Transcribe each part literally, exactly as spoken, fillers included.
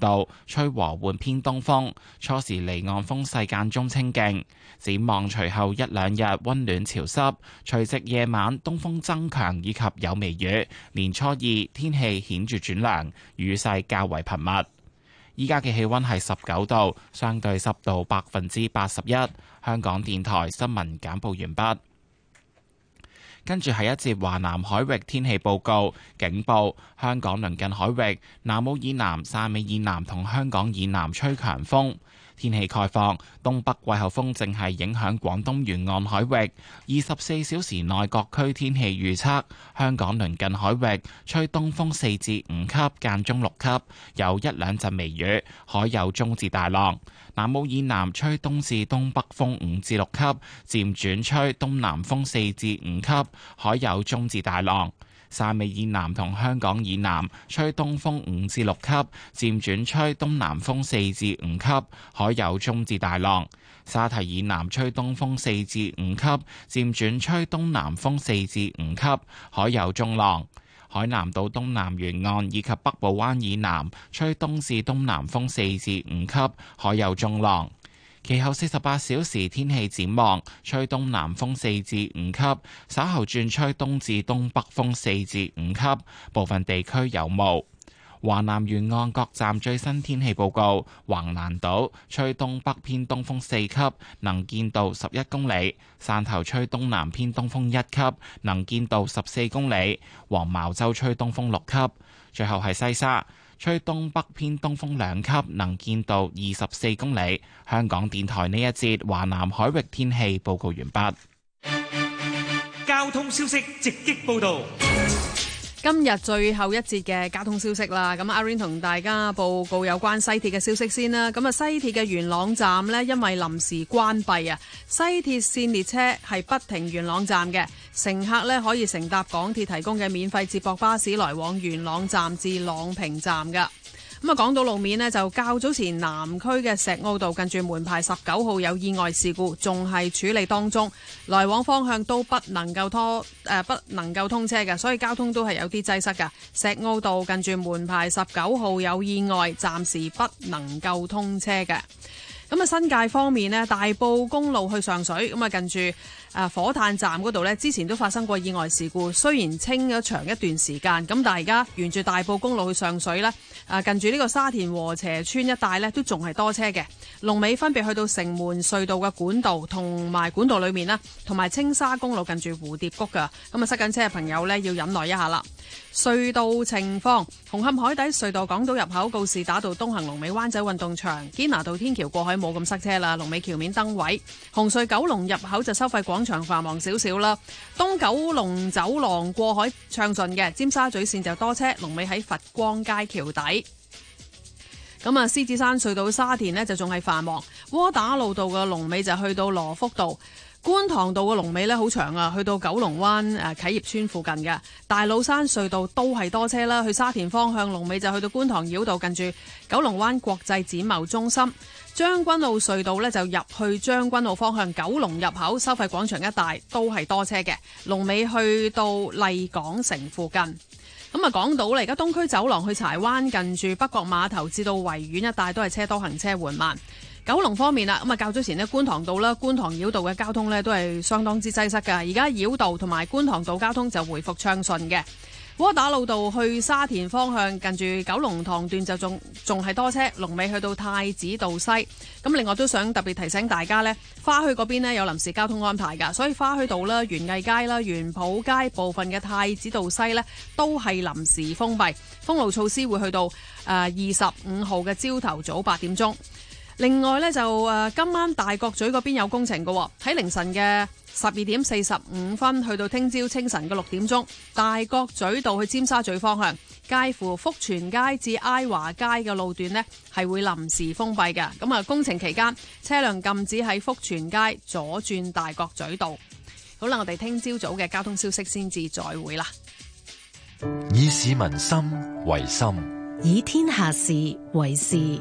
度，吹和緩偏東風，初時離岸風勢間中清勁。展望隨後一兩日溫暖潮濕，除夕夜晚東風增強以及有微雨。年初二天氣顯著轉涼，雨勢較為頻密。依家嘅氣溫係十九度，相對濕度百分之八十一。香港電台新聞簡報完畢。跟住係一節華南海域天氣報告，警報：香港鄰近海域、南澳以南、汕尾以南同香港以南吹強風。天氣概況：東北季候風正係影響廣東沿岸海域。二十四小時內各區天氣預測：香港鄰近海域吹東風四至五級，間中六級，有一兩陣微雨，海有中至大浪。南澳以南吹東至東北風五至六級，漸轉吹東南風四至五級，海有中至大浪。汕尾以南同香港以南吹東風五至六級，漸轉吹東南風四至五級，海有中至大浪。沙堤以南吹東風四至五級，漸轉吹東南風四至五級，海有中浪。海南島東南沿岸以及北部灣以南吹東至東南風四至五級，海有中浪。其後四十八小時天氣展望，吹東南風四至五級，稍後轉吹東至東北風四至五級，部分地區有霧。華南沿岸各站最新天氣報告：橫瀾島吹東北偏東風四級，能見度十一公里；汕頭吹東南偏東風一級，能見度十四公里；黃茅洲吹東風六級。最後係西沙吹東北偏東風兩級，能見度二十四公里。香港電台呢一節華南海域天氣報告完畢。 交通消息直擊報道。 今日最後一節嘅交通消息啦，咁阿 Rain 同大家報告有關西鐵嘅消息先啦。咁啊，西鐵嘅元朗站呢，因為臨時關閉啊，西鐵線列車係不停元朗站嘅，乘客呢可以乘搭港鐵提供嘅免費接駁巴士來往元朗站至朗屏站噶。咁啊，講到路面呢，就較早前南區嘅石澳道近住門牌十九號有意外事故，仲係處理當中，來往方向都不能夠拖誒、呃，不能夠通車嘅，所以交通都係有啲擠塞噶。石澳道近住門牌十九號有意外，暫時不能夠通車嘅。咁啊，新界方面呢，大埔公路去上水，咁啊近住誒火炭站嗰度呢，之前都發生過意外事故，雖然清咗長一段時間，咁但係而家沿住大埔公路去上水呢，誒近住呢個沙田禾輋村一帶呢，都仲係多車嘅。龍尾分別去到城門隧道嘅管道同埋管道裏面啦，同埋青沙公路近住蝴蝶谷噶，咁啊塞緊車嘅朋友呢，要忍耐一下啦。隧道情況：紅磡海底隧道港島入口告士打道東行龍尾灣仔運動場，堅拿道天橋過海冇咁塞車啦，龍尾橋面燈位。紅隧九龍入口就收費廣場繁忙少少啦，東九龍走廊過海暢順嘅，尖沙咀線就多車，龍尾喺佛光街橋底。咁啊，獅子山隧道沙田呢就仲係繁忙，窩打老道嘅龍尾就去到羅福道。觀塘道嘅龍尾咧好長啊，去到九龍灣誒啟業村附近嘅。大老山隧道都係多車啦，去沙田方向龍尾就去到觀塘繞道近住九龍灣國際展貿中心。將軍澳隧道咧就入去將軍澳方向九龍入口收費廣場一帶都係多車嘅，龍尾去到麗港城附近。咁啊，港島嚟，而家東區走廊去柴灣近住北角碼頭至到維園一帶都係車多，行車緩慢。九龍方面啦，咁啊較早前呢，觀塘道啦、觀塘繞道嘅交通呢都係相當之擠塞㗎，而家繞道同埋觀塘道交通就回復暢順嘅。窩打老道去沙田方向近住九龍塘段就仲仲係多車，龍尾去到太子道西。咁另外都想特別提醒大家呢，花墟嗰邊呢有臨時交通安排㗎，所以花墟道啦、園藝街啦、園圃街部分嘅太子道西呢都係臨時封閉，封路措施會去到誒二十五號嘅朝頭早八點鐘。另外呢，就誒今晚大角咀嗰邊有工程嘅，喺凌晨嘅十二點四十五分去到聽朝清晨嘅六點鐘，大角咀道去尖沙咀方向，介乎福全街至埃華街嘅路段呢係會臨時封閉嘅。咁啊，工程期間車輛禁止喺福全街左轉大角咀道。好啦，我哋聽朝早嘅交通消息先至再會啦。 以市民心為心， 以天下事為事。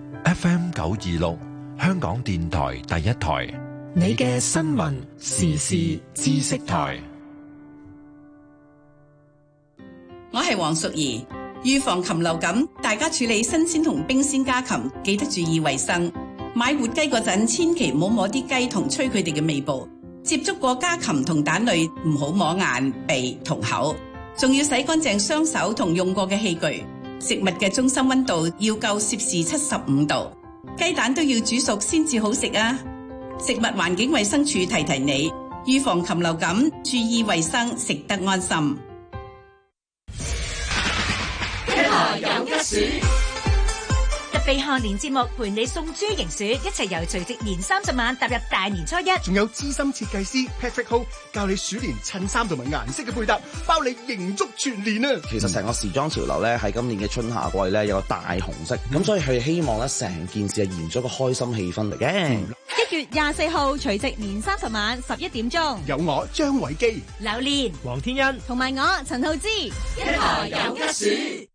F M 九二六，香港電台第一台， 你嘅新聞時事知識台。 我係黃淑儀。 預防禽流感，大家處理新鮮同冰鮮家禽記得注意衛生。買活雞嗰陣，千祈唔好摸啲雞同吹佢哋嘅尾部。接觸過家禽同蛋類，唔好摸眼、鼻同口。仲要洗乾淨雙手同用過嘅器具。食物嘅中心溫度要夠攝氏七十五度。雞蛋都要煮熟先至好食啊！食物環境衛生署提提你，預防禽流感，注意衛生，食得安心。 一台有吉薯，特備賀年節目陪你送豬迎鼠，一齊由除夕年三十晚踏入大年初一。 仲有資深設計師 Patrick Ho 教你鼠年襯衫同埋顏色嘅配搭，包你迎足全年啊！ 其實成個時裝潮流咧，喺今年嘅春夏季咧有個大紅色，咁、嗯、所以佢希望咧成件事係延咗個開心氣氛嚟嘅。 一月廿四號除夕年三十晚十一點鐘， 有我張偉基、 榴蓮、 黃天恩同埋我陳浩之，一台有吉薯。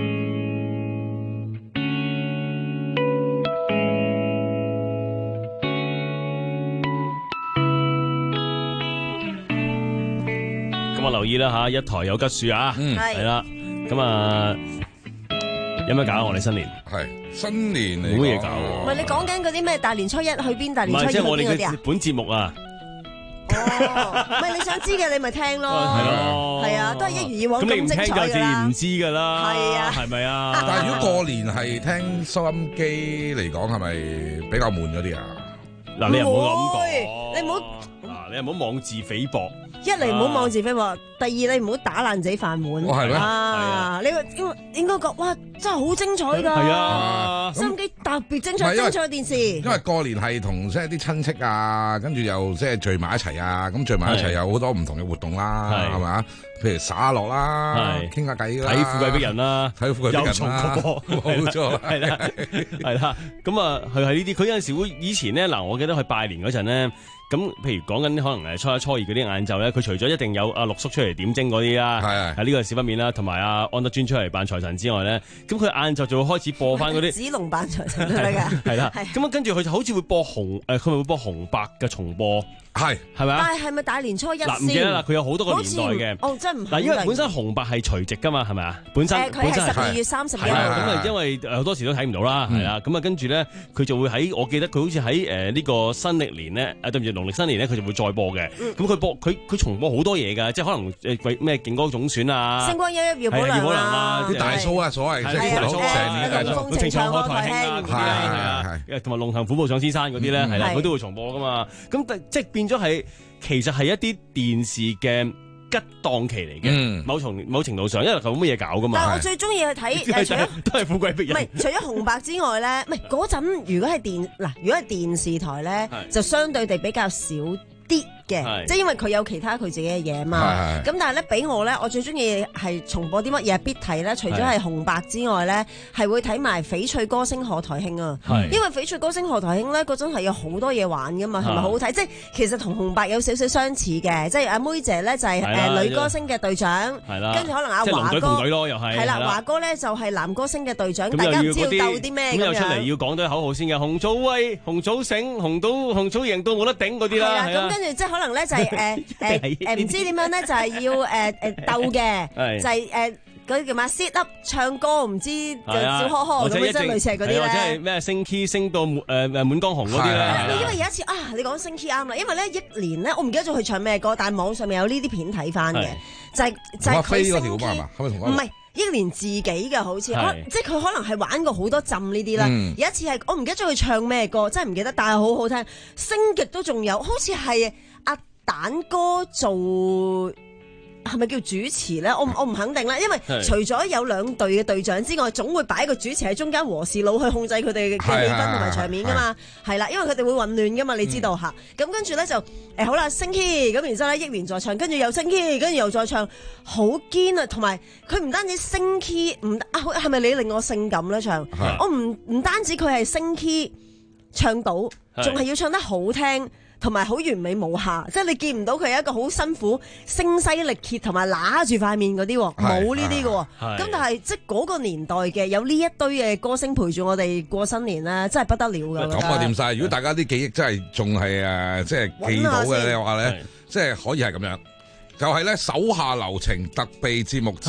我留意啦吓，一台有吉樹啊， 嗯係啦，咁啊有咩搞？我哋新年係新年嚟， 冇乜嘢搞喎。 唔係你講緊嗰啲咩大年初一去邊？大唔年初二去係即係我哋邊嗰啲啊嘅？本節目啊， 哦，唔係你想知嘅你咪聽咯， 係咯， 係啊，都係一如以往咁你唔咁精聽就自然彩㗎啦唔。知噶啦， 係啊係咪啊？ 但係如果過年係聽收音機嚟講，係咪比較悶嗰啲啊？ 嗱，你又唔好咁唔會講， 你唔好嗱，你又唔好妄自菲薄。 一嚟唔好妄自菲薄，第二你唔好打爛自己飯碗。 哦係咩啊，你應應該講哇，真係好精彩㗎。 係啊， 收音機特別精彩， 唔係因為精彩嘅電視。 因為過年係同即係啲親戚啊，跟住又即係聚埋一齊啊，咁聚埋一齊有好多唔同嘅活動啦， 係係咪？譬如耍下樂啦， 係傾下偈啦， 睇富貴逼人啦， 睇富貴逼人啦又重播， 冇錯， 係啦，係啦，咁啊，佢係呢啲，佢有陣時會以前咧，嗱，我記得佢拜年嗰陣咧。咁，譬如講緊可能誒初一初二嗰啲晏晝咧，佢除咗一定有阿陸叔出嚟點睛嗰啲啦，係係呢個少不免啦，同埋阿安德尊出嚟扮財神之外咧，咁佢晏晝就會開始播翻嗰啲子龍扮財神都得㗎， 係啦，咁啊跟住佢就好似會播紅誒，佢咪會播紅白嘅重播，係係咪啊？ 但係係咪大年初一先？ 嗱唔記得啦，佢有好多個年代嘅， 哦真唔嗱，因為本身紅白係除夕㗎嘛，係咪啊？本身誒佢係十二月三十一號， 咁啊因為好多時都睇唔到啦，係啦，咁啊跟住咧佢就會喺我記得佢好似喺誒呢個新歷年咧，誒對唔住農曆新年咧，佢就會再播嘅，咁佢播佢佢重播好多嘢㗎，即係可能誒咩勁歌總選啊， 星光熠熠耀保良啊， 啲大 show 啊，所謂即係成年大 show， 風情長河台慶啊，係啊，同埋龍騰虎步上天山嗰啲咧，係啦，佢都會重播㗎嘛，咁即係變咗係其實係一啲電視嘅吉檔期嚟嘅，某程某程度上，因為佢冇乜嘢搞㗎嘛。 但係我最中意去睇誒，除咗都係富貴逼人， 唔係除咗紅白之外咧，唔係嗰陣如果係電嗱，如果係電視台咧，就相對地比較少啲嘅，即係因為佢有其他佢自己嘅嘢嘛。咁但係咧，俾我咧，我最中意係重播啲乜嘢必睇咧？除咗係紅白之外咧，係會睇埋翡翠歌星賀台慶啊。因為翡翠歌星賀台慶咧，嗰陣係有好多嘢玩噶嘛，係咪好好睇？即係其實同紅白有少少相似嘅，即係阿妹姐咧就係誒女歌星嘅隊長，跟住可能阿華哥係啦，華哥咧就係男歌星嘅隊長，大家唔知要鬥啲咩咁樣。 咁又出嚟要講多口號先嘅，紅棗威、紅棗醒、紅棗紅棗贏到冇得頂嗰啲啦。 係啦，咁跟住即係可能咧就係誒誒誒唔知點樣咧，就係要誒誒鬥嘅，就係誒嗰啲叫咩 sit up 唱歌，唔知小呵呵咁樣，即係類似係嗰啲咧。 或者係咩升 key 升到誒誒滿江紅嗰啲咧。 因為有一次啊，你講升 key 啱啦，因為咧一年咧，我唔記得咗佢唱咩歌，但係網上面有呢啲片睇翻嘅，就係就係佢升 key 唔係。憶蓮自己嘅好似，即係佢可能係玩過好多陣呢啲啦。嗯、有一次係我唔記得咗佢唱咩歌，真係唔記得，但係好好聽，升極都仲有，好似係阿蛋哥做，係咪叫主持咧？我我唔肯定啦，因為除咗有兩隊嘅隊長之外，總會擺一個主持喺中間和事佬去控制佢哋嘅氣氛同埋場面噶嘛。係啦，因為佢哋會混亂噶嘛，你知道吓。咁、嗯、跟住咧就誒、欸、好啦，升 key，咁然之後咧憶蓮再唱，跟住又升 key，跟住又再唱，好堅啊！同埋佢唔單止升 key， 唔啊係咪你令我性感咧唱？我唔唔單止佢係升 key 唱到，仲係要唱得好聽。同埋好完美無瑕，即係你見唔到佢係一個好辛苦、聲嘶力竭同埋揦住塊面嗰啲，冇呢啲嘅。咁但係即係嗰個年代嘅有呢一堆嘅歌星陪住我哋過新年咧，真係不得了㗎。 咁啊掂晒！如果大家啲記憶真係仲係誒，即係記到嘅嘅話咧，即係可以係咁樣，就係咧手下留情特備節目之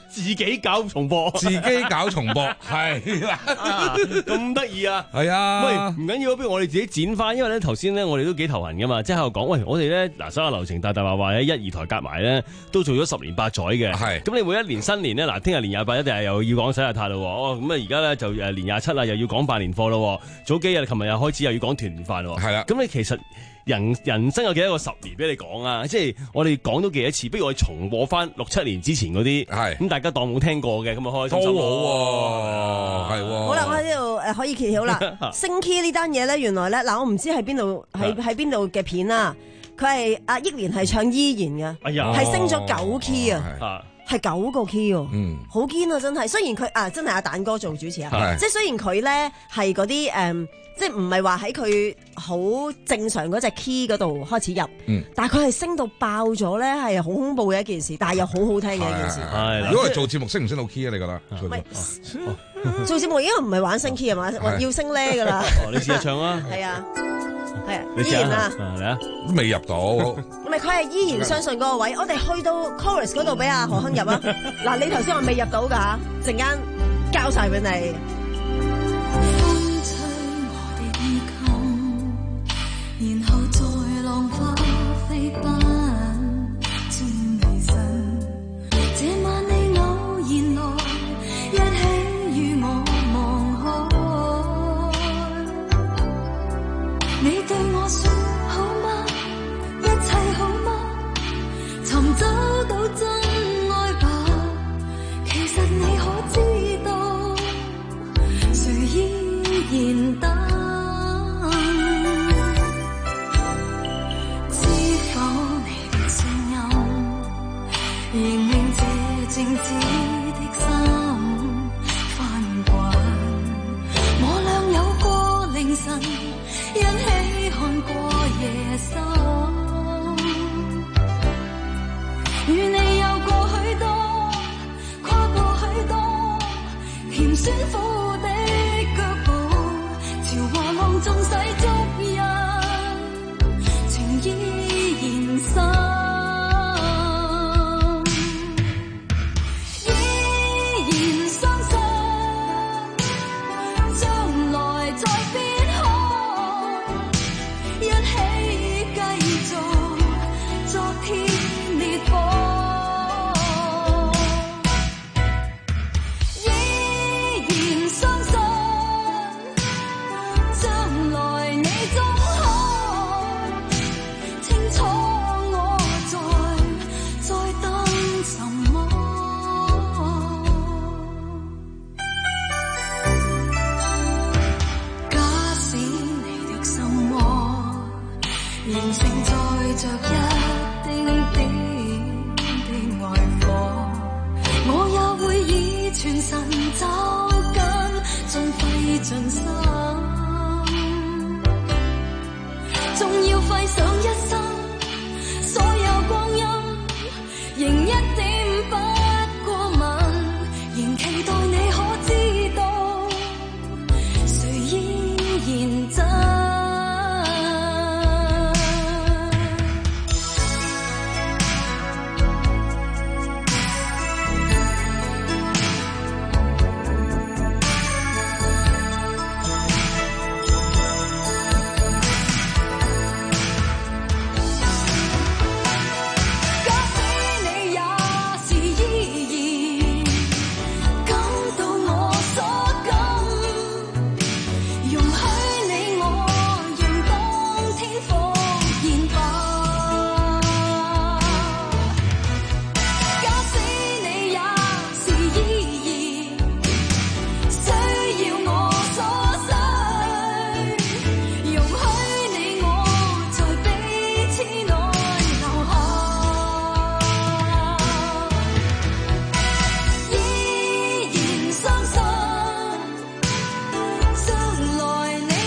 自己搞重播， 自己搞重播，係啦， 咁得意啊！ 係啊， 喂，唔緊要，不如我哋自己剪翻，因為咧頭先咧我哋都幾頭痕噶嘛，即係喺度講，喂，我哋咧嗱所有流程大大話話喺一二台夾埋咧，都做咗十年八載嘅，係。咁你每一年新年咧，嗱，聽日年廿八一定係又要講洗邋遢咯，哦，咁啊而家咧就誒年廿七啦，又要講辦年貨咯，早幾日琴日又開始又要講團年飯咯，係啦。咁你其實人人生有幾多個十年俾你講啊？即係我哋講咗幾多次，不如我哋重播翻六七年之前嗰啲，係咁大家當冇聽過嘅，咁啊開心心都好喎，係喎。 好啦，我喺呢度誒可以揭曉啦。升 key 呢單嘢咧，原來咧嗱，我唔知喺邊度喺喺邊度嘅片啊。佢係阿憶蓮係唱依然嘅，係、哎、升咗九 key 啊。係九個 key 喎，嗯，好堅啊！真係，雖然佢啊，真係阿蛋哥做主持啊，即係雖然佢咧係嗰啲誒，即係唔係話喺佢好正常嗰隻 key 嗰度開始入，嗯，但係佢係升到爆咗咧，係好恐怖嘅一件事，但係又好好聽嘅一件事。 係，如果係做節目升唔升到 key 啊？你覺得？ 唔係做節目已經唔係玩升 key 係嘛？要升咧㗎啦。 哦，你試下唱啊！ 係啊。係啊， 依然啊，嚟啊， 都未入到。 唔係，佢係依然相信嗰個位。我哋去到 chorus 嗰度俾阿何亨入啊。嗱，你頭先話未入到㗎嚇，陣間交晒俾你。風吹我的衣襟，然後在浪花飛奔轉離身。這晚你偶然來，一起與我望開。你對我說好嗎？一切好嗎？尋找到真愛吧。其實你可知道，誰依然等？知否你的聲音，仍令這靜止的心翻滾。我倆有過凌晨，一起看過夜深，與你有過許多，跨過許多甜酸苦的腳步，潮和浪縱使足印，情依然深。相信將來你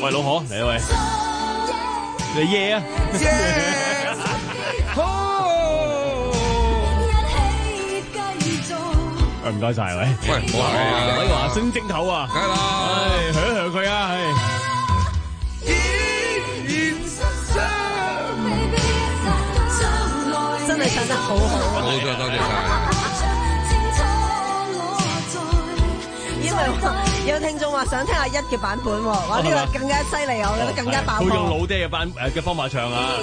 喂，老何嚟啊喂，你耶啊！唔該晒，喂喂，冇客氣啊！ 偉華星蒸頭啊， 梗係啦， 唉，響響佢啊，係。 真係唱得好好， 多謝多謝晒。 因為有聽眾話想聽阿一嘅版本喎，哇！呢個更加犀利，我覺得更加爆破。 佢用老爹嘅版誒嘅方法唱啊！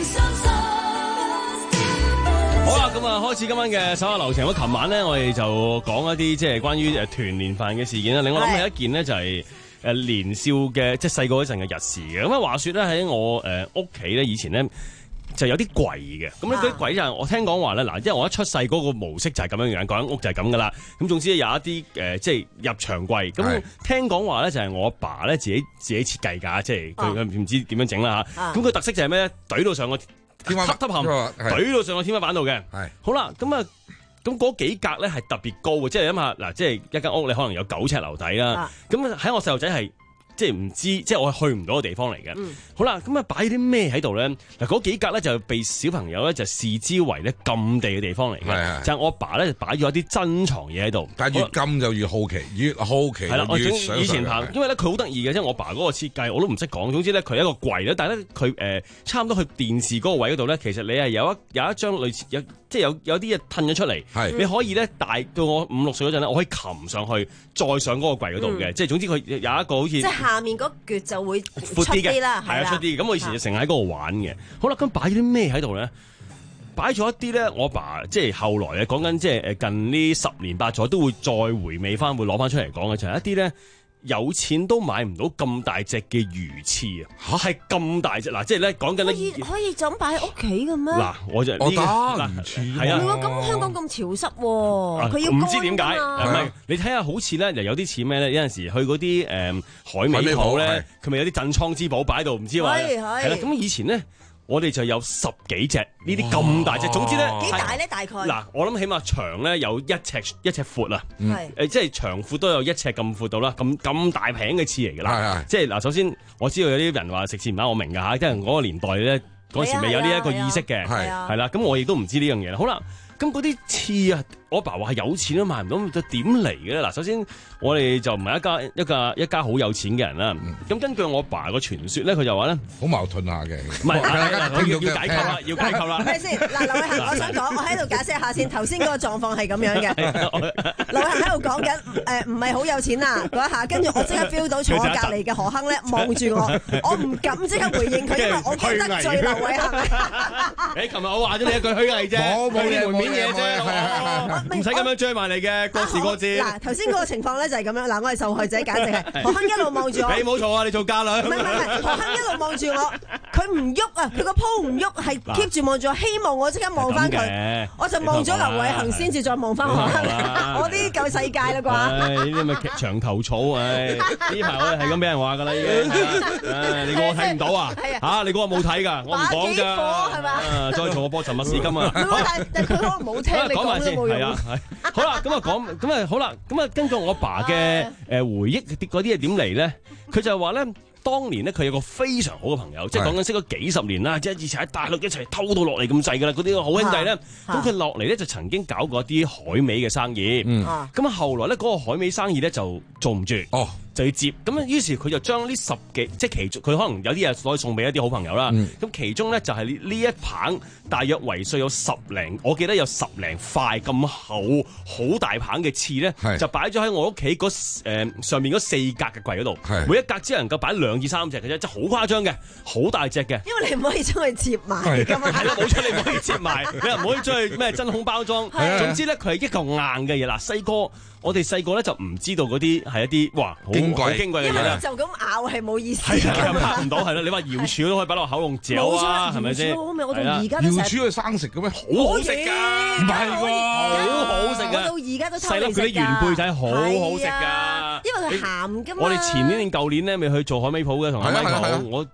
好啦，咁啊，開始今晚嘅手下留情。咁琴晚咧，我哋就講一啲即係關於誒團年飯嘅事件啦。令我諗起一件呢，就係誒年少嘅即係細個嗰陣嘅日事嘅。咁啊，話説咧喺我誒屋企咧，以前咧就有啲櫃嘅。咁咧嗰啲櫃就係我聽講話咧，嗱，因為我一出世嗰個模式就係咁樣樣，嗰間屋就係咁噶啦。咁總之有一啲誒即係入場櫃。咁聽講話咧就係我阿爸咧自己自己設計㗎，即係佢唔知點樣整啦嚇。咁佢特色就係咩咧？懟到上個天花板，揼揼懟到上個天花板度嘅。係好啦，咁啊，咁嗰幾格咧係特別高嘅，即係諗下嗱，即係一間屋你可能有九尺樓底啦。咁喺我細路仔係即係唔知，即係我係去唔到嘅地方嚟嘅。嗯、好啦，咁啊擺啲咩喺度咧？嗱，嗰幾格咧就被小朋友咧就視之為咧禁地嘅地方嚟嘅。就係我阿爸咧就擺咗一啲珍藏嘢喺度。但係越禁就越好奇，越好奇係啦。我以前行，因為咧佢好得意嘅，即係我爸嗰個設計我都唔識講。總之咧佢係一個櫃咧，但係咧佢誒差唔多去電視嗰個位嗰度咧，其實你係有一有一張類似有即係有有啲嘢褪咗出嚟。係你可以咧大到我五六歲嗰陣咧，我可以擒上去再上嗰個櫃嗰度嘅。即係總之佢有一個好似。下面嗰橛就會闊啲嘅，係啊，出啲。咁我以前就成日喺嗰度玩嘅。好啦，咁擺咗啲咩喺度咧？擺咗一啲咧，我阿爸即係後來咧講緊，即係誒近呢十年八載都會再回味翻，會攞翻出嚟講嘅就係一啲咧有錢都買唔到咁大隻嘅魚翅啊！嚇係咁大隻嗱，即係咧講緊咧可以可以就咁擺喺屋企嘅咩？嗱，我就呢個魚翅係啊，咁香港咁潮濕喎，佢要唔知點解？唔係你睇下，好似咧又有啲似咩咧？有陣時去嗰啲誒海味鋪咧，佢咪有啲鎮倉之寶擺喺度，唔知話係啦。咁以前咧。我哋就有十幾隻呢啲咁大隻，總之咧幾大咧？大概嗱，我諗起碼長咧有一尺一尺闊啊，係誒，即係長闊都有一尺咁闊到啦，咁咁大餅嘅翅嚟㗎啦，即係嗱，首先我知道有啲人話食翅唔啱，我明㗎嚇，即係嗰個年代咧嗰時未有呢一個意識嘅，係係啦，咁我亦都唔知呢樣嘢啦。好啦，咁嗰啲翅啊，我阿爸話係有錢都買唔到，就點嚟嘅咧？嗱，首先我哋就唔係一家一家一家好有錢嘅人啦。咁根據我阿爸個傳說咧，佢就話咧，好矛盾下嘅。唔係，要要解構啦，要解構啦。係先嗱，劉偉恒，我想講，我喺度解釋一下先。頭先嗰個狀況係咁樣嘅。劉偉恒喺度講緊誒，唔係好有錢啊嗰一下，跟住我即刻 feel 到坐我隔離嘅何亨咧望住我，我唔敢即刻回應佢，因為我覺得罪劉偉恒。誒，琴日我話咗你一句虛偽啫，冇冇嘢門面嘢啫，唔使咁樣追埋嚟嘅，過時過節。嗱，頭先嗰個情況咧就係咁樣，嗱，我係受害者，簡直係何亨一路望住我。你唔好嘈啊！你做嫁娘。唔係唔係，何亨一路望住我，佢唔喐啊，佢個鋪唔喐，係 keep 住望住我，希望我即刻望翻佢。我就望咗劉偉恒，先至再望翻何亨。我啲夠世界啦啩。呢啲咪牆頭草唉！呢排我係咁俾人話㗎啦已經。誒，你估我睇唔到啊？嚇，你估我冇睇㗎？我唔講㗎。係嘛？再嘈我播陳物市金啊！但但佢可能冇聽你講都冇用。好啦，咁啊講，咁啊好啦，咁啊根據我爸嘅誒回憶啲嗰啲係點嚟咧？佢就係話咧，當年咧佢有個非常好嘅朋友，即係講緊識咗幾十年啦，即係以前喺大陸一齊偷到落嚟咁滯噶啦，嗰啲好兄弟咧，咁佢落嚟咧就曾經搞過一啲海味嘅生意，咁啊後來咧嗰個海味生意咧就做唔住。哦。就要接咁啊！於是佢就將呢十幾即係其中，佢可能有啲嘢攞去送俾一啲好朋友啦。咁、嗯、其中咧就係呢一棒，大約為數有十零，我記得有十零塊咁厚、好大棒嘅刺咧，是就擺咗喺我屋企嗰誒上面嗰四格嘅櫃嗰度。是每一格只能夠擺兩至三隻嘅啫，即係好誇張嘅，好大隻嘅。因為你唔可以將佢接埋㗎嘛。係啦，冇錯，你唔可以接埋，你又唔可以將佢咩真空包裝。的總之咧，佢係一嚿硬嘅嘢啦。細個我哋細個咧就唔知道嗰啲係一啲哇好矜貴嘅嘢啦，就咁咬係冇意思，係啊，拍唔到係啦。你話瑤柱都可以擺落口用嚼啊，係咪先？我到而家都成瑤柱係生食嘅咩？好好食㗎，唔係喎，好好食㗎。我到而家都偷嚟食㗎。細粒嗰啲原貝仔好好食㗎，因為佢鹹㗎嘛。我哋前年定舊年咧，咪去做海味鋪嘅同海味鋪，我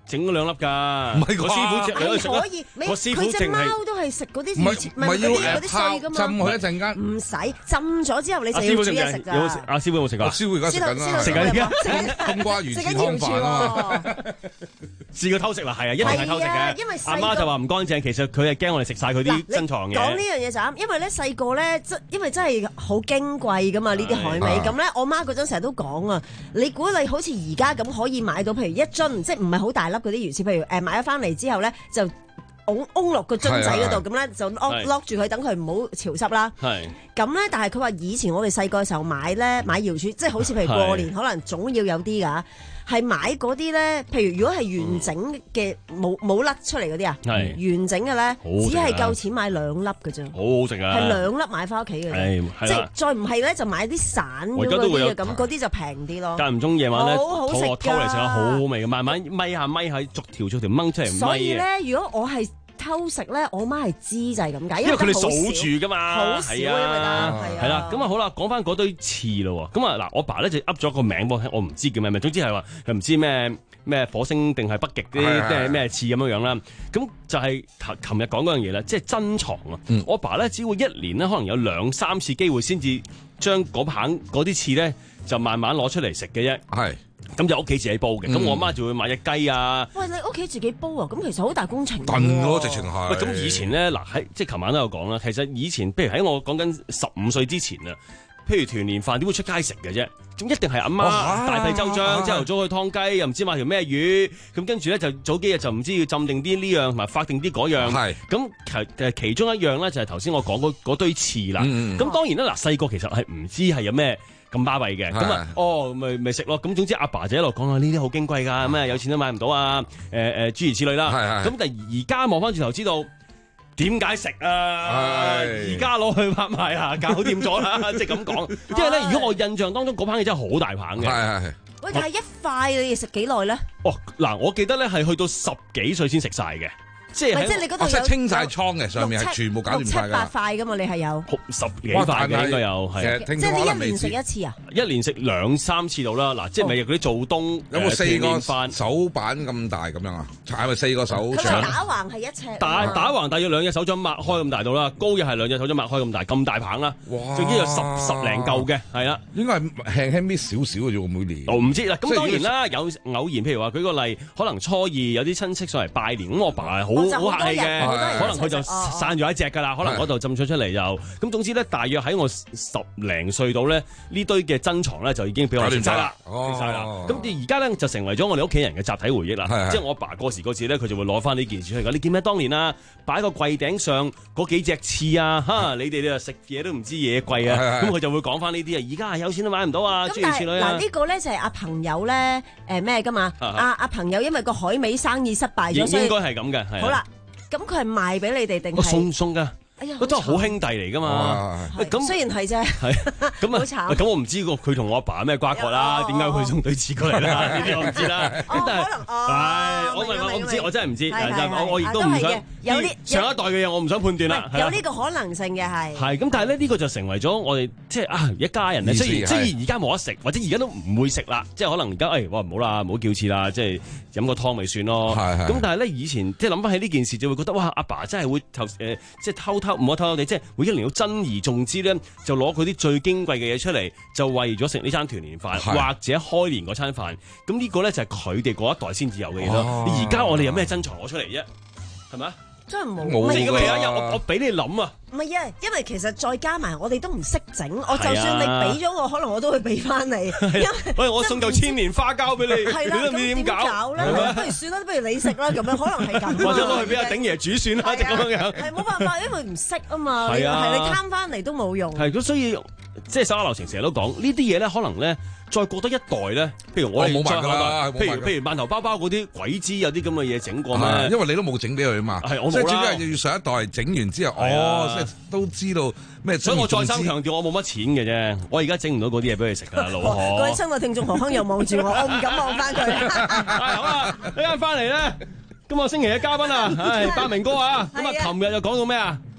整咗兩粒㗎。 唔係啩？ 我師傅隻兩可以， 我師傅佢隻淨係貓都係食嗰啲唔係唔係要嗰啲碎㗎嘛， 浸佢一陣間。 唔使浸咗之後你就要煮嘢食㗎。 有冇食？阿師傅有冇食啊？ 師傅而家食緊啦， 食緊而家冬瓜魚翅湯飯啊嘛。 試過偷食啦，係啊，一定係偷食嘅。 因為阿媽就話唔乾淨，其實佢係驚我哋食晒佢啲珍藏嘅。 講呢樣嘢就啱，因為咧細個咧，真因為真係好矜貴㗎嘛呢啲海味。咁咧，我媽嗰陣成日都講啊，你估你好似而家咁可以買到，譬如一樽，即係唔係好大粒嗰啲魚翅，譬如誒買咗翻嚟之後咧就㧬㧬落個樽仔嗰度，咁咧就 lock lock 住佢，等佢唔好潮濕啦。係咁咧，但係佢話以前我哋細個嘅時候買咧買瑤柱，即係好似譬如過年可能總要有啲㗎。係買嗰啲咧，譬如如果係完整嘅冇冇甩出嚟嗰啲啊，完整嘅咧，只係夠錢買兩粒嘅啫， 好好食啊！ 係兩粒買翻屋企嘅啫，即係再唔係咧就買啲散咗嗰啲嘅，咁嗰啲就平啲咯。 間唔中夜晚咧， 好好食㗎， 偷嚟食下好好味嘅，慢慢咪下咪下，逐條逐條掹出嚟。 所以咧，如果我係偷食咧，我媽係知就係咁解， 因為佢哋數住噶嘛， 好少因為得係啦。咁啊好啦，講翻嗰堆刺咯。咁啊嗱，我爸咧就噏咗個名噃，我唔知叫咩名，總之係話佢唔知咩咩火星定係北極啲即係咩刺咁樣樣啦。咁就係琴日講嗰樣嘢啦，即係珍藏啊。嗯、我爸咧只會一年咧可能有兩三次機會先至將嗰棒嗰啲刺咧就慢慢攞出嚟食嘅啫。係。咁就屋企自己煲嘅，咁、嗯、我媽就會買隻雞啊。 喂，你屋企自己煲啊？咁其實好大工程。 燉咯，直情係。 喂，咁以前咧，嗱喺即係琴晚都有講啦。其實以前，譬如喺我講緊十五歲之前啊，譬如團年飯點會出街食嘅啫？咁一定係阿媽，媽大費周章，朝頭早去劏雞，又唔知買條咩魚，咁跟住咧就早幾日就唔知要浸定啲呢樣，同埋發定啲嗰樣。係。咁其誒其中一樣咧就係頭先我講嗰堆刺啦。咁、嗯、當然啦，嗱細個其實係唔知係有咩咁巴閉嘅，咁啊，哦，咪咪食咯。咁總之阿爸就一路講啊，呢啲好矜貴㗎，咩有錢都買唔到啊，誒、呃、誒諸如此類啦。咁但係而家望翻轉頭知道點解食啊？而家攞去拍賣啊，搞掂咗啦，即係咁講。因為咧，如果我印象當中嗰棒嘢真係好大棒嘅。係係。 喂，但係一塊你哋食幾耐咧？ 哦，嗱，我記得咧係去到十幾歲先食晒嘅。即係即係你嗰度有清晒倉嘅，上面係全部搞掂晒㗎。 六七八塊㗎嘛，你係有十幾塊嘅應該有，係。 即係你一年食一次啊？ 一年食兩三次到啦。嗱，即係咪嗰啲做冬有冇四個手板咁大咁樣啊？係咪四個手掌？ 打橫係一尺。 打打橫大約兩隻手掌擘開咁大到啦，高又係兩隻手掌擘開咁大，咁大棒啦。哇！總之有十十零嚿嘅，係啦。 應該係輕輕搣少少嘅啫喎，每年。 我唔知啦。咁當然啦，有偶然，譬如話舉個例，可能初二有啲親戚上嚟拜年，咁我爸係好好客氣嘅。可能佢就散咗一隻㗎啦，可能嗰度浸咗出嚟就咁。總之咧，大約喺我十零歲到咧，呢堆嘅珍藏咧就已經俾我食晒啦，食晒啦。咁而家咧就成為咗我哋屋企人嘅集體回憶啦。即係我爸過時嗰次咧，佢就會攞翻呢件事出嚟講。你見咩當年啊，擺個櫃頂上嗰幾隻刺啊，嚇你哋咧食嘢都唔知嘢貴啊。咁佢就會講翻呢啲啊。而家係有錢都買唔到啊，諸如此類啊。 嗱呢個咧就係阿朋友咧誒咩㗎嘛？阿阿朋友因為個海味生意失敗咗，所以應該係咁嘅。 好啦。咁佢係賣俾你哋定係？ 送送㗎，哎呀，都係好兄弟嚟㗎嘛。 咁雖然係啫，係咁啊，咁我唔知個佢同我阿爸咩瓜葛啦，點解佢送對刺過嚟啦？呢啲我唔知啦。咁但係，係我問我唔知，我真係唔知。我我亦都唔想有啲上一代嘅嘢，我唔想判斷啦。 有呢個可能性嘅係。 係咁，但係咧呢個就成為咗我哋即係啊一家人咧。雖然雖然而家冇得食，或者而家都唔會食啦。即係可能而家誒，哇唔好啦，唔好叫刺啦，即係飲個湯咪算咯。咁但係咧以前即係諗翻起呢件事，就會覺得哇阿爸真係會偷誒，即係偷偷唔好偷偷地，即係會一年要珍而重之咧，就攞佢啲最矜貴嘅嘢出嚟，就為咗食呢餐團年飯或者開年嗰餐飯。咁呢個咧就係佢哋嗰一代先至有嘅嘢咯。而家我哋有咩珍藏攞出嚟啫？係咪？ 真係冇冇嘅啊！我我俾你諗啊！ 唔係啊，因為其實再加埋我哋都唔識整，我就算你俾咗我，可能我都會俾翻你。 喂，我送嚿千年花膠俾你，你都唔知點搞咧？不如算啦，不如你食啦，咁樣可能係咁。 或者攞去俾阿鼎爺煮算啦，即係咁樣。 係冇辦法，因為唔識啊嘛。係啊，係你貪翻嚟都冇用。 係咁，所以即係手下留情，成日都講呢啲嘢咧，可能咧。再過多一代咧，譬如我哋再下一代，譬如譬如饅頭包包嗰啲，鬼知有啲咁嘅嘢整過咩？ 因為你都冇整俾佢啊嘛。係我冇啦。即係主要係要上一代整完之後，哦，即係都知道咩。 所以我再三強調，我冇乜錢嘅啫。我而家整唔到嗰啲嘢俾佢食㗎，老何。 各位親愛聽眾，何康又望住我，我唔敢望翻佢。 好啦，一陣翻嚟咧，今個星期嘅嘉賓啊，係百鳴哥啊。咁啊，琴日又講到咩啊？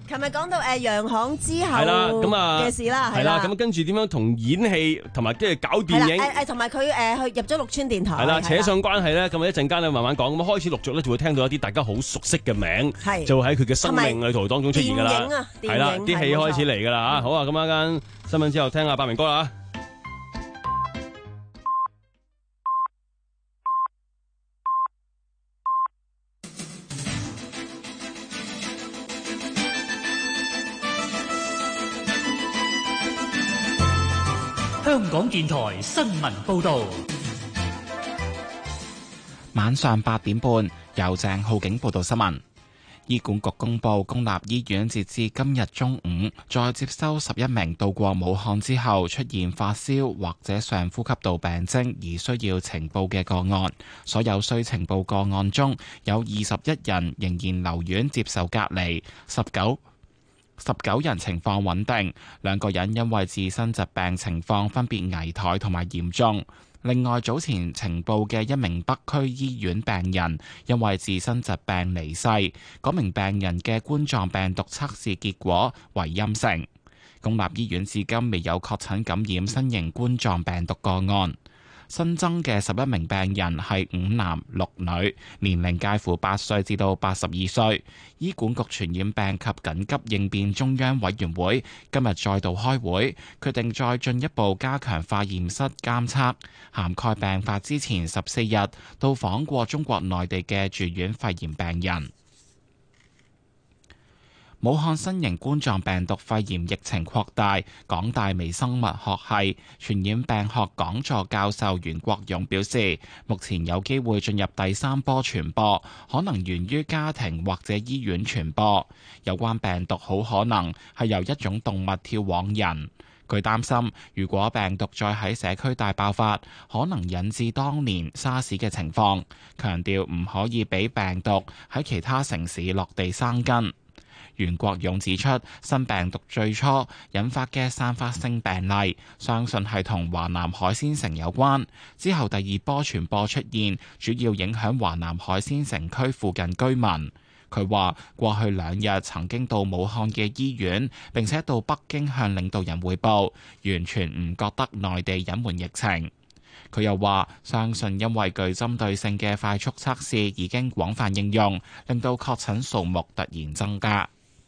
琴日講到誒洋行之後係啦，咁啊嘅事啦， 係啦，咁跟住點樣同演戲同埋即係搞電影， 誒誒同埋佢誒去入咗綠村電台， 係啦，扯上關係咧，咁啊一陣間咧慢慢講，咁開始陸續咧就會聽到一啲大家好熟悉嘅名，就會喺佢嘅生命旅途當中出現㗎啦，係啦，啲戲開始嚟㗎啦嚇，好啊，咁一間新聞之後聽下百鳴哥啦。 香港電台新聞報道， 晚上八點半由鄭浩景報道新聞。醫管局公布，公立醫院截至今日中午再接收十一名到過武漢之後出現發燒或者上呼吸道病徵而需要呈報嘅個案。所有需呈報個案中有二十一人仍然留院接受隔離，十九十九人情況穩定，兩個人因為自身疾病情況分別危殆同埋嚴重。另外，早前呈報嘅一名北區醫院病人因為自身疾病離世，嗰名病人嘅冠狀病毒測試結果為陰性。公立醫院至今未有確診感染新型冠狀病毒個案。新增嘅十一名病人係五男六女，年齡介乎八歲至到八十二歲。醫管局傳染病及緊急應變中央委員會今日再度開會，決定再進一步加強化驗室監測，涵蓋病發之前十四日到訪過中國內地嘅住院肺炎病人。武漢新型冠狀病毒肺炎疫情擴大，港大微生物學系傳染病學講座教授袁國勇表示，目前有機會進入第三波傳播，可能源於家庭或者醫院傳播。有關病毒好可能係由一種動物跳往人。佢擔心，如果病毒再喺社區大爆發，可能引致當年沙士嘅情況，強調唔可以俾病毒喺其他城市落地生根。袁國勇指出，新病毒最初引發嘅散發性病例，相信係同華南海鮮城有關。之後第二波傳播出現，主要影響華南海鮮城區附近居民。佢話：過去兩日曾經到武漢嘅醫院，並且到北京向領導人匯報，完全唔覺得內地隱瞞疫情。佢又話：相信因為具針對性嘅快速測試已經廣泛應用，令到確診數目突然增加。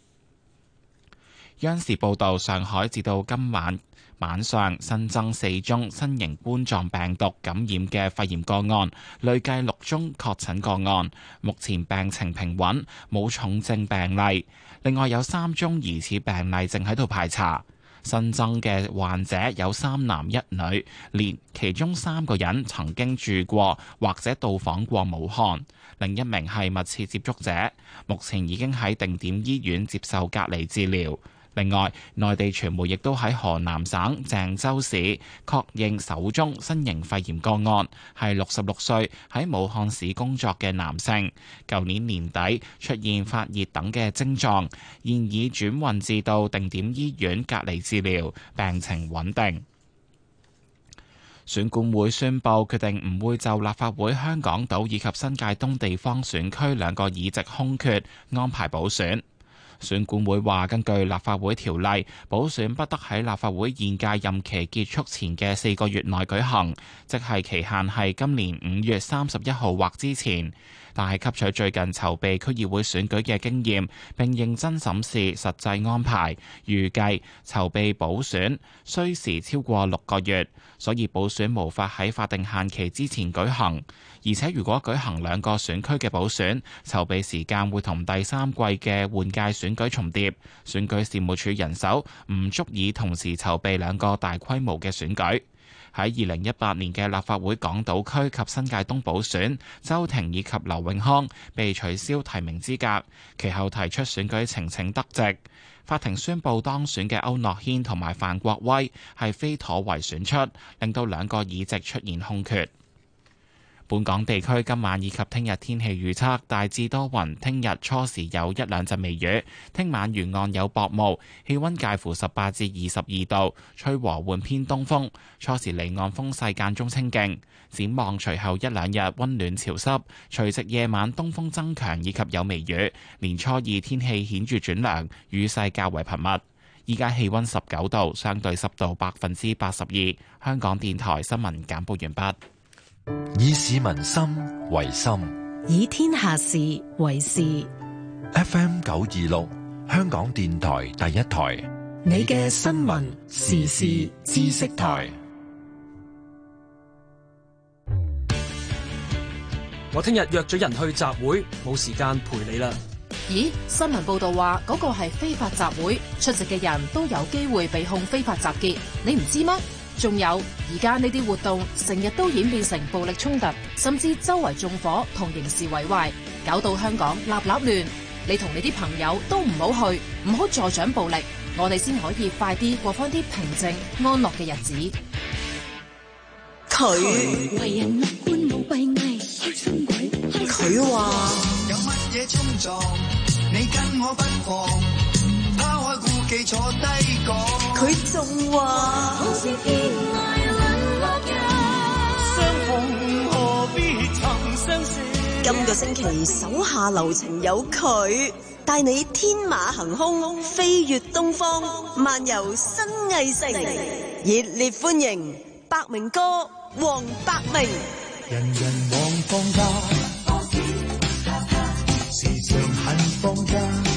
央視報導，上海至到今晚晚上新增四宗新型冠狀病毒感染嘅肺炎個案，累計六宗確診個案，目前病情平穩，冇重症病例。另外有三宗疑似病例正喺度排查。新增嘅患者有三男一女，連其中三個人曾經住過或者到訪過武漢，另一名係密切接觸者，目前已經喺定點醫院接受隔離治療。另外，內地傳媒亦都喺河南省鄭州市確認首宗新型肺炎個案，係六十六歲喺武漢市工作嘅男性，舊年年底出現發熱等嘅症狀，現已轉運至到定點醫院隔離治療，病情穩定。選管會宣布決定唔會就立法會香港島以及新界東地方選區兩個議席空缺安排補選。選管會話，根據立法會條例，補選不得喺立法會現屆任期結束前嘅四個月內舉行，即係期限係今年五月三十一號或之前。但係吸取最近籌備區議會選舉嘅經驗，並認真審視實際安排，預計籌備補選需時超過六個月，所以補選無法喺法定限期之前舉行。而且如果舉行兩個選區嘅補選，籌備時間會同第三季嘅換屆選舉重疊，選舉事務處人手唔足以同時籌備兩個大規模嘅選舉。喺二零一八年嘅立法會港島區及新界東補選，周庭以及劉永康被取消提名資格，其後提出選舉呈請得直。法庭宣布當選嘅區諾軒同埋范國威係非妥為選出，令到兩個議席出現空缺。 本港地區今晚以及聽日天氣預測大致多雲，聽日初時有一兩陣微雨，聽晚沿岸有薄霧，氣溫介乎十八至二十二度，吹和緩偏東風，初時離岸風勢間中清勁。展望隨後一兩日溫暖潮濕，除夕夜晚東風增強以及有微雨，年初二天氣顯著轉涼，雨勢較為頻密。依家氣溫十九度，相對濕度百分之八十二。香港電台新聞簡報完畢。 以市民心為心， 以天下事為事。 F M 九二六，香港電台第一台， 你嘅新聞時事知識台。 我聽日約咗人去集會，冇時間陪你啦。 咦？新聞報道話嗰個係非法集會，出席嘅人都有機會被控非法集結，你唔知咩？仲有，而家呢啲活動成日都演變成暴力衝突，甚至周圍縱火同刑事毀壞，搞到香港立立亂。你同你啲朋友都唔好去，唔好助長暴力，我哋先可以快啲過翻啲平靜安樂嘅日子。 佢為人樂觀冇閉翳，開心鬼。 佢話有乜嘢衝撞，你跟我不妨拋開顧忌坐低講。 佢仲話好似天涯淪落人， 相逢何必曾相識。 今個星期手下留情有佢，帶你天馬行空，飛越東方，漫遊新藝城，熱烈歡迎百鳴哥黃百鳴。 人人望放假，時常恨放假，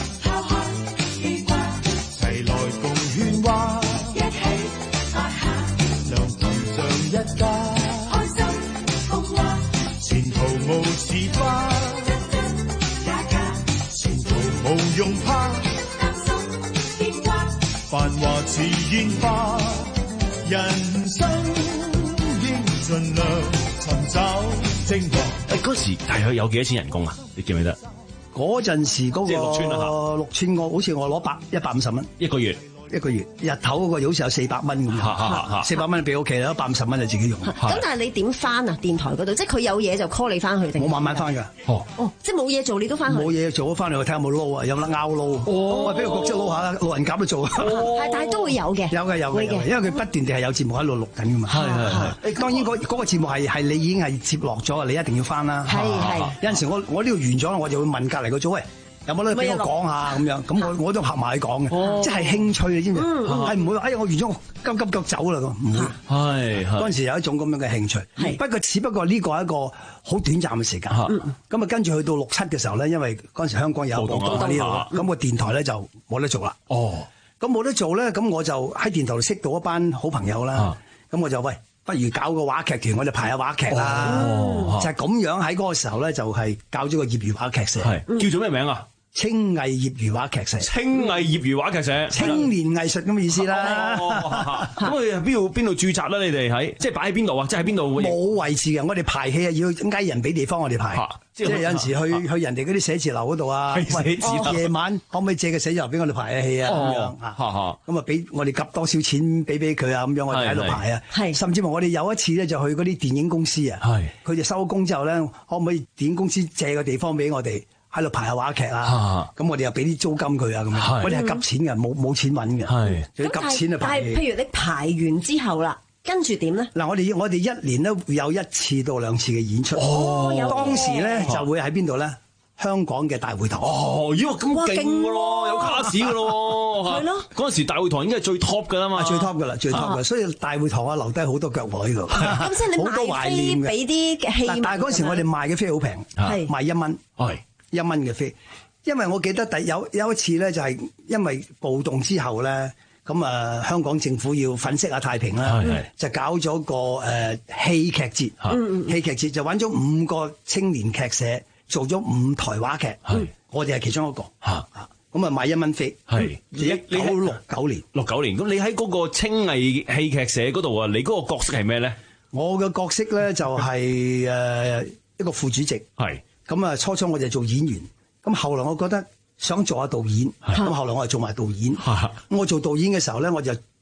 齊來共喧嘩，一起發下，良朋像一家，開心共話，前途無事花，假假，前途無用怕，擔心變化，繁華似煙花，人生應盡量尋找精華。 誒嗰時大約有幾多錢人工啊？你記唔記得？ 嗰陣時嗰個即係六村啦嚇， 六村我好似我攞百一百五十蚊一個月。 一個月日頭嗰個好似有四百蚊咁，四百蚊俾屋企啦，一百五十蚊就自己用。 咁但係你點翻啊？電台嗰度，即係佢有嘢就 call 你翻去定？ 我慢慢翻㗎。 哦，哦，即係冇嘢做你都翻去。 冇嘢做咗翻嚟，我睇下有冇撈啊，有冇得拗撈。哦，我俾個角色撈下啦，路人甲都做。 係，但係都會有嘅。 有嘅有嘅，因為佢不斷地係有節目喺度錄緊㗎嘛。係係係。當然嗰嗰個節目係係你已經係接落咗，你一定要翻啦。係係。有陣時我我呢度完咗，我就會問隔離個組喂。有冇得俾我講下咁樣？咁我我都合埋佢講嘅，即係興趣你知唔知？係唔會話哎呀，我完咗我急急腳走啦咁，唔會。係嗰陣時有一種咁樣嘅興趣。不過只不過呢個係一個好短暫嘅時間。咁啊跟住去到六七嘅時候咧，因為嗰陣時香港有報道呢度，咁個電台咧就冇得做啦。哦，咁冇得做咧，咁我就喺電台度識到一班好朋友啦。咁我就喂，不如搞個話劇團，我哋排下話劇啦。就係咁樣喺嗰個時候咧，就係搞咗個業餘話劇社。 叫做咩名啊？ 青藝業餘話劇社， 青藝業餘話劇社， 青年藝術咁嘅意思啦。 咁佢邊度邊度註冊咧？你哋喺即係擺喺邊度啊？即係喺邊度？ 冇位置嘅，我哋排戲啊，要嗌人俾地方我哋排。即係有陣時去去人哋嗰啲寫字樓嗰度啊，夜晚可唔可以借個寫字樓俾我哋排下戲啊？咁樣啊，咁啊俾我哋夾多少錢俾俾佢啊？咁樣我哋喺度排啊。甚至乎我哋有一次咧就去嗰啲電影公司啊，佢哋收工之後咧，可唔可以電影公司借個地方俾我哋？喺度排下話劇啊，咁我哋又俾啲租金佢啊，咁樣我哋係急錢嘅，冇冇錢揾嘅，要急錢去排。 但係譬如你排完之後啦，跟住點咧？ 嗱，我哋我哋一年都會有一次到兩次嘅演出。 哦，有當時咧就會喺邊度咧？香港嘅大會堂。 哦，咦，咁勁㗎咯，有卡士㗎咯， 係咯。 嗰陣時大會堂已經係最 top 㗎啦嘛， 最 top 㗎啦，最 top 㗎，所以大會堂啊留低好多腳喎喺度。 咁即係你賣飛俾啲戲。 但係嗰陣時我哋賣嘅飛好平，賣一蚊。係。一蚊嘅飛，因為我記得第有有一次咧，就係因為暴動之後咧，咁啊香港政府要粉飾下太平啦，就搞咗個誒戲劇節，戲劇節就揾咗五個青年劇社做咗五台話劇，我哋係其中一個，咁啊賣一蚊飛，係一九六九年， 六九年，咁你喺嗰個青藝戲劇社嗰度啊，你嗰個角色係咩咧？ 我嘅角色咧就係誒一個副主席，係。咁啊，初初我就做演員，咁後來我覺得想做下導演，咁後來我係做埋導演。我做導演嘅時候咧，我就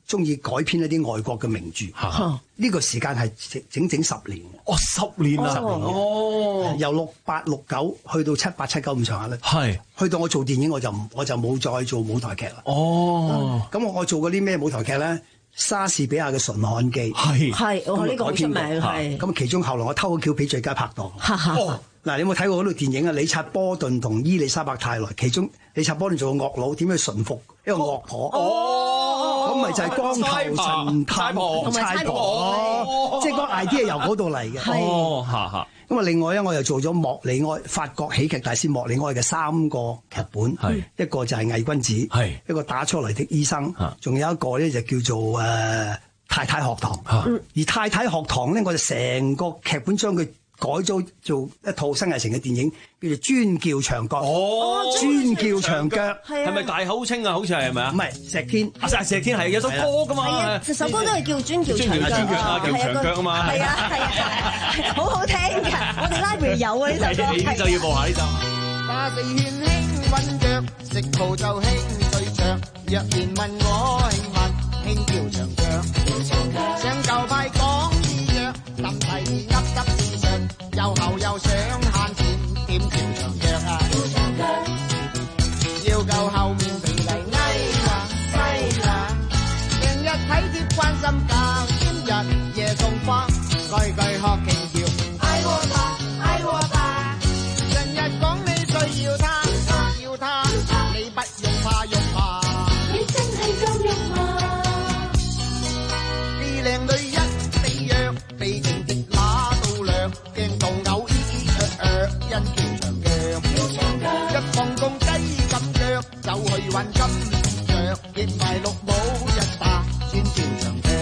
中意改編一啲外國嘅名著。呢個時間係整整十年。 哦，十年啦， 哦，由六八六九去到七八七九咁上下咧。 係， 去到我做電影我就我就冇再做舞台劇啦。 哦， 咁我我做過啲咩舞台劇咧？莎士比亞嘅《純漢記》 係係，我呢個好出名係。 咁其中後來我偷橋俾最佳拍檔。哦，嗱，你有冇睇過嗰套電影啊？理察波頓同伊麗莎白泰萊，其中理察波頓做個惡佬，點樣馴服一個惡婆？哦，咁咪就係光頭神探同差婆，即係個 idea 由嗰度嚟嘅。 哦，嚇嚇。 咁啊，另外咧，我又做咗莫里哀，法國喜劇大師莫里哀嘅三個劇本，一個就係偽君子，一個打出嚟的醫生，仲有一個咧就叫做誒、呃、太太學堂。而太太學堂咧，我就成個劇本將佢改咗做一套新藝城嘅電影，叫做專叫長腳。 哦， 專叫長腳， 係咪大口清啊？好似係咪啊？ 唔係石天， 啊石天係有首歌噶嘛？ 係啊，首歌都係叫專叫長腳啊， 叫長腳啊嘛。 係啊係啊，好好聽㗎。我哋 library 有啊呢首歌。 呢就要播下呢首。 打四圈輕揾腳，食葡就輕對着。若然問我興問，輕叫長腳。想舊派講醫藥，臨提噏噏事實，又後又想慳錢，點叫長腳啊？要夠後面皮嚟翳啦翳啦，成日體貼關心教，今日夜送花，句句學勁叫，愛我吧愛我吧，成日講你需要他要他，你不用怕用怕，你真係夠用嘛？啲靚女一地約，被情敵拿到量，驚到嘔咿咿呃呃，因叫長腳，一放工雞咁腳，走去揾金雀，亦埋綠帽一打，專叫長腳。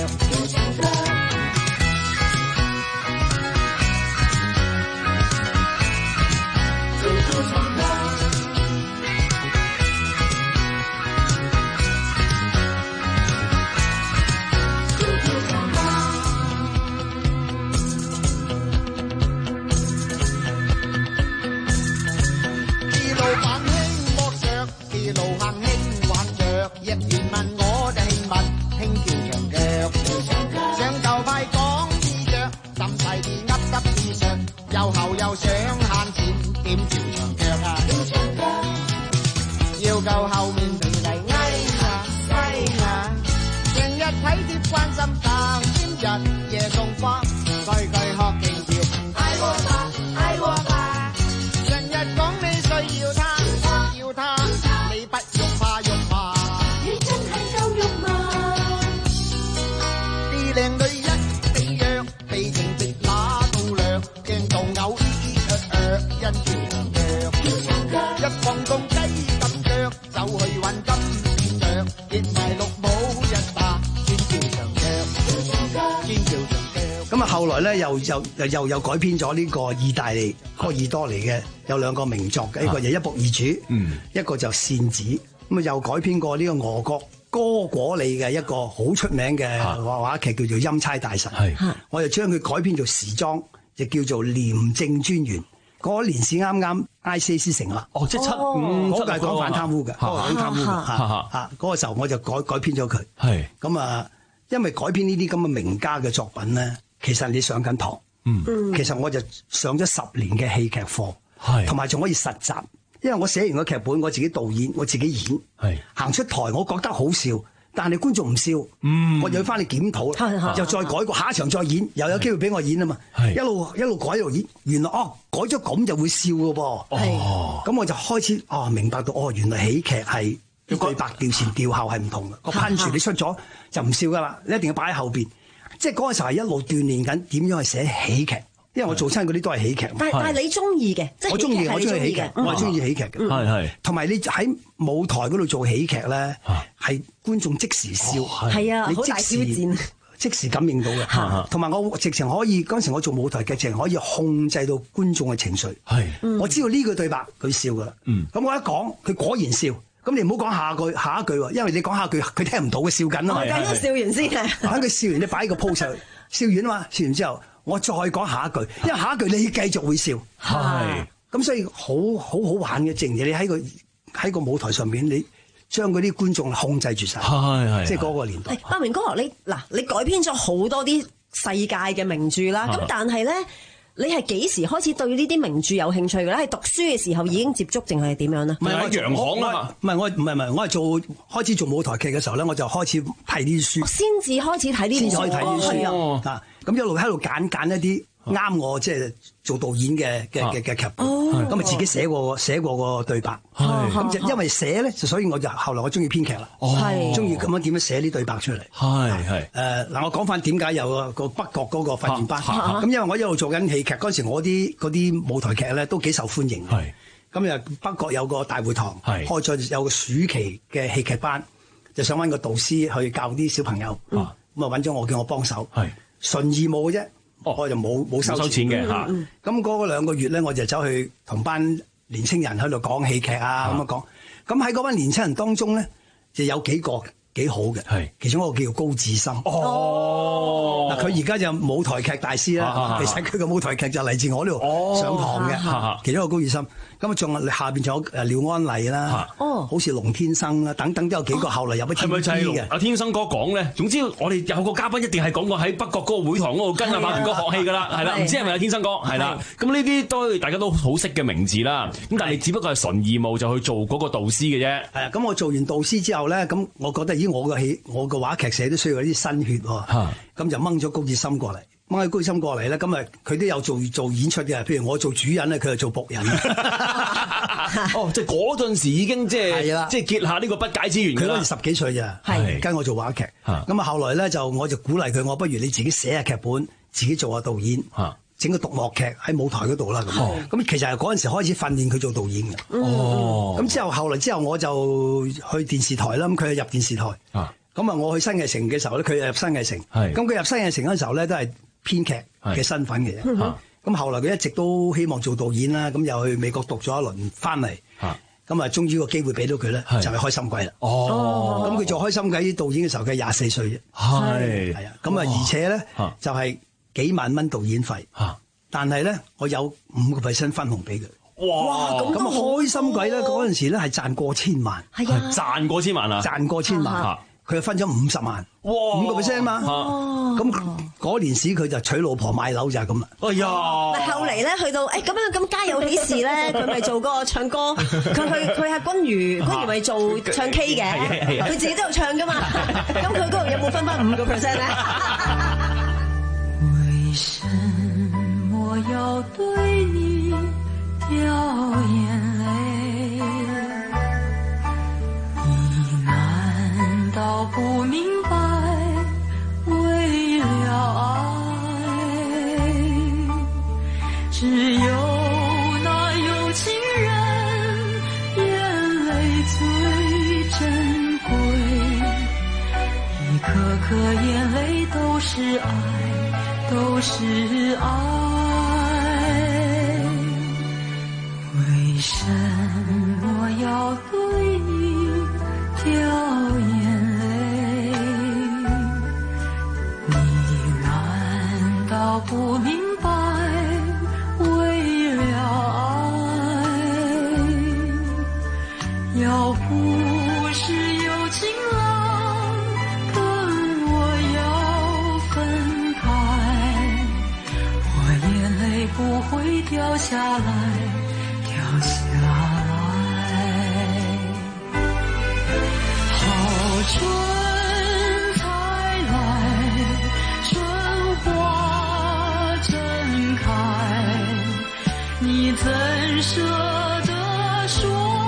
又後又想慳錢，點叫長腳啊？要夠後面皮嚟翳啊翳啊，成日體貼關心教，今日夜送花，句句學勁叫，愛我吧愛我吧，成日講你需要他要他，你不用怕用怕，你真係夠用嘛？啲靚女一地約，被情敵拿到量，驚到嘔咿咿呃呃，因叫長腳，一放工雞咁腳，走去揾金雀，亦埋綠帽一打，專叫長腳，專叫長腳。 咁啊，後來咧又又又又又改編咗呢個意大利哥爾多尼嘅有兩個名作嘅，一個就一僕二主，嗯，一個就扇子。咁啊，又改編過呢個俄國哥果利嘅一個好出名嘅話劇叫做《欽差大臣》，我就將佢改編做時裝，就叫做《廉政專員》。嗰年是啱啱 I C A C 成立， 哦，即係七五， 嗰屆講反貪污嘅，嗰個反貪污嘅，嚇嗰個時候我就改改編咗佢。係咁啊，因為改編呢啲咁嘅名家嘅作品咧，其實你上緊堂，嗯，其實我就上咗十年嘅戲劇課，係同埋仲可以實習。因為我寫完個劇本，我自己導演，我自己演，係行出台，我覺得好笑，但係觀眾唔笑，嗯，我又要翻嚟檢討，又再改過，下一場再演，又有機會俾我演啊嘛，一路一路改一路演，原來哦改咗咁就會笑嘅噃，哦，咁我就開始哦明白到哦原來喜劇係對白調前調後係唔同嘅，個噴泉你出咗就唔笑噶啦，你一定要擺喺後邊，即係嗰個時候係一路鍛鍊緊點樣去寫喜劇。因為我做親嗰啲都係喜劇， 但係但係你中意嘅，即係我中意，我中意喜劇，我係中意喜劇嘅，係係。同埋你喺舞台嗰度做喜劇咧，係觀眾即時笑， 係啊，好大挑戰， 即時感應到嘅。同埋我直情可以嗰陣時我做舞台劇，直情可以控制到觀眾嘅情緒。係，我知道呢句對白佢笑噶啦。咁我一講，佢果然笑。咁你唔好講下句下一句喎，因為你講下句佢聽唔到嘅，笑緊啊嘛。 等佢笑完先啊， 等佢笑完，你擺個 pose，笑完啊嘛，笑完之後。我再講下一句，因為下一句你繼續會笑，係咁所以好好好玩嘅。正如你喺個喺個舞台上面，你將嗰啲觀眾控制住晒， 係係即係嗰個年代。 百鳴哥，你嗱你改編咗好多啲世界嘅名著啦，咁但係咧，你係幾時開始對呢啲名著有興趣嘅咧？係讀書嘅時候已經接觸定係點樣咧？ 唔係我洋行啊，唔係我唔係唔係我係做開始做舞台劇嘅時候咧，我就開始睇呢啲書， 先至開始睇呢啲書， 先至可以睇呢啲書啊。咁一路喺度揀揀一啲啱我即係做導演嘅嘅嘅嘅劇本，咁咪自己寫過寫過個對白，咁就因為寫咧，就所以我就後來我中意編劇啦，中意咁樣點樣寫啲對白出嚟。係係誒嗱，我講翻點解有個北角嗰個訓練班，咁因為我一路做緊戲劇嗰陣時，我啲嗰啲舞台劇咧都幾受歡迎嘅。咁又北角有個大會堂，開咗有個暑期嘅戲劇班，就想揾個導師去教啲小朋友，咁啊揾咗我叫我幫手，純義務嘅啫。我就冇冇收錢嘅嚇，咁嗰個兩個月咧，我就走去同班年青人喺度講戲劇啊咁樣講，咁喺嗰班年青人當中咧，就有幾個幾好嘅，其中一個叫高志森。哦，嗱佢而家就舞台劇大師啦，其實佢個舞台劇就嚟自我呢度上堂嘅，其中一個高志森。咁啊，仲下邊仲有誒廖安麗啦，哦，好似龍天生啦，等等都有幾個後來入咗 T V B 嘅。 阿天生哥講咧，總之我哋有個嘉賓一定係講過喺北角嗰個會堂嗰度跟阿百鳴哥學戲噶啦，係啦，唔知係咪阿天生哥？係啦，咁呢啲都大家都好識嘅名字啦。咁但係只不過係純義務就去做嗰個導師嘅啫。 係啊，咁我做完導師之後咧，咁我覺得咦，我個戲我個話劇社都需要啲新血喎，咁就掹咗高志森過嚟。掹起高志森過嚟咧，咁啊佢都有做做演出嘅，譬如我做主人咧，佢就做僕人。 哦，即係嗰陣時已經即係即係結下呢個不解之緣。 佢嗰陣十幾歲咋，係跟我做話劇。咁啊後來咧就我就鼓勵佢，我不如你自己寫下劇本，自己做下導演，整個獨幕劇喺舞台嗰度啦。咁咁其實係嗰陣時開始訓練佢做導演嘅。哦，咁之後後來之後我就去電視台啦，咁佢入電視台。咁啊我去新藝城嘅時候咧，佢入新藝城。咁佢入新藝城嗰陣時候咧都係編劇嘅身份嘅啫，咁、嗯、後來佢一直都希望做導演啦，咁又去美國讀咗一輪翻嚟，咁啊終於個機會俾到佢咧，就係開心鬼啦。哦，咁佢做開心鬼導演嘅時候，佢廿四歲啫，係係啊，咁啊而且咧就係幾萬蚊導演費，但係咧我有五個 percent 分紅俾佢。哇！咁啊開心鬼咧嗰陣時咧係賺過千萬， 係啊，賺過千萬啊， 賺過千萬。佢就分咗五十萬，五個 percent 嘛，咁嗰年時佢就娶老婆買樓就係咁啦。哎呀！ 後嚟咧去到誒咁樣咁家有喜事咧，佢咪做個唱歌，佢去佢係君如，君如咪做唱 K 嘅，佢自己都有唱噶嘛。咁佢嗰度有冇分翻五個 percent 咧？ 為什麼要對你掉眼淚？難道不明白為了愛，只有那有情人眼淚最珍貴，一顆顆眼淚都是愛，都是愛，為什麼要對你掉眼淚？你難道不明白為了愛，要不是有情郎跟我要分開，我眼淚不會掉下來，掉下來。春才來，春花正開，你怎捨得說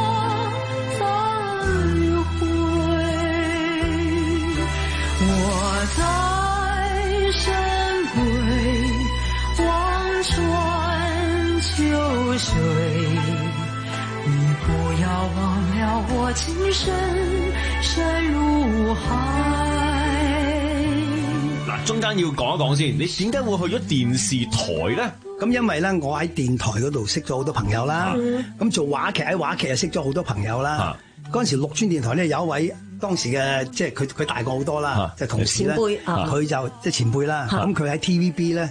再會？我在深閨望穿秋水，你不要忘了我情深深如海。 嗱，中間要講一講先，你點解會去咗電視台咧？ 咁因為咧，我喺電台嗰度識咗好多朋友啦。咁、嗯、做話劇喺話劇又識咗好多朋友啦。嗰陣、啊、時綠村電台咧有一位當時嘅，即係佢佢大過好多啦，啊、就同事咧，佢、啊、就即係前輩啦。咁佢喺 T V B 咧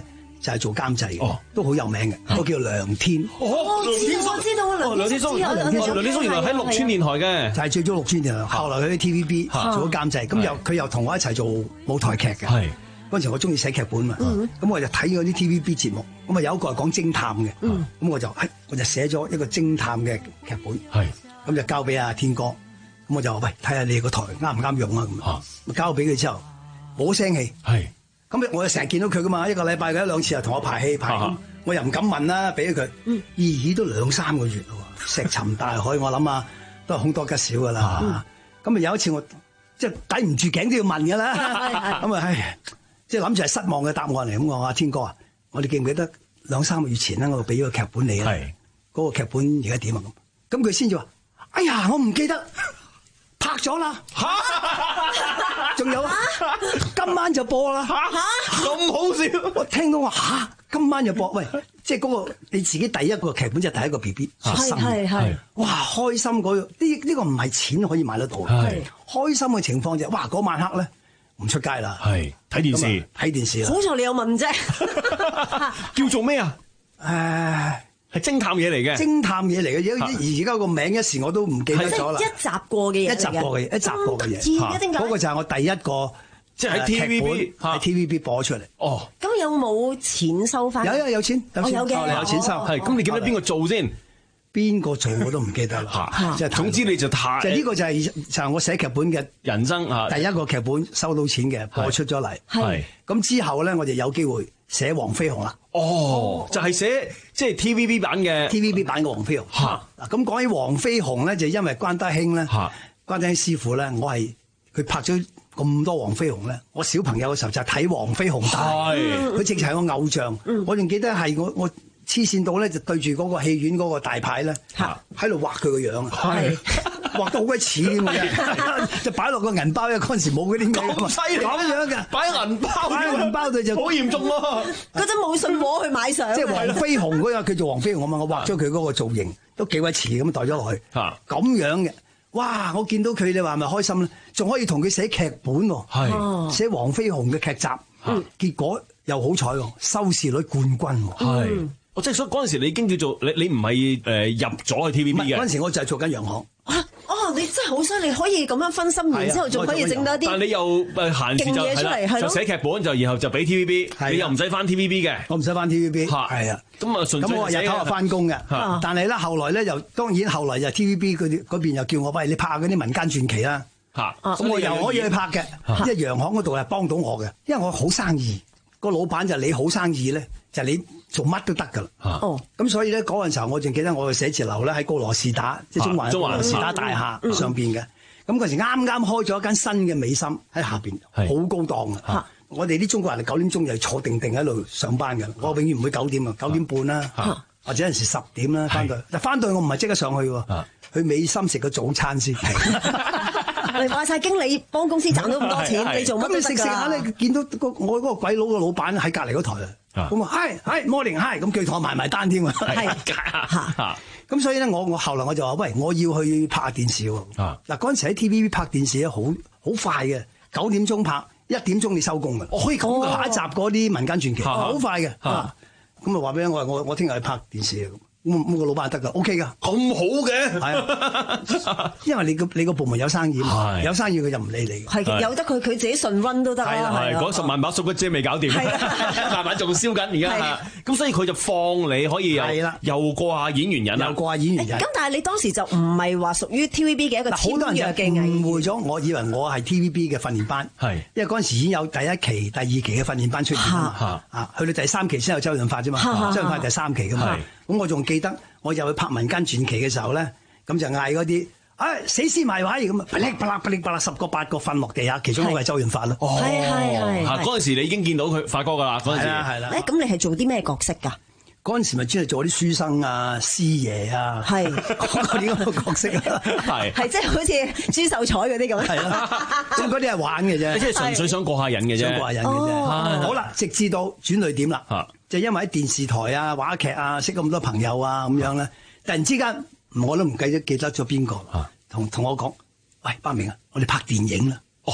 就係做監製嘅，都好有名嘅，嗰叫梁天。 哦， 梁天松，我知道啊，梁天松， 梁天松原來喺綠村電台嘅， 就係最早綠村電台，後來佢喺 T V B 做咗監製，咁又佢又同我一齊做舞台劇嘅。係嗰陣時我中意寫劇本嘛，咁我就睇嗰啲 T V B 節目，咁啊有一個係講偵探嘅，咁我就誒我就寫咗一個偵探嘅劇本，係咁就交俾阿天哥，咁我就話喂，睇下你個台啱唔啱用啊咁，交俾佢之後冇聲氣，係咁我又成日見到佢噶嘛，一個禮拜佢一兩次又同我排戲排，我又唔敢問啦，俾咗佢，咦都兩三個月咯，石沉大海，我諗啊都係凶多吉少噶啦，咁啊有一次我即係抵唔住頸都要問噶啦，咁啊唉。即係諗住係失望嘅答案嚟，咁我話天哥啊，我哋記唔記得兩三個月前咧，我俾咗個劇本你啊，嗰個劇本而家點啊咁？咁佢先至話：哎呀，我唔記得拍咗啦，仲有啊，今晚就播啦， 咁好笑！ 我聽到話嚇，今晚就播，喂，即係嗰個你自己第一個劇本就係第一個 B B 出生，係係，哇，開心嗰個呢呢個唔係錢可以買得到嘅，開心嘅情況就係哇嗰晚黑咧。唔出街啦，係睇電視，睇電視啦。 好彩你有問啫， 叫做咩啊？ 誒， 係偵探嘢嚟嘅， 偵探嘢嚟嘅。而而家個名一時我都唔記得咗啦。 一集過嘅嘢， 一集過嘅嘢，一集過嘅嘢。嗰個就係我第一個， 即係喺 T V B 喺 T V B 播出嚟。哦， 咁有冇錢收翻？ 有有有錢，有錢， 有嘅， 有錢收。 係，咁你記得邊個做先？ 邊個做我都唔記得啦， 即係總之你就太就呢個就係就係我寫劇本嘅人生啊， 第一個劇本收到錢嘅播出咗嚟，係咁之後咧我就有機會寫黃飛鴻啦。 哦，就係寫即係 T V B 版嘅 T V B 版嘅黃飛鴻。嗱咁講起黃飛鴻咧，就因為關德興咧，關德興師傅咧，我係佢拍咗咁多黃飛鴻咧，我小朋友嘅時候就睇黃飛鴻大，佢直情係我偶像，我仲記得係我我。黐線到咧就對住嗰個戲院嗰個大牌咧，喺度畫佢個樣，畫到好鬼似添嘅，就擺落個銀包，因為嗰陣時冇嗰啲嘢，咁犀利咁樣嘅， 擺銀包， 擺銀包度就好嚴重喎。 嗰陣冇信和去買相， 即係黃飛鴻嗰個佢做黃飛鴻啊嘛，我畫咗佢嗰個造型都幾鬼似咁袋咗落去，咁樣嘅，哇！我見到佢你話係咪開心咧？仲可以同佢寫劇本喎，寫黃飛鴻嘅劇集，結果又好彩喎，收視率冠軍喎，係。 我即係所以嗰陣時你已經叫做你你唔係誒入咗去 T V B 嘅。 嗰陣時我就係做緊洋行。 啊哦，你真係好犀利，可以咁樣分心，然之後仲可以整多啲。 但係你又誒閒時就係啦，就寫劇本就然後就俾 T V B，你又唔使翻 T V B 嘅。 我唔使翻 T V B。係啊。 咁啊，純粹咁我日頭又翻工嘅。但係咧後來咧又當然後來就 T V B 嗰啲嗰邊又叫我喂你拍下嗰啲民間傳奇啦。嚇。咁我又可以去拍嘅，因為洋行嗰度係幫到我嘅，因為我好生意，個老闆就你好生意咧。就你做乜都得㗎啦，哦，咁所以咧嗰陣時候我仲記得我嘅寫字樓咧喺高羅士打，即係中環高羅士打大廈上邊嘅，咁嗰時啱啱開咗一間新嘅美心喺下邊，好高檔嘅，我哋啲中國人九點鐘就坐定定喺度上班嘅，我永遠唔會九點啊，九點半啦，或者有陣時十點啦翻到，但翻到去我唔係即刻上去喎，去美心食個早餐先。 你話晒經理幫公司賺到咁多錢，你做乜都得㗎？咁你食食下咧，見到個我嗰個鬼佬個老闆喺隔離嗰台啊，咁啊，hi hi morning hi，咁佢同我埋埋單添啊，係，咁所以咧，我我後來我就話，喂，我要去拍下電視喎。嗱嗰陣時喺 T V B 拍電視咧，好好快嘅，九點鐘拍，一點鐘你收工嘅，我可以咁下一集嗰啲民間傳奇，好快嘅，咁啊話俾我話，我我聽日去拍電視啊。咁咁個老闆得噶 ，OK 噶， 咁好嘅， 係啊，因為你個你個部門有生意，有生意佢就唔理你， 係由得佢佢自己順 run 都得，係係嗰十萬把粟骨姐未搞掂，慢慢仲燒緊而家，咁所以佢就放你可以又又過下演員癮， 又過下演員癮。 咁但係你當時就唔係話屬於 T V B 嘅一個好多人就誤會咗，我以為我係 T V B 嘅訓練班，係因為嗰陣時已經有第一期、第二期嘅訓練班出現啊，啊，去到第三期先有周潤發啫嘛，周潤發係第三期噶嘛。咁我仲記得，我又去拍民間傳奇嘅時候咧，咁就嗌嗰啲，唉死屍埋位咁啊，噼哩啪啦噼哩啪啦，十個八個瞓落地下，其中一個係周潤發咯。 係係係。 嚇！嗰陣時你已經見到佢發哥噶啦，嗰陣時。係啦係啦。誒， 咁你係做啲咩角色㗎？ 嗰陣時咪專係做啲書生啊、師爺啊，係嗰啲咁嘅角色啊，係係即係好似朱秀彩嗰啲咁。係啦，咁嗰啲係玩嘅啫， 即係純粹想過下癮嘅啫， 想過下癮嘅啫。好啦，直至到轉捩點啦，就因為喺電視台啊、話劇啊，識咁多朋友啊咁樣咧，突然之間我都唔記得記得咗邊個，同同我講：喂，巴明啊，我哋拍電影啦！哦，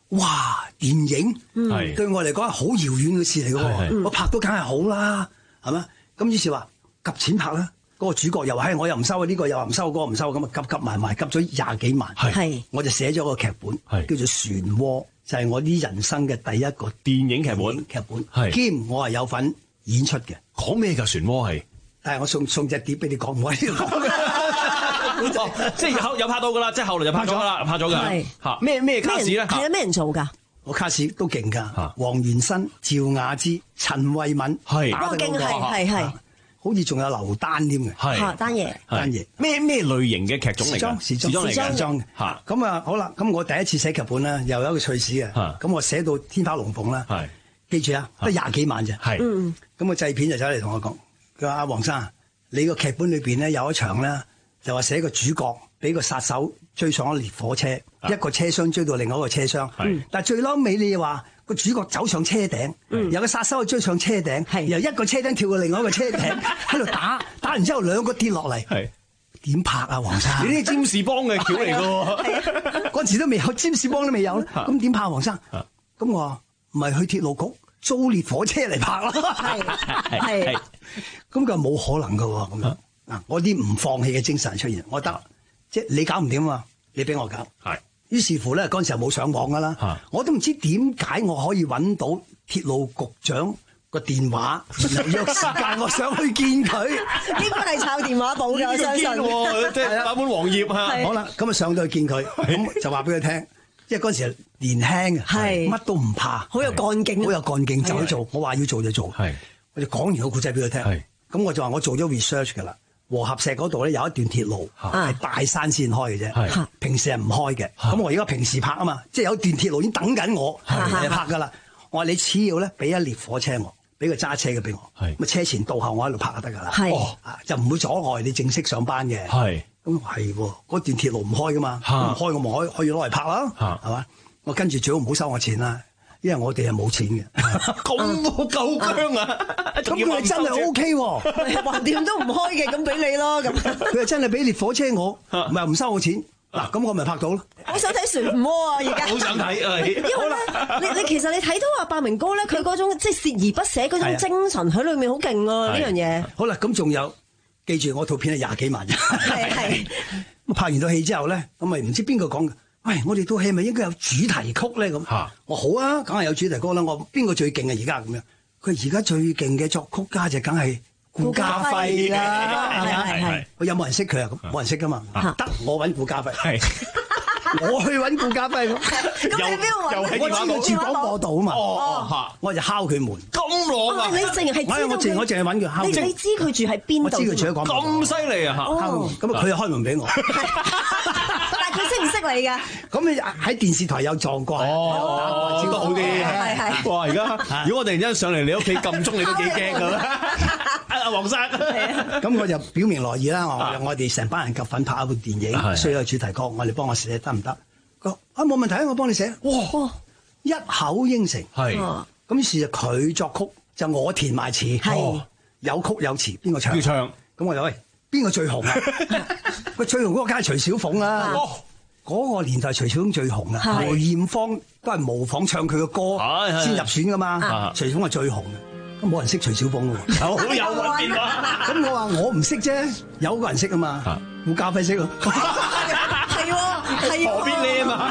哇！電影係對我嚟講係好遙遠嘅事嚟嘅喎，我拍到梗係好啦，係嘛？咁於是話夾錢拍啦，嗰、嗰個主角又係我又唔收啊，呢、呢個又話唔收，嗰、嗰個唔收，咁啊急急埋埋急咗廿幾萬， 係我就寫咗個劇本，叫做《漩渦》，就係我啲人生嘅第一個電影劇本， 劇本兼我係有份演出嘅。 講咩㗎？漩渦係？ 但係我送送隻碟俾你講，唔可以講。 哦，即係有有拍到噶啦，即係後來就拍咗噶啦，拍咗噶。嚇咩咩卡士咧？ 係啊，咩人做㗎？ 我卡士都勁㗎，黃元申、趙雅芝、陳慧敏， 係哦，勁係係係， 好似仲有劉丹添嘅， 係丹爺， 丹爺咩咩類型嘅劇種嚟㗎？ 時裝時裝嚟嘅，時裝嚇。咁啊好啦，咁我第一次寫劇本啦，又有一個趣事嘅，咁我寫到天花龍鳳啦，記住啊，得廿幾萬啫，係，咁個製片就走嚟同我講，佢話阿黃生，你個劇本裏邊咧有一場咧。就話寫個主角俾個殺手追上一列火車，啊、一個車廂追到另外一個車廂。嗯、但係最嬲尾你話個主角走上車頂，嗯、有個殺手去追上車頂，是由一個車頂跳到另外一個車頂喺度打，打完之後兩個跌落嚟。點是拍啊，黃生？ 你啲占士邦嘅橋嚟㗎喎， 嗰陣時都未有，占士邦都未有咧。咁點、啊、拍黃生？咁、啊、我話唔係去鐵路局租列火車嚟拍咯。係係，咁佢話冇可能㗎喎咁樣。嗱，我啲唔放棄嘅精神出現，我得即係你搞唔掂啊，你俾我搞。係，於是乎咧，嗰陣時候冇上網噶啦，我都唔知點解我可以揾到鐵路局長個電話，然後約時間，我想去見佢。 應該係抄電話簿嘅，我相信。 即係打本黃頁嚇。 好啦，咁啊上到去見佢，咁就話俾佢聽，因為嗰陣時年輕啊，乜都唔怕， 好有幹勁， 好有幹勁就去做。我話要做就做。係，我就講完個故仔俾佢聽。係，咁我就話我做咗 research 㗎啦。和合石嗰度咧有一段鐵路係大山先開嘅啫，平時係唔開嘅。咁我而家平時拍啊嘛，即係有段鐵路已經等緊我嚟拍噶啦。我話你只要咧俾一列火車我，俾個揸車嘅俾我，咁車前到後我喺度拍就得噶啦。就唔會阻礙你正式上班嘅。咁係喎，嗰段鐵路唔開噶嘛，唔開我咪可可以攞嚟拍啦，係嘛？我跟住最好唔好收我錢啦。因為我哋係冇錢嘅， 咁夠姜啊！ 咁佢真係 O K 喎， 橫掂都唔開嘅，咁俾你咯。咁佢係真係俾列火車我，唔係唔收我錢。嗱，咁我咪拍到咯。 我想睇漩渦啊！而家好想睇， 因為咧，你你其實你睇到阿伯明哥咧，佢嗰種即係鍥而不捨嗰種精神喺裏面好勁啊！呢樣嘢。 好啦，咁仲有，記住我套片係廿幾萬人。係係。咁拍完套戲之後咧，咁咪唔知邊個講嘅？喂，我哋套戲咪應該有主題曲咧咁？嚇！我好啊，梗係有主題曲啦。我邊個最勁啊？而家咁樣，佢而家最勁嘅作曲家就梗係顧嘉輝啦，係咪係？我有冇人識佢啊？冇人識噶嘛？得我揾顧嘉輝，係我去揾顧嘉輝。 咁你邊個揾？ 我知佢住廣播道啊嘛。哦，我就敲佢門。 咁攞啊！ 你淨係知道我淨我淨係揾佢敲。 你你知佢住喺邊度？ 我知佢住喺廣播道。 咁犀利啊！嚇！ 咁啊，佢又開門俾我。 佢識唔識你㗎？ 咁你喺電視台有撞過， 哦，都好啲。 係係。 哇！而家如果我突然之間上嚟你屋企撳鐘，你都幾驚㗎啦。阿黃生， 咁我就表明來意啦。我我哋成班人夾份拍一部電影，需要有主題曲，我哋幫我寫得唔得？佢話啊，冇問題啊，我幫你寫。哇！一口應承。係。咁於是就佢作曲，就我填埋詞。係。有曲有詞，邊個唱？ 要唱。 咁我就喂，邊個最紅啊？喂，最紅嗰個梗係徐小鳳啦。嗰個年代徐小鳳最紅啊，梅艷芳都係模仿唱佢嘅歌先入選噶嘛。徐小鳳係最紅嘅，咁冇人識徐小鳳嘅喎。 好有揾邊個？ 咁我話我唔識啫，有個人識啊嘛，顧嘉輝識咯。 係喎，係喎。 何必呢啊嘛？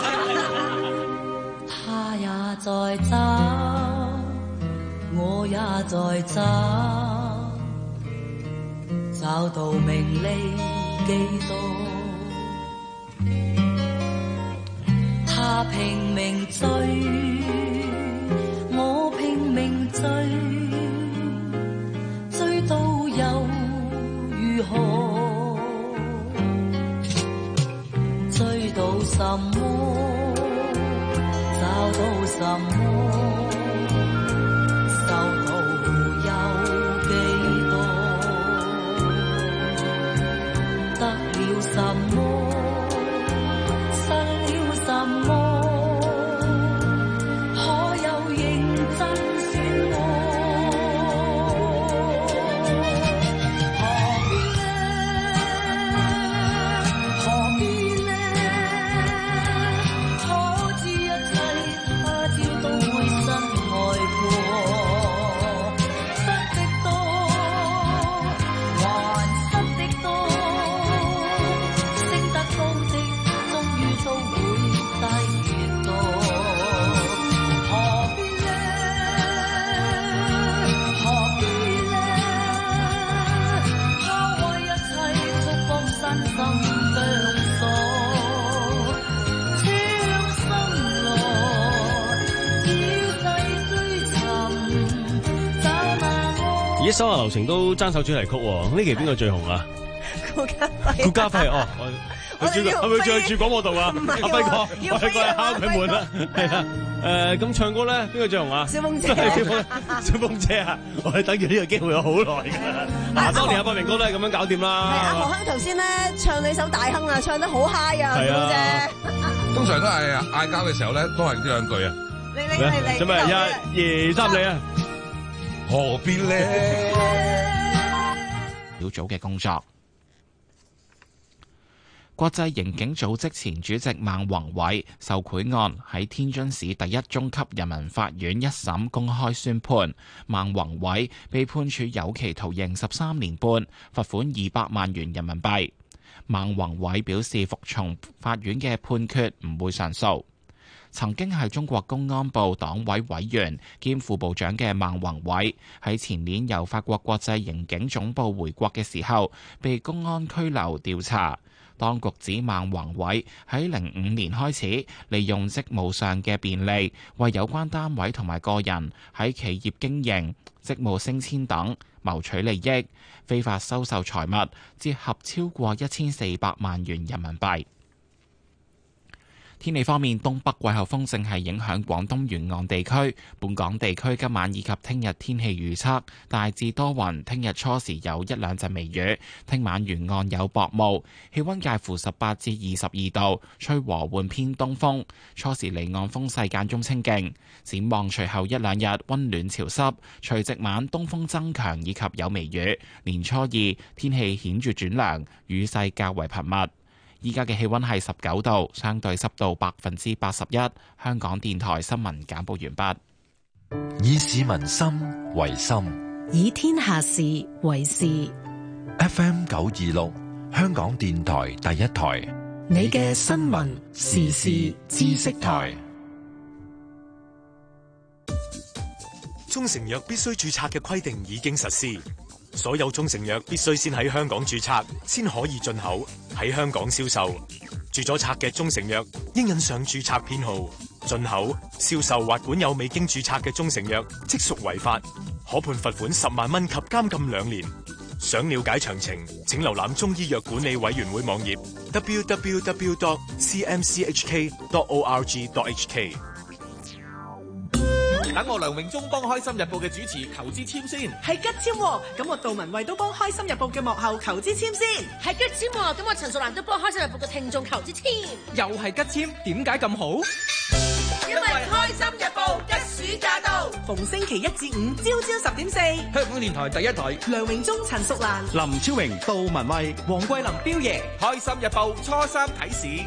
他也在找，我也在找，找到名利幾多？他拼命追，我拼命追，追到又如何？追到什麼？找到什麼？收到有幾多？得了什麼？ 手下留情都爭首主題曲喎，呢期邊個最紅啊？ 顧嘉輝。 顧嘉輝哦，我係咪仲係住廣播道啊？阿輝哥，我係過嚟敲佢門啦，係啊。誒，咁唱歌咧，邊個最紅啊？ 小鳳姐。 小鳳小鳳姐啊！我哋等住呢個機會有好耐㗎。嗱，當年阿伯明哥都係咁樣搞掂啦。 係阿何香頭先咧唱你首大亨啊，唱得好 high 啊，小鳳姐。 通常都係嗌交嘅時候咧，都係呢兩句啊。 你你你你。 做咩？一、二、三，你啊！ 何必咧？ 小組嘅工作。國際刑警組織前主席孟宏偉受賄案喺天津市第一中級人民法院一審公開宣判，孟宏偉被判處有期徒刑十三年半，罰款二百萬元人民幣。孟宏偉表示服從法院嘅判決，唔會上訴。曾經係中國公安部黨委委員兼副部長嘅孟宏偉喺前年由法國國際刑警總部回國嘅時候，被公安拘留調查。當局指孟宏偉喺零五年開始利用職務上嘅便利，為有關單位同埋個人喺企業經營、職務升遷等謀取利益，非法收受財物，折合超過一千四百萬元人民幣。天氣方面，東北季候風正係影響廣東沿岸地區，本港地區今晚以及聽日天氣預測大致多雲，聽日初時有一兩陣微雨，聽晚沿岸有薄霧，氣溫介乎十八至二十二度，吹和緩偏東風，初時離岸風勢間中清勁。展望隨後一兩日溫暖潮濕，除夕晚東風增強以及有微雨，年初二天氣顯著轉涼，雨勢較為頻密。依家嘅氣溫係十九度，相對濕度百分之八十一。香港電台新聞簡報完畢。以市民心為心， 以天下事為事。 F M 九二六，香港電台第一台， 你嘅新聞時事知識台。 中成藥必須註冊嘅規定已經實施。所有中成藥必須先喺香港註冊，先可以進口，喺香港銷售。註咗冊嘅中成藥應印上註冊編號。進口、銷售或管有未經註冊嘅中成藥，即屬違法，可判罰款十萬蚊及監禁兩年。想了解詳情，請瀏覽中醫藥管理委員會網頁 double-u double-u double-u dot c m c h k dot org dot h k。 等我梁榮忠幫開心日報嘅主持求支簽先， 係吉簽喎。咁我杜文慧都幫開心日報嘅幕後求支簽先， 係吉簽喎。咁我陳淑蘭都幫開心日報嘅聽眾求支簽， 又係吉簽，點解咁好？ 因為開心日報吉暑假到，逢星期一至五朝朝十點四， 香港電台第一台， 梁榮忠、陳淑蘭、 林超榮、杜文慧、黃桂林、標爺，開心日報初三睇市。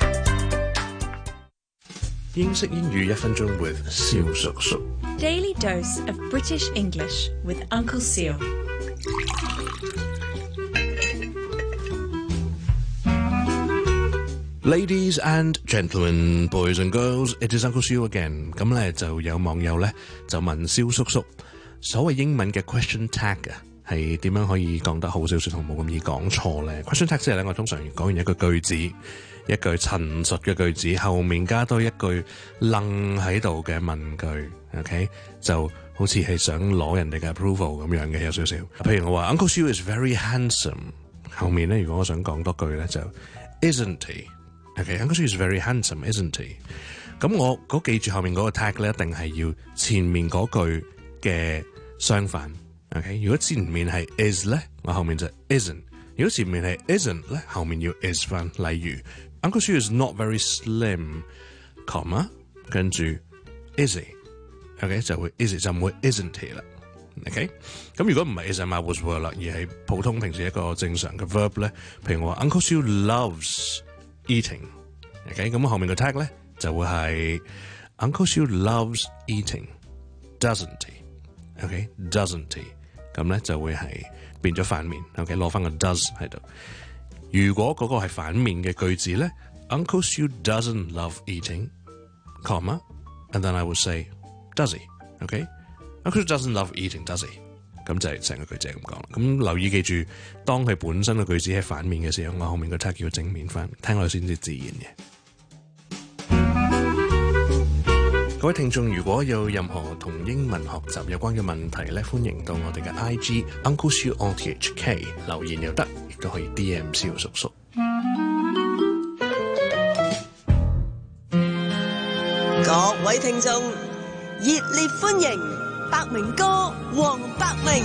英式英語一分鐘 with 蕭叔叔。 Daily dose of British English with Uncle Seal。 Ladies and gentlemen, boys and girls, it is Uncle Seal again。咁咧就有網友咧就問蕭叔叔，所謂英文嘅 question tag 啊，係點樣可以講得好少少同冇咁易講錯咧 ？question tag 即係咧，我通常講完一個句子。一句陳述嘅句子後面加多一句愣喺度嘅問句 ，OK 就好似係想攞人哋嘅 approval 咁樣嘅，有少少。譬如我話 Uncle Siu is very handsome， 後面咧如果我想講多句咧就 Isn't he？OK，Uncle Siu is very handsome，isn't he？ 咁我嗰記住後面嗰個 tag 咧，一定係要前面嗰句嘅相反。OK， 如果前面係 is 咧，我後面就 isn't。如果前面係 isn't 咧，後面要 is 翻。例如Uncle Siu is not very slim, comma 跟住 is he，OK 就會 is he 就唔會 isn't he 啦 ，OK 咁如果唔係 is am I was were 啦，而係普通平時一個正常嘅 verb 咧，譬如我話 Uncle Siu loves eating，OK 咁後面個 tag 咧就會係 Uncle Siu loves eating，doesn't he？OK doesn't he？咁咧就會係變咗反面 ，OK 攞翻個 does 喺度。如果嗰個係反面嘅句子咧 ，Uncle Siu doesn't love eating, comma, and then I would say, does he? OK? Uncle Siu doesn't love eating, does he? 咁就係成個句子咁講啦。咁留意記住，當佢本身嘅句子係反面嘅時候，我後面個 tag 要正面翻，聽落先至自然嘅。 各位聽眾，如果有任何同英文學習有關嘅問題咧，歡迎到我哋嘅 I G Uncle Siu O T H K 留言又得，亦都可以 D M 蕭叔叔。 各位聽眾，熱烈歡迎百鳴哥黃百鳴。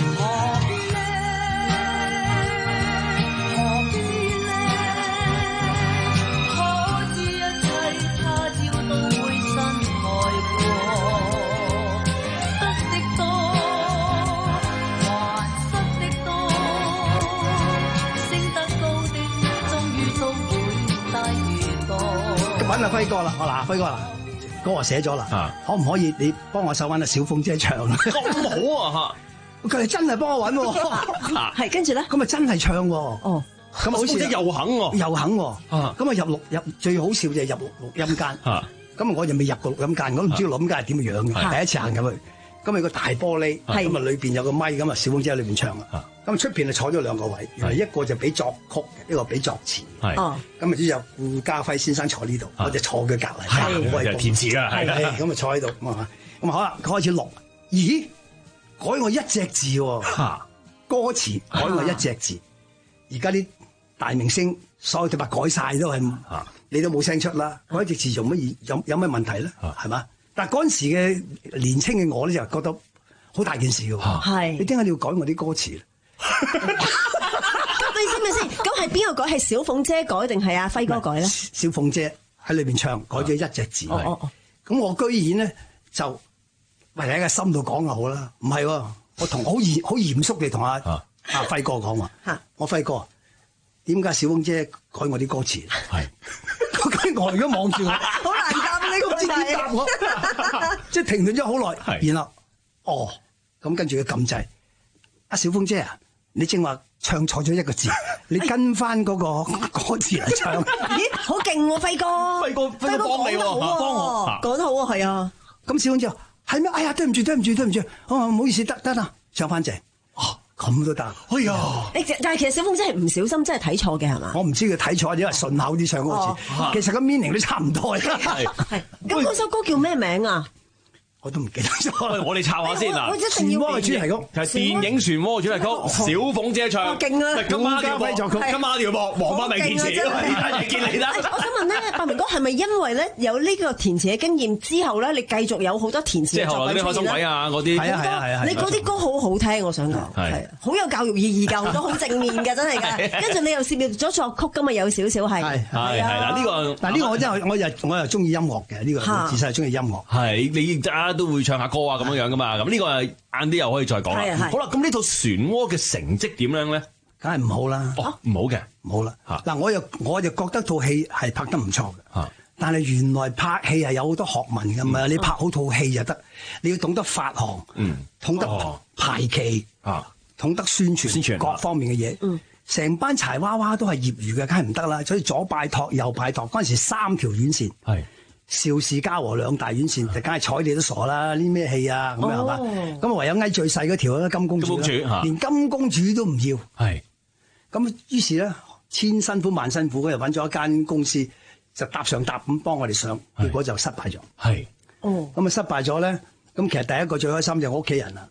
揾阿輝哥啦，我嗱輝哥啦，歌我寫咗啦，可唔可以你幫我手揾阿小鳳姐唱？ 咁好啊嚇！ 佢係真係幫我揾喎， 係跟住咧， 咁咪真係唱喎。 哦， 咁好似又肯喎， 又肯喎。咁啊入錄入最好笑就係入錄錄音間。咁啊我就未入過錄音間，我唔知錄音間係點嘅樣嘅，第一次行入去。咁有個大玻璃，咁啊裏邊有個咪，咁啊小鳳姐喺裏邊唱啊。咁出邊就坐咗兩個位，原來一個就俾作曲嘅，一個俾作詞。係，咁啊之後顧嘉輝先生坐呢度，我就坐佢隔離。 係，我係填詞㗎，係。 咁啊坐喺度，咁啊，咁好啦，開始錄。咦？改我一隻字喎，歌詞改我一隻字。而家啲大明星所有對白改晒都係，你都冇聲出啦。改一隻字用乜嘢？有有咩問題咧？係嘛？但係嗰陣時嘅年青嘅我咧就覺得好大件事嘅喎。係，你點解你要改我啲歌詞咧？ 咁你知唔知先？咁係邊個改？係小鳳姐改定係阿輝哥改咧？ 小鳳姐喺裏邊唱，改咗一隻字。哦哦，咁我居然咧就喂喺個心度講就好啦。唔係喎，我同好嚴好嚴肅地同阿阿輝哥講話。我輝哥，點解小鳳姐改我啲歌詞？係，佢呆咗望住我， 好難答呢個問題。 答我，即係停頓咗好耐。然後哦，咁跟住佢撳掣。阿小鳳姐啊，你正話唱錯咗一個字，你跟翻嗰個歌詞嚟唱。 咦，好勁喎，輝哥！輝哥，輝哥幫你喎，幫我講得好啊，係啊。 咁小鳳姐話係咩？哎呀，對唔住，對唔住，對唔住，哦，唔好意思，得得啦，唱翻正。哦，咁都得。哎呀！ 誒，但係其實小鳳姐係唔小心，真係睇錯嘅係嘛？ 我唔知佢睇錯，因為順口啲唱嗰個字，其實個 meaning 都差唔多。係係。 咁嗰首歌叫咩名啊？ 我都唔記得咗。 我哋抄下先嗱。 漩渦嘅主題曲係電影《漩渦》主題曲，小鳳姐唱。 勁啊！ 今晚要播，今晚要播黃百鳴填詞，見你啦。 我想問咧，百鳴哥係咪因為咧有呢個填詞嘅經驗之後咧，你繼續有好多填詞嘅作品出現咧？即係後來啲開心鬼啊嗰啲。係啊係啊係啊！你嗰啲歌好好聽，我想講係好有教育意義㗎，好多好正面㗎，真係㗎。跟住你又涉獵咗作曲，今日有少少係。係係係啦，呢個但係呢個我真係我又我又中意音樂嘅呢個，自細係中意音樂。 係你大家都會唱下歌啊咁樣樣噶嘛，咁呢個係晏啲又可以再講啦。好啦，咁呢套漩渦嘅成績點樣咧？ 梗係唔好啦。 哦，唔好嘅， 唔好啦。嗱，我又我就覺得套戲係拍得唔錯嘅。但係原來拍戲係有好多學問噶嘛，你拍好套戲就得，你要懂得發行，懂得排期，懂得宣傳，宣傳各方面嘅嘢。成班柴娃娃都係業餘嘅，梗係唔得啦。所以左拜託右拜託，嗰陣時三條院線。係。邵氏嘉禾兩大院線，就梗係睬你都傻啦！呢咩戲啊咁樣係嘛？咁啊唯有嗌最細嗰條啦，金公主，連金公主都唔要。係咁，於是咧千辛苦萬辛苦，佢又揾咗一間公司，就搭上搭咁幫我哋上，結果就失敗咗。係哦，咁啊失敗咗咧，咁其實第一個最開心就係我屋企人啦。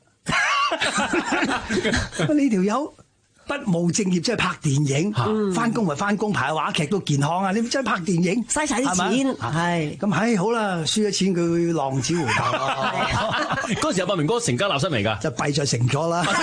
呢條友不務正業，即係拍電影，翻工咪翻工，排話劇都健康啊！你真係拍電影， 嘥晒啲錢，係咁唉好啦，輸咗錢佢浪子回頭啦。 嗰時有百鳴哥成家立室未㗎？ 就弊在成咗啦。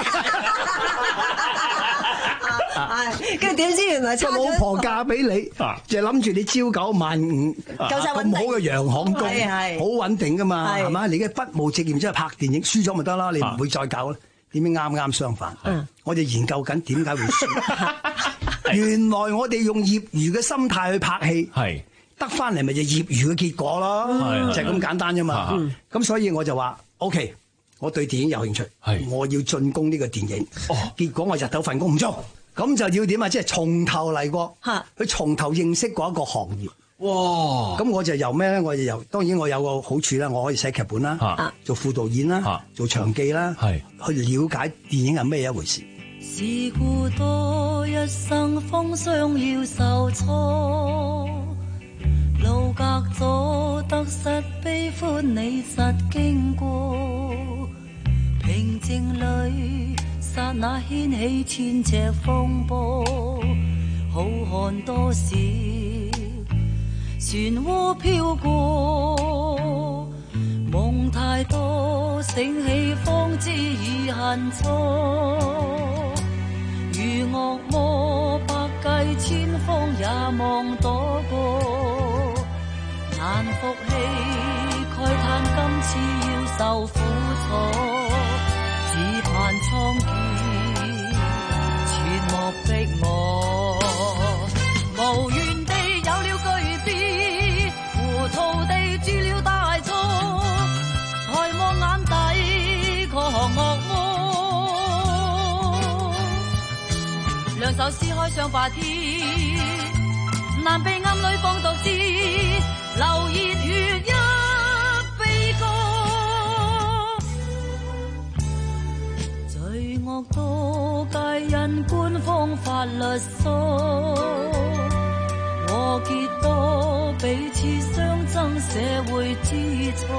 跟住點知原來個老婆嫁俾你，就諗住你朝九晚五，咁好嘅洋行工，好穩定㗎嘛，係嘛？你嘅不務正業即係拍電影，輸咗咪得啦？你唔會再搞咧。點解啱啱相反？嗯、我哋研究緊點解會輸。原來我哋用業餘嘅心態去拍戲，係得翻嚟咪就業餘嘅結果咯，就係咁簡單啫嘛。咁、嗯、所以我就話 OK， 我對電影有興趣，我要進攻呢個電影。哦，結果我日頭份工唔做，咁就要點啊？即係從頭嚟過，去從頭認識過一個行業。哇！咁我就由咩咧？我就由當然我有個好處啦，我可以寫劇本啦，啊、做副導演啦，啊、做場記啦，係去了解電影係咩一回事。 是故多一生風霜要受挫，路隔咗得失悲歡你實經過，平靜裏剎那掀起千尺風波，好漢多少漩渦飄過，夢太多醒起方知已恨錯，如惡魔百計千方也望躲過，難服氣慨嘆今次要受苦楚，只盼蒼天切莫逼我，無緣地有了巨變，糊塗地鑄了大錯，抬望眼底狂惡魔，兩手撕開雙白天，難被暗裏放獨自流熱血一悲歌，罪惡多皆因官方法律疏，和結多彼此相爭社會之錯，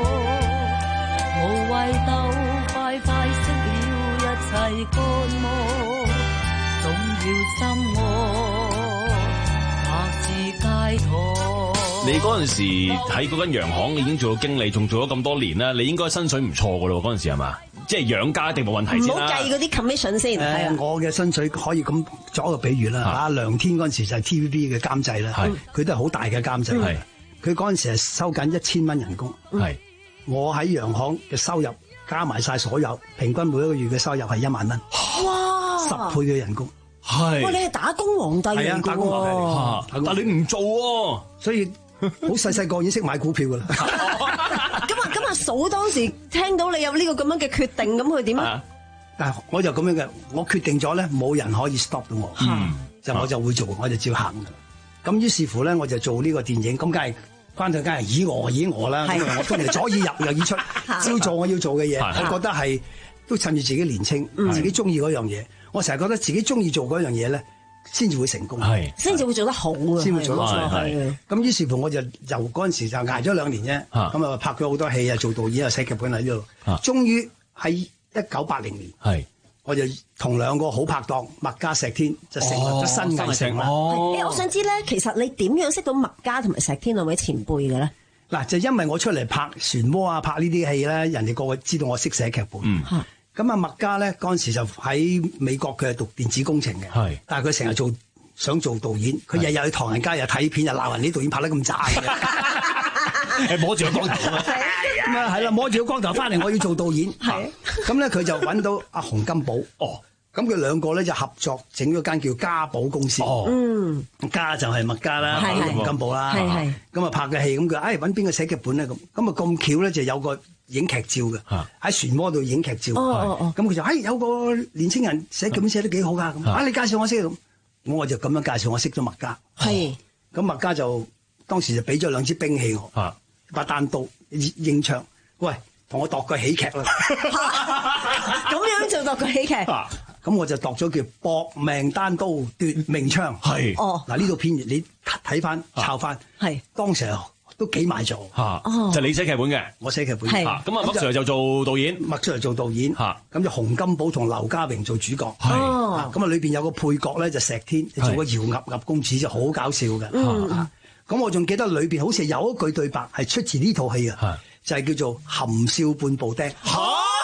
無謂鬥快快熄了一切干戈，總要心我白字街頭。 你嗰陣時喺嗰間洋行已經做到經理，仲做咗咁多年啦，你應該薪水唔錯噶咯，嗰陣時係嘛？即係養家一定冇問題先啦。 唔好計嗰啲 commission 先。 誒、呃，我嘅薪水可以咁作一個比喻啦。阿梁天嗰陣時就係 T V B 嘅監製啦，佢都係好大嘅監製。佢嗰陣時係收緊一千蚊人工。係我喺洋行嘅收入加埋晒所有，平均每一個月嘅收入係一萬蚊。哇！十倍嘅人工。 係。 哇！你係打工皇帝嚟㗎喎。 打工皇帝。 但你唔做喎， 所以。好細細個已經識買股票噶啦。 咁啊咁啊，嫂當時聽到你有呢個咁樣嘅決定，咁佢點啊？ 但係我就咁樣嘅，我決定咗咧，冇人可以 stop 到我，嗯、就我就會做，我就照行噶。咁於是乎咧，我就做呢個電影，咁梗係翻到梗係以我以我啦。咁我當然左耳入右耳出，照做我要做嘅嘢。我覺得係都趁住自己年青，嗯、自己中意嗰樣嘢。我成日覺得自己中意做嗰樣嘢咧，先至會成功， 先至會做得好啊！ 先會做得好。咁於是乎我就由嗰陣時就捱咗兩年啫，咁啊拍咗好多戲啊，做導演啊，寫劇本喺呢度。終於喺一九八零年，我就同兩個好拍檔麥嘉石天就成立咗新藝城啦。 誒，我想知咧，其實你點樣識到麥嘉同埋石天兩位前輩嘅咧？ 嗱，就因為我出嚟拍漩渦啊，拍呢啲戲咧，人哋個個知道我識寫劇本。咁啊，麥嘉咧嗰陣時就喺美國，佢係讀電子工程嘅，但係佢成日做想做導演，佢日日去唐人街又睇片，又鬧人啲導演拍得咁渣嘅， 摸住個光頭啊！ 咁啊係啦，摸住個光頭翻嚟，我要做導演。係咁咧，佢就揾到阿洪金寶。哦，咁佢兩個咧就合作整咗間叫嘉寶公司。哦，嗯，嘉就係麥嘉啦，洪金寶啦。係係。咁啊拍嘅戲，咁佢唉揾邊個寫劇本咧？咁咁啊咁巧咧，就有個影劇照嘅，喺漩渦度影劇照。咁佢就，哎，有個年青人寫劇本寫得幾好噶，咁啊你介紹我識咁，咁我就咁樣介紹我識咗麥嘉。係，咁麥嘉就當時就俾咗兩支兵器我，把單刀應槍，喂，同我度個喜劇啦。 咁樣就度個喜劇。 咁我就度咗叫搏命單刀奪命槍。係，哦，嗱呢套片你睇翻抄翻，係當時都幾賣座嚇， 就你寫劇本嘅， 我寫劇本。 咁啊，麥 Sir 就做導演， 麥 Sir 做導演嚇，咁就洪金寶同劉家榮做主角。係，咁啊裏邊有個配角咧就石天，做個姚鴨鴨公子就好搞笑嘅。嗯，咁我仲記得裏邊好似有一句對白係出自呢套戲啊，就係叫做含笑半步釘。嚇！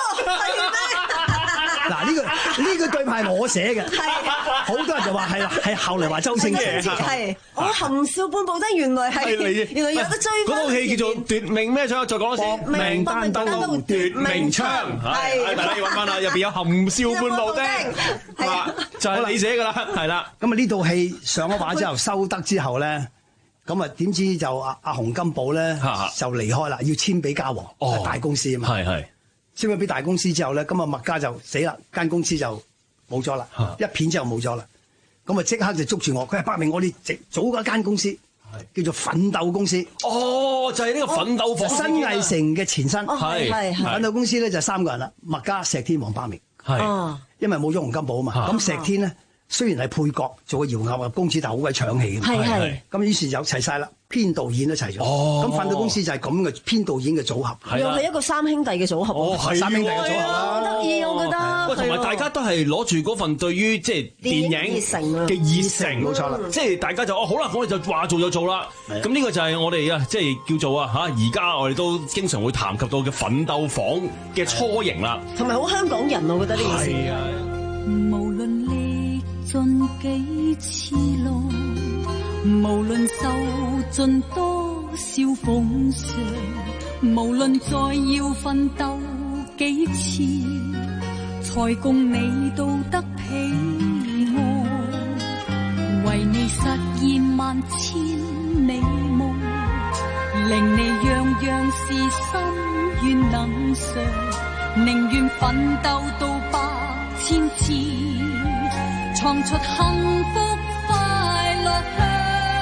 嗱呢個呢個對白係我寫嘅，好多人就話係啦，係後嚟話周星馳係，我含笑半步釘原來係原來有得追。 嗰套戲叫做奪命咩槍？再講一次， 搏命單刀奪命槍。 係，大家要揾翻啦，入邊有含笑半步釘，係嘛？就係你寫噶啦，係啦。 咁啊呢套戲上咗畫之後收得之後咧，咁啊點知就阿阿洪金寶咧就離開啦，要簽俾嘉禾大公司啊嘛。係係。簽咗俾大公司之後咧，咁啊麥嘉就死啦，間公司就冇咗啦，一片之後冇咗啦，咁啊即刻就捉住我，佢係伯明我哋直組嗰間公司，叫做奮鬥公司。 哦，就係呢個奮鬥房新藝城嘅前身。係係奮鬥公司咧就三個人啦，麥嘉、石天、黃伯明。係，因為冇咗洪金寶啊嘛，咁石天咧雖然係配角，做個姚鴨鴨公子，但係好鬼搶戲嘅。係係。咁於是有齊晒啦， 編導演一齊咗。 哦， 咁奮鬥公司就係咁嘅編導演嘅組合， 又係一個三兄弟嘅組合。 哦，係三兄弟嘅組合啦， 得意我覺得。 喂，同埋大家都係攞住嗰份對於即係電影嘅熱誠， 冇錯啦。 即係大家就哦好啦，我哋就話做就做啦。咁呢個就係我哋啊，即係叫做啊嚇，而家我哋都經常會談及到嘅奮鬥房嘅雛形啦。 同埋好香港人，我覺得呢件事。 係啊。 無論歷盡幾次浪，無論受盡多少風霜，無論再要奮鬥幾次，才共你到得彼岸，為你實現萬千美夢，令你樣樣事心願能償，寧願奮鬥到百千次，創出幸福快樂鄉。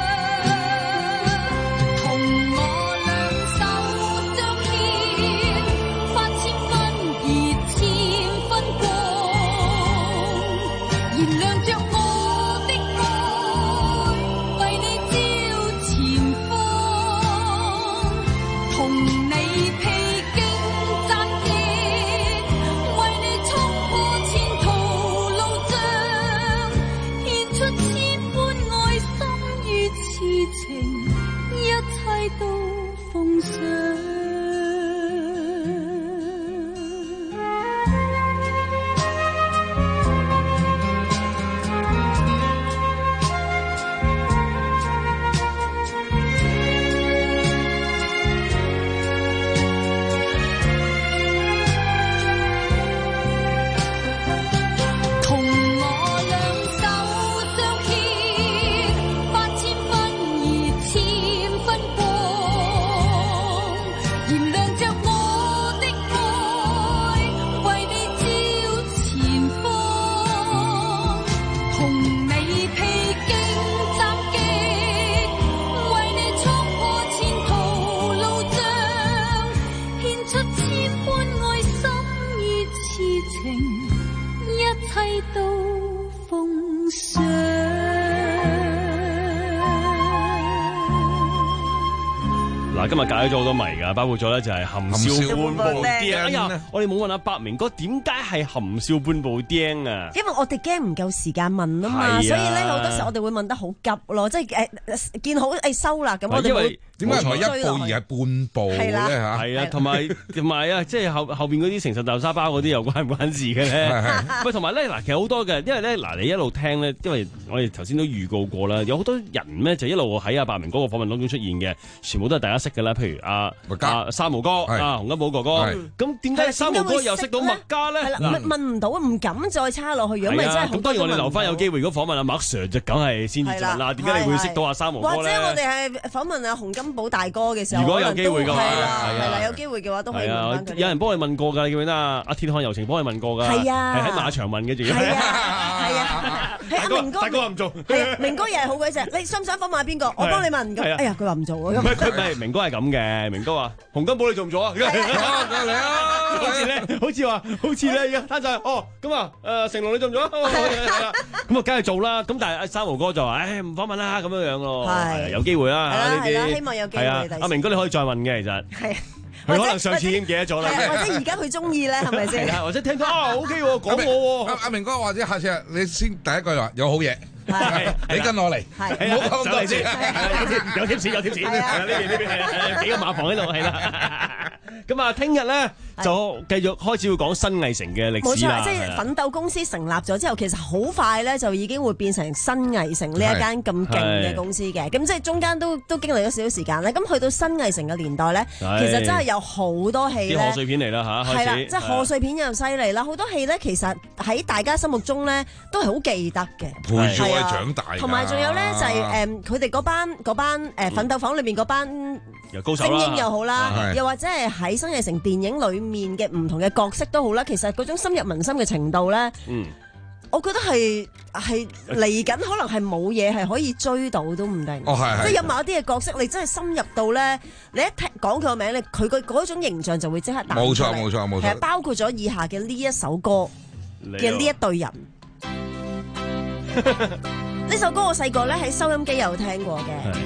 今日解咗好多謎㗎，包括咗咧就係含笑半步釘。哎呀，我哋冇問阿百鳴哥點解係含笑半步釘啊？ 因為我哋驚唔夠時間問啊嘛，所以咧好多時我哋會問得好急咯，即係誒見好誒收啦咁，我哋會點解唔係一步而係半步咧嚇？ 係啊，同埋同埋啊，即係後後邊嗰啲誠實豆沙包嗰啲又關唔關事嘅咧？喂，同埋咧嗱，其實好多嘅，因為咧嗱，你一路聽咧，因為我哋頭先都預告過啦，有好多人咧就一路喺阿百鳴哥個訪問當中出現嘅，全部都係大家識嘅啦，譬如阿阿三毛哥、阿洪金寶哥哥，咁點解三毛哥又識到麥嘉咧？ 係啦，問問唔到，唔敢再插落去，如果咪真係咁當然我哋留翻有機會，如果訪問阿麥 Sir 就梗係先至問啦。點解你會識到阿三毛哥咧？ 或者我哋係訪問阿洪金寶大哥嘅時候， 如果有機會嘅話， 係啦，係啦，有機會嘅話都可以問翻佢。 有人幫你問過㗎，你記唔記得啊？阿鐵漢柔情幫你問過㗎， 係啊， 係喺馬場問嘅，仲要係啊，係啊，係阿明哥， 大哥話唔做， 係啊，明哥又係好鬼正，你想唔想訪問邊個？我幫你問咁，哎呀，佢話唔做啊。 唔係佢唔係明哥係咁嘅，明哥話洪金寶你做唔做啊？嚟啊！好似咧，好似話，好似咧，而家攤晒哦，咁啊，誒成龍你做唔做啊？係啊，咁啊，梗係做啦。咁但係阿三毛哥就話，誒唔訪問啦，咁樣樣咯。係有機會啦，呢啲希望有機會。 阿明哥你可以再問嘅，其實係。 佢可能上次已經記得咗啦， 或者而家佢中意咧，係咪先？ 或者聽到啊 OK 喎，講我喎。 阿阿明哥或者下次你先第一句話有好嘢，你跟我嚟，唔好講嚟先。 有貼士有貼士，係啊呢邊呢邊係啊幾個馬房喺度係啦。咁啊，聽日咧就繼續開始會講新藝城嘅歷史啦。 冇錯，即係奮鬥公司成立咗之後，其實好快咧就已經會變成新藝城呢一間咁勁嘅公司嘅。咁即係中間都都經歷咗少少時間咧。咁去到新藝城嘅年代咧，其實真係有好多戲咧。 啲賀歲片嚟啦嚇，開始。 係啦，即係賀歲片又犀利啦。好多戲咧，其實喺大家心目中咧都係好記得嘅。 陪住我哋長大。 同埋仲有咧就係誒，佢哋嗰班嗰班誒奮鬥房裏面嗰班精英又好啦，又或者係喺新藝城電影裏面嘅唔同嘅角色都好啦，其實嗰種深入民心嘅程度咧，嗯，我覺得係係嚟緊，可能係冇嘢係可以追到都唔定。 哦，係即係有某一啲嘅角色，你真係深入到咧，你一聽講佢個名咧，佢個嗰種形象就會即刻打出嚟。 冇錯，冇錯，冇錯。 係包括咗以下嘅呢一首歌嘅呢一對人。呢首歌我細個咧喺收音機有聽過嘅。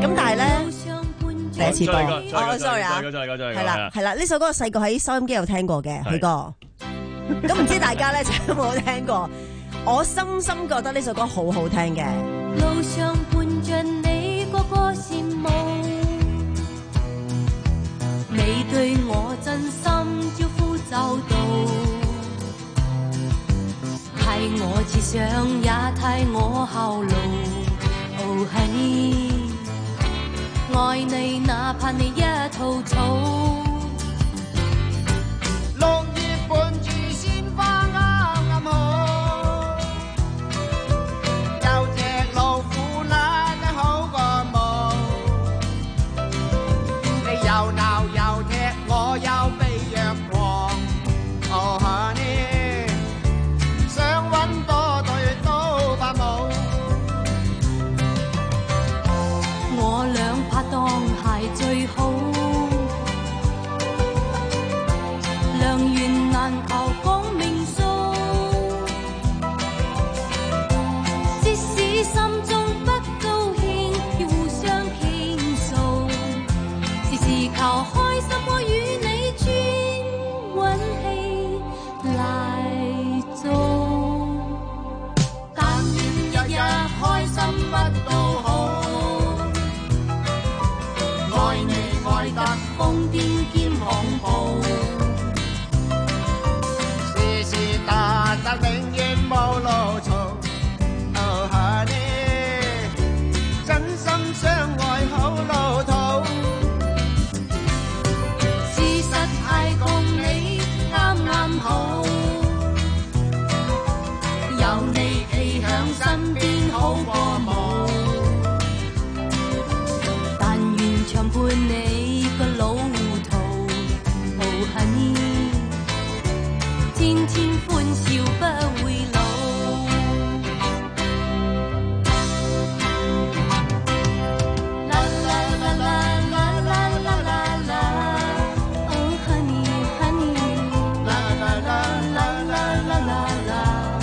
咁但係咧。第一次播， 哦 sorry 啊，係啦係啦，呢首歌我細個喺收音機有聽過嘅，佢歌。咁唔知大家咧有冇聽過？我深深覺得呢首歌好好聽嘅。 路上伴着你個個羨慕，你對我真心招呼周到，太我設想也太我後路。Oh honey。愛你，哪怕你一吐槽。 綠葉伴住鮮花啱啱好，有隻老虎乸得好過冇。你又鬧又踢，我又被虐狂。Oh honey，想搵多對都發冇。 我兩拍檔係最好，良緣難求講命數，即使心中不高興，要互相傾訴，時時求開心我與你專揾氣嚟做，但願日日開心不到好。愛你愛得瘋癲兼恐怖， 時時達達永遠冇路途。Oh honey，真心相愛好老土。 事實係共你啱啱好，有你企響身邊好過冇。長伴你個老途，Oh honey，天天歡笑不會老。啦啦啦啦啦啦啦啦啦 ，Oh honey honey， 啦啦啦啦啦啦啦啦，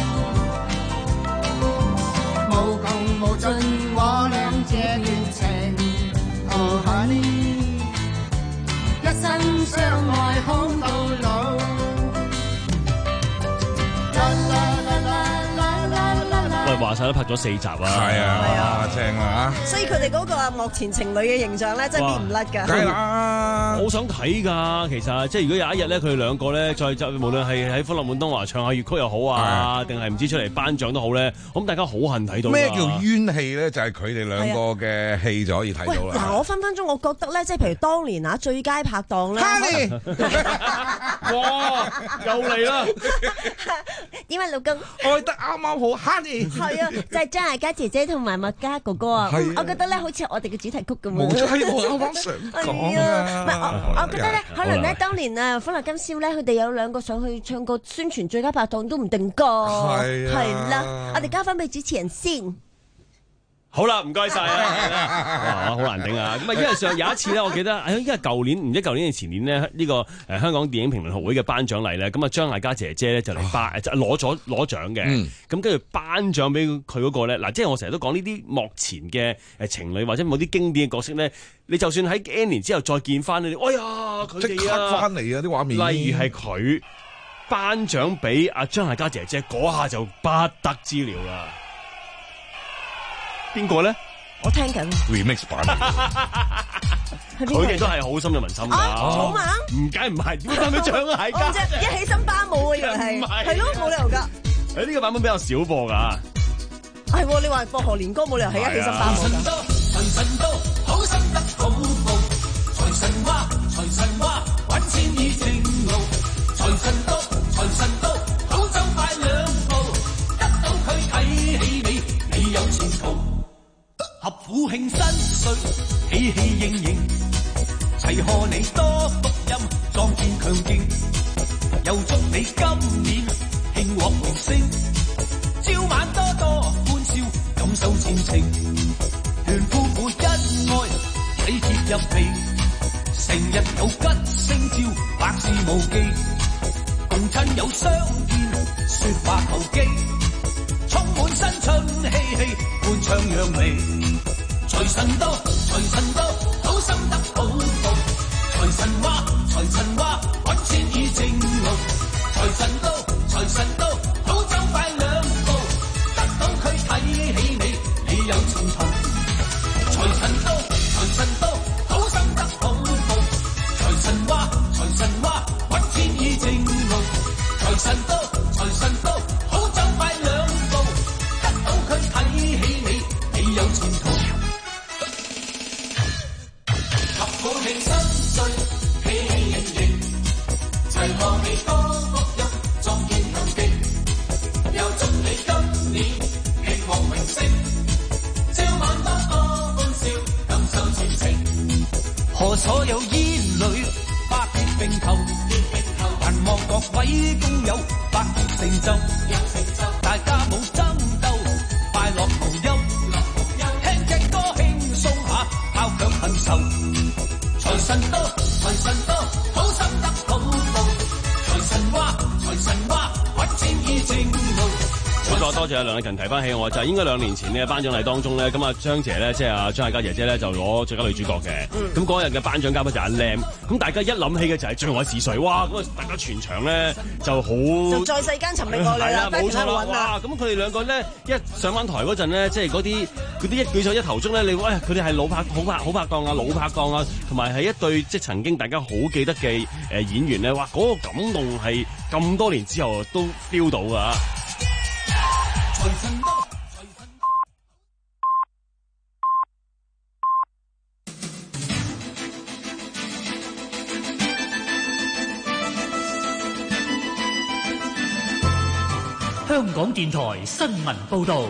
無窮無盡我倆這段情。Oh honey， 一生相愛好到老。 喂，話晒都拍咗四集啊！ 係啊，正啊！ 所以佢哋嗰個幕前情侶嘅形象咧，真係變唔甩㗎。 梗係啦， 好想睇㗎。其實即係如果有一日咧，佢哋兩個咧再就無論係喺歡樂滿東華唱下粵曲又好啊，定係唔知出嚟頒獎都好咧，咁大家好恨睇到。 咩叫冤氣咧？就係佢哋兩個嘅戲就可以睇到啦。 嗱，我分分鐘我覺得咧，即係譬如當年啊最佳拍檔咧， 哇，又嚟啦！ 點解老公愛得啱啱好 ，Honey 係啊，就係張艾嘉姐姐同埋麥嘉哥哥啊！我覺得咧，好似我哋嘅主題曲咁樣。 冇錯，我啱啱想講啊！ 唔係我，我覺得咧，可能咧，當年啊，《歡樂今宵》咧，佢哋有兩個上去唱過宣傳最佳拍檔都唔定㗎。係啊，係啦，我哋交翻俾主持人先。 好啦，唔該晒啊！哇，好難頂啊！咁啊，因為上有一次咧，我記得，因為舊年唔知舊年定前年呢，呢、這個誒香港電影評論學會嘅頒獎禮咧，咁啊張艾嘉姐姐咧就嚟頒，就攞咗攞獎嘅。咁跟住頒獎俾佢嗰個咧，嗱，即係我成日都講呢啲幕前嘅誒情侶或者某啲經典嘅角色咧，你就算喺 N 年之後再見翻你，哎呀，佢哋啊， 翻嚟啊啲畫面。 例如係佢頒獎俾阿張艾嘉姐姐嗰下就不得之了啦。邊個咧？ 我聽緊 remix 版， 佢哋都係好深入民心㗎。 草蜢唔解唔係，點解佢唱啊？係㗎， 一起身巴舞啊，原來係係咯，冇理由㗎。 誒呢個版本比較少播㗎。 係喎，你話播賀年歌冇理由係一起身巴舞㗎。 財神到，財神到，好心得好報。財神話，財神話，揾錢已正路。財神到，財神到，好走快兩步，得到佢睇起你，你有前途。合府慶新歲，喜氣盈盈，齊賀你多福音，壯健強勁，又祝你今年興旺榮升，朝晚多多歡笑，感受前程，團夫婦恩愛，體貼入微，成日有吉星照，百事無忌，共親友相見，說話投機，充滿新春嬉戲，歡唱揚眉。 財神到，財神到，好心得好報。財神話，財神話，揾錢已正路。財神到，財神到，好走快兩步，得到佢睇起你，你有前途。財神到，財神到，好心得好報。財神話，財神話，揾錢已正路。財神到，財神到，好走快兩步，得到佢睇起你，你有前途。合好慶新歲，喜喜盈盈，齊望你多福蔭，壯健強勁，又祝你今年慶旺榮升，朝晚多多歡笑，感受前程。賀所有兒女百業並頭，盼望各位工友百業成就，大家冇爭鬥，快樂無憂，聽隻歌輕鬆下，拋強恨愁。財神到，財神到，好心得好報。財神話，財神話，揾錢已正路。 冇錯，多謝阿梁麗勤提翻起我，就係應該兩年前嘅頒獎禮當中咧，咁啊張姐咧，即係阿張艾嘉姐姐咧，就攞最佳女主角嘅。咁嗰日嘅頒獎嘉賓就阿 Lam，咁大家一諗起嘅就係最愛是誰，哇！咁啊大家全場咧就好就在世間尋覓愛侶啦， 冇錯啦，哇！咁佢哋兩個咧一上翻台嗰陣咧，即係嗰啲嗰啲一舉手一投足咧，你喂佢哋係老拍好拍好拍檔啊，老拍檔啊，同埋係一對即係曾經大家好記得嘅誒演員咧，哇！嗰、那個感動係咁多年之後都 feel 到㗎。財神到，財神到。 香港電台新聞報導。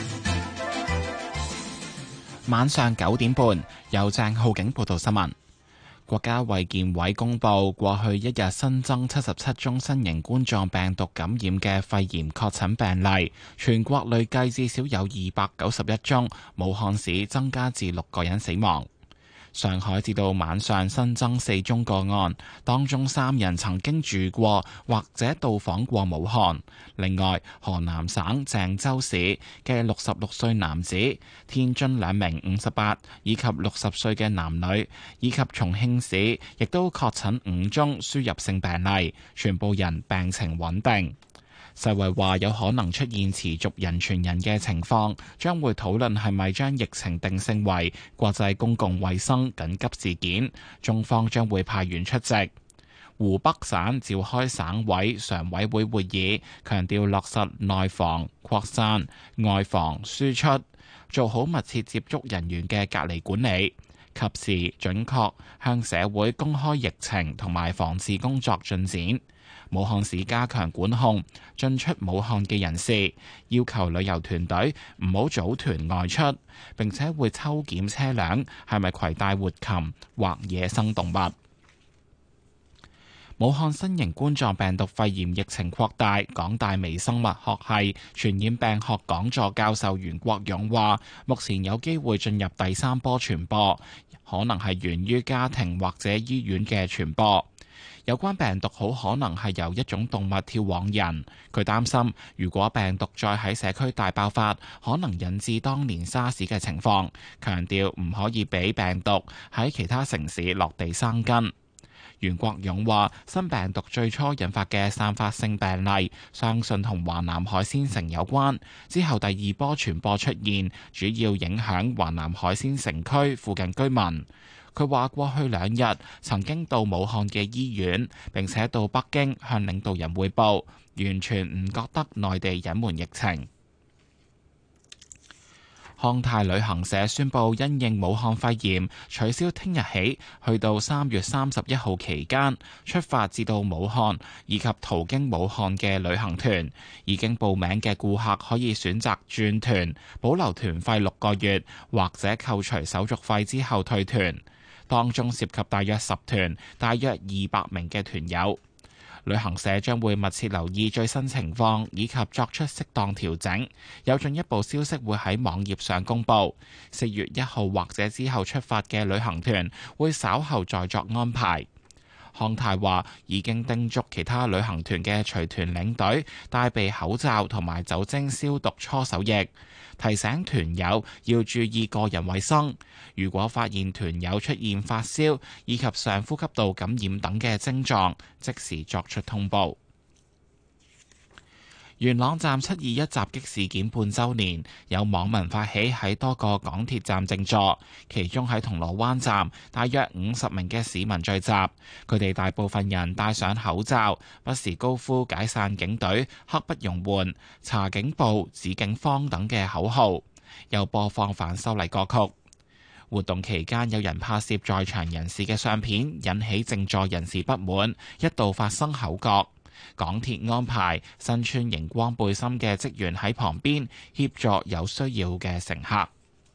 晚上九點半，由鄭浩景報道新聞。國家衛健委公布，過去一日新增七十七宗新型冠狀病毒感染嘅肺炎確診病例，全國累計至少有二百九十一宗，武漢市增加至六個人死亡。上海至到晚上新增四宗個案，當中三人曾經住過或者到訪過武漢。另外，河南省鄭州市嘅六十六歲男子、天津兩名五十八以及六十歲嘅男女，以及重慶市亦都確診五宗輸入性病例，全部人病情穩定。世衛話有可能出現持續人傳人嘅情況，將會討論係咪將疫情定性為國際公共衛生緊急事件，中方將會派員出席。湖北省召開省委常委會會議，強調落實內防擴散、外防輸出，做好密切接觸人員嘅隔離管理，及時準確向社會公開疫情同埋防治工作進展。武漢市加強管控進出武漢嘅人士，要求旅遊團隊唔好組團外出，並且會抽檢車輛係咪攜帶活禽或野生動物。武漢新型冠狀病毒肺炎疫情擴大，港大微生物學系傳染病學講座教授袁國勇話，目前有機會進入第三波傳播，可能係源於家庭或者醫院嘅傳播。有關病毒好可能係由一種動物跳往人，佢擔心如果病毒再喺社區大爆發，可能引致當年沙士嘅情況，強調唔可以俾病毒喺其他城市落地生根。袁國勇話：新病毒最初引發嘅散發性病例，相信同華南海鮮城有關。之後第二波傳播出現，主要影響華南海鮮城區附近居民。佢話過去兩日曾經到武漢嘅醫院，並且到北京向領導人匯報，完全唔覺得內地隱瞞疫情。康泰旅行社宣布，因應武漢肺炎，取消聽日起去到三月三十一號期間出發至到武漢以及途經武漢嘅旅行團。已經報名嘅顧客可以選擇轉團，保留團費六個月，或者扣除手續費之後退團。當中涉及大約十團，大約二百名嘅團友。旅行社將會密切留意最新情況，以及作出適當調整。有進一步消息會喺網頁上公佈。四月一號或者之後出發嘅旅行團會稍後再作安排。 康泰話已經叮囑其他旅行團嘅隨團領隊帶備口罩同埋酒精消毒搓手液，提醒團友要注意個人衛生。如果發現團友出現發燒以及上呼吸道感染等嘅症狀，即時作出通報。元朗站七二一襲擊事件半週年，有網民發起喺多個港鐵站靜坐，其中喺銅鑼灣站，大約五十名嘅市民聚集，佢哋大部分人戴上口罩，不時高呼解散警隊、刻不容緩、查警暴、指警方等嘅口號，又播放反修例歌曲。活動期間有人拍攝在場人士嘅相片，引起靜坐人士不滿，一度發生口角。港鐵安排身穿熒光背心嘅職員喺旁邊協助有需要嘅乘客。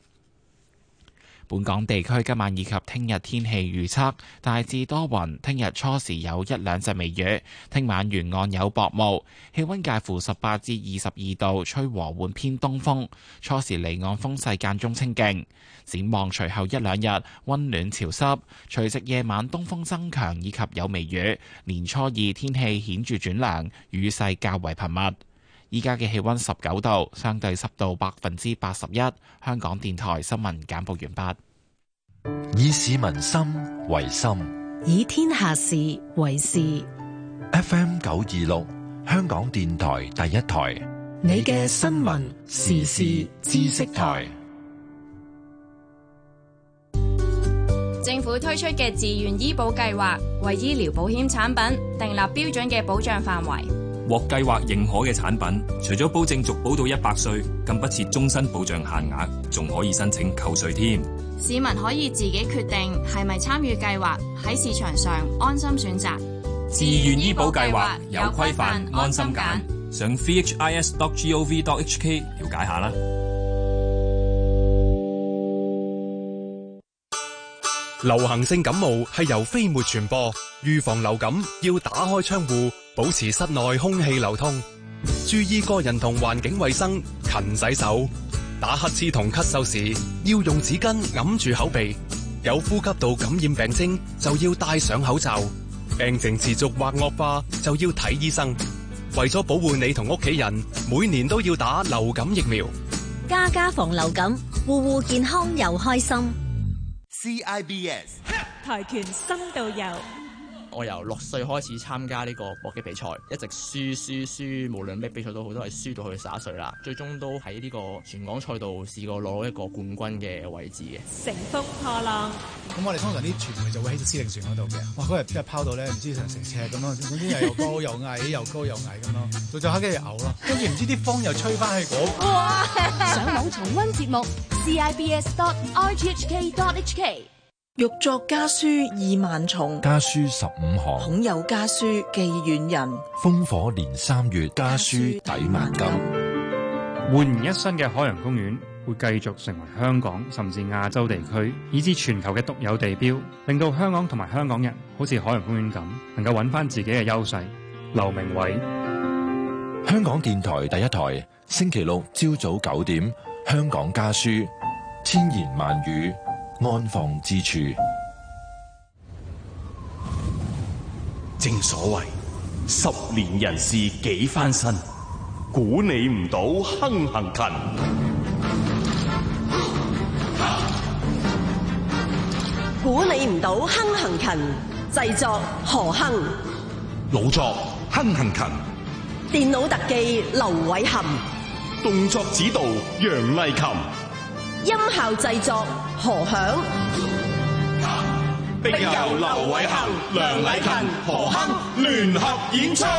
本港地區今晚以及聽日天氣預測大致多雲，聽日初時有一兩陣微雨，聽晚沿岸有薄霧，氣溫介乎十八至二十二度，吹和緩偏東風，初時離岸風勢間中清勁。展望隨後一兩日溫暖潮濕，除夕夜晚東風增強以及有微雨，年初二天氣顯著轉涼，雨勢較為頻密。依家嘅氣溫十九度，相對濕度百分之八十一。香港電台新聞簡報完畢。以市民心為心， 以天下事為事。 F M 九二六，香港電台第一台， 你嘅新聞時事知識台。 政府推出嘅自願醫保計劃，為醫療保險產品訂立標準嘅保障範圍。 獲計劃認可嘅產品，除咗保證續保到一百歲，更不設終身保障限額，仲可以申請扣稅添。 市民可以自己決定係咪參與計劃，喺市場上安心選擇。 自願醫保計劃有規範，安心揀。上 v h i s dot gov dot h k 了解下啦。 流行性感冒係由飛沫傳播，預防流感要打開窗戶，保持室內空氣流通，注意個人同環境衛生，勤洗手。打乞嗤同咳嗽時要用紙巾揞住口鼻，有呼吸道感染病徵就要戴上口罩，病情持續或惡化就要睇醫生。為咗保護你同屋企人，每年都要打流感疫苗。 家家防流感，戶戶健康又開心。 C I B S 跆拳新導遊， 我由六歲開始參加呢個搏擊比賽，一直輸輸輸，無論咩比賽都好，都係輸到去十一歲啦。最終都喺呢個全港賽道試過攞一個冠軍嘅位置嘅。 乘風破浪， 咁我哋通常啲傳媒就會喺司令船嗰度嘅。哇！嗰日一拋到咧，唔知成成尺咁咯，總之又又高又矮，又高又矮咁咯。到最後跟住嘔咯，跟住唔知啲風又吹翻去嗰邊。 哇！ 上網重溫節目 c i b s dot r t h k dot h k。 欲作家書意萬重， 家書十五行， 恐有家書寄遠人。 烽火連三月，家書抵萬金。 煥然一新嘅海洋公園會繼續成為香港甚至亞洲地區以至全球嘅獨有地標，令到香港同埋香港人好似海洋公園咁，能夠揾翻自己嘅優勢。劉明偉， 香港電台第一台，星期六朝早九點，香港家書，千言萬語，安放之處。 正所謂十年人事幾番新，估你唔到亨行勤。 估你唔到亨行勤，製作何亨， 老作亨行勤， 電腦特技劉偉含， 動作指導楊麗琴， 音效製作何響， 並由劉偉恒、梁禮勤、何亨聯合演出。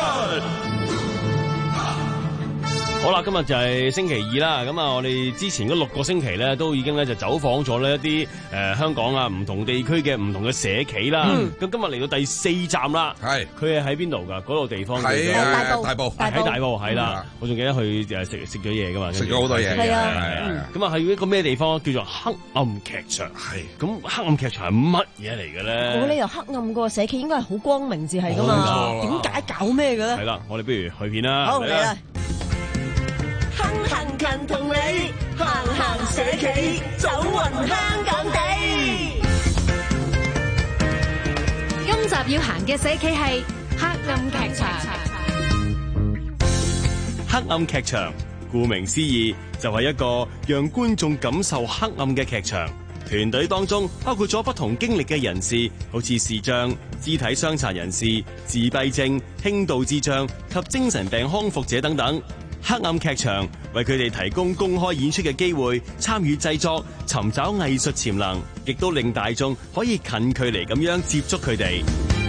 好啦，今日就係星期二啦，咁啊，我哋之前嗰六個星期咧，都已經咧就走訪咗呢一啲誒香港啊唔同地區嘅唔同嘅社企啦。咁、嗯、今日嚟到第四站啦，係佢係喺邊度噶？嗰度地方喺大埔，大埔喺大埔係啦。我仲記得去誒食食咗嘢噶嘛， 食咗好多嘢。係啊， 咁啊係一個咩地方？叫做黑暗劇場。係咁黑暗劇場係乜嘢嚟嘅咧？ 冇理由黑暗個社企應該係好光明至係噶嘛？點解搞咩嘅咧？ 係啦，我哋不如去片啦。 好嚟啦！亨行勤同你行行社企，走勻香港地。 今集要行嘅社企係黑暗劇場。 黑暗劇場，顧名思義，就係一個讓觀眾感受黑暗嘅劇場。團隊當中包括咗不同經歷嘅人士，好似視障、肢體傷殘人士、自閉症、輕度智障及精神病康復者等等。黑暗劇場為佢哋提供公開演出嘅機會，參與製作，尋找藝術潛能，亦都令大眾可以近距離咁樣接觸佢哋。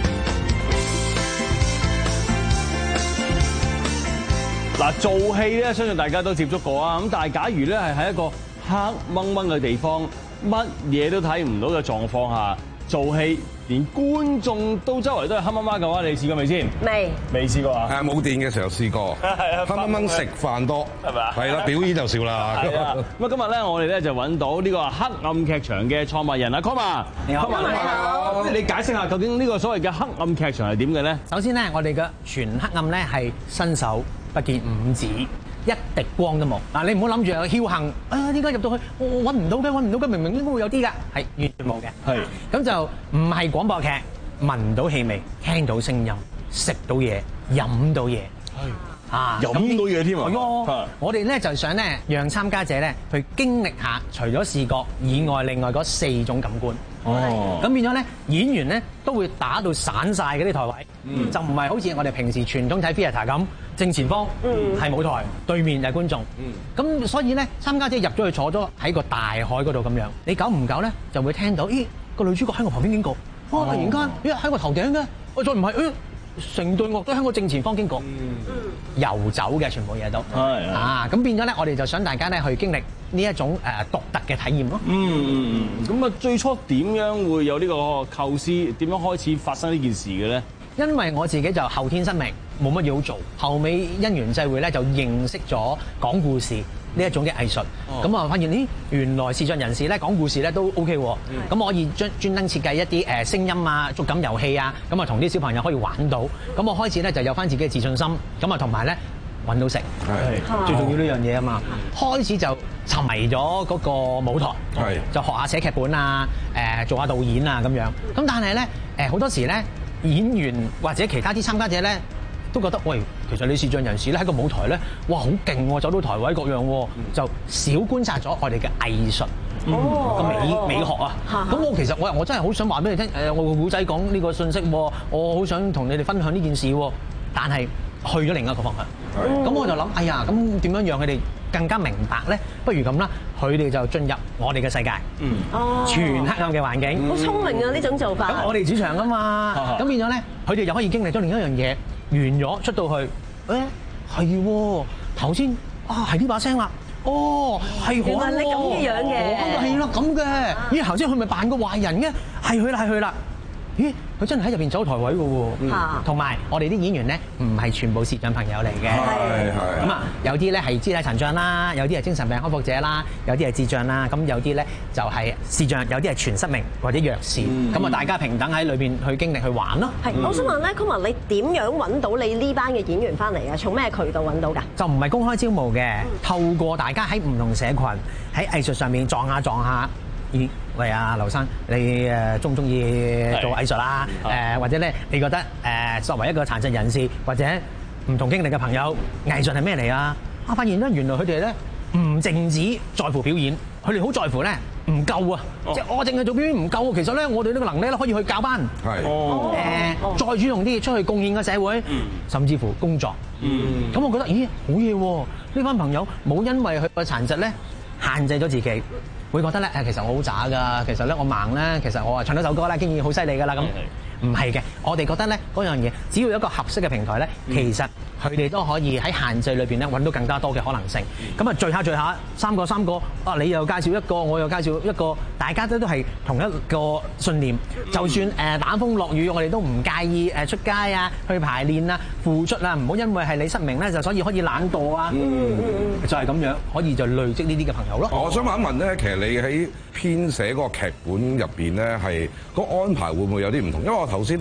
嗱，做戲咧，相信大家都接觸過啊。咁但係假如咧係喺一個黑掹掹嘅地方，乜嘢都睇唔到嘅狀況下做戲，連觀眾都周圍都係黑掹掹嘅話，你試過未先？ 未， 未試過啊？ 誒，冇電嘅時候試過，黑掹掹食飯多， 係咪啊？ 係啦，表演就少啦。 咁啊，今日咧，我哋咧就揾到呢個黑暗劇場嘅創辦人阿 Comma， 你好， 你好。即係你解釋下究竟呢個所謂嘅黑暗劇場係點嘅咧？ 首先咧，我哋嘅全黑暗咧係伸手不見五指，一滴光都冇。嗱，你唔好諗住有僥倖啊！點解入到去我揾唔到嘅，揾唔到嘅，明明應該會有啲㗎，係完全冇嘅。係咁就唔係廣播劇，聞到氣味，聽到聲音，食到嘢，飲到嘢。係啊， 飲到嘢添啊！ 係咯，我哋咧就想咧讓參加者咧去經歷下，除咗視覺以外，另外嗰四種感官。哦，咁變咗咧，演員咧都會打到散晒嗰啲台位，嗯、就唔係好似我哋平時傳統睇 theatre 咁，正前方係舞台，嗯、對面就係觀眾。咁、嗯、所以咧，參加者入咗去坐咗喺個大海嗰度咁樣，你久唔久咧就會聽到，咦個女主角喺我旁邊經過，哇、哦、突然間咦喺我頭頂嘅，我再唔係，誒成隊樂都喺我正前方經過，嗯、遊走嘅全部嘢都，係啊，咁變咗咧，我哋就想大家咧去經歷呢一種誒獨特嘅體驗咯。 嗯嗯嗯，咁啊最初點樣會有呢個構思？點樣開始發生呢件事嘅咧？ 因為我自己就後天失明，冇乜嘢好做，後尾因緣際會咧就認識咗講故事呢一種嘅藝術，咁啊、哦、發現咦原來視障人士咧講故事咧都 OK 喎，咁、嗯、我可以專專登設計一啲誒聲音啊、觸感遊戲啊，咁啊同啲小朋友可以玩到，咁我開始咧就有翻自己嘅自信心，咁啊同埋咧揾到食，係最重要呢樣嘢啊嘛，開始就沉迷咗嗰個舞台，係就學下寫劇本啊，誒做下導演啊咁樣，咁但係咧誒好多時咧演員或者其他啲參加者咧，都覺得喂，其實你視障人士咧喺個舞台咧，哇好勁喎，走到台位各樣喎，嗯、就少觀察咗我哋嘅藝術個、嗯、美美學啊。咁我其實我我真係好想話俾你聽，誒我個古仔講呢個信息，我好想同你哋分享呢件事，但係去咗另一個方向。咁、嗯、我就諗，哎呀，咁點樣讓佢哋更加明白咧？不如咁啦，佢哋就進入我哋嘅世界，嗯，全黑暗嘅環境。 好聰明啊！呢種做法。 咁我哋主場啊嘛，咁變咗咧，佢哋就可以經歷咗另一樣嘢。完咗出到去，誒係喎，頭先啊係呢把聲啦，哦係原來你咁嘅樣嘅， 係啦咁嘅，咦頭先佢咪扮個壞人嘅，係佢啦係佢啦，咦佢真係喺入邊走台位嘅喎，同埋我哋啲演員咧唔係全部視障朋友嚟嘅，係係，咁啊有啲咧係肢體殘障啦，有啲係精神病康復者啦，有啲係智障啦，咁有啲咧就係視障，有啲係全失明或者弱視，咁啊大家平等喺裏邊去經歷去玩咯。 係，我想問咧 Comma 你點樣揾到你呢班嘅演員翻嚟啊？從咩渠道揾到㗎？ 就唔係公開招募嘅，透過大家喺唔同社群喺藝術上面撞下撞下。咦，喂啊，劉生，你誒中唔中意做藝術啦？誒、呃、或者咧，你覺得誒、呃、作為一個殘疾人士或者唔同經歷嘅朋友，藝術係咩嚟啊？我發現咧，原來佢哋咧唔淨止在乎表演，佢哋好在乎咧唔夠啊！哦、即係我淨係做表演唔夠，其實咧我哋呢個能力咧可以去教班，係誒、哦呃哦、再主動啲出去貢獻個社會，嗯、甚至乎工作。咁、嗯、我覺得咦好嘢喎！呢班朋友冇因為佢個殘疾咧限制咗自己。會覺得咧誒，其實我好渣㗎，其實咧我盲咧，其實我啊唱咗首歌啦，經已好犀利㗎啦咁。唔係嘅，我哋覺得咧嗰樣嘢，只要有一個合適嘅平台咧，嗯、其實佢哋都可以喺限制裏邊咧揾到更加多嘅可能性。咁啊、嗯，聚下聚下，三個三個，啊你又介紹一個，我又介紹一個，大家都都係同一個信念。嗯、就算誒打風落雨，我哋都唔介意誒出街啊，去排練啊，付出啊，唔好因為係你失明咧，就所以可以懶惰啊。嗯嗯、就係咁樣，可以就累積呢啲嘅朋友咯。 我想問一問咧，其實你喺編寫嗰個劇本入邊咧，係個安排會唔會有啲唔同？因為我頭先咧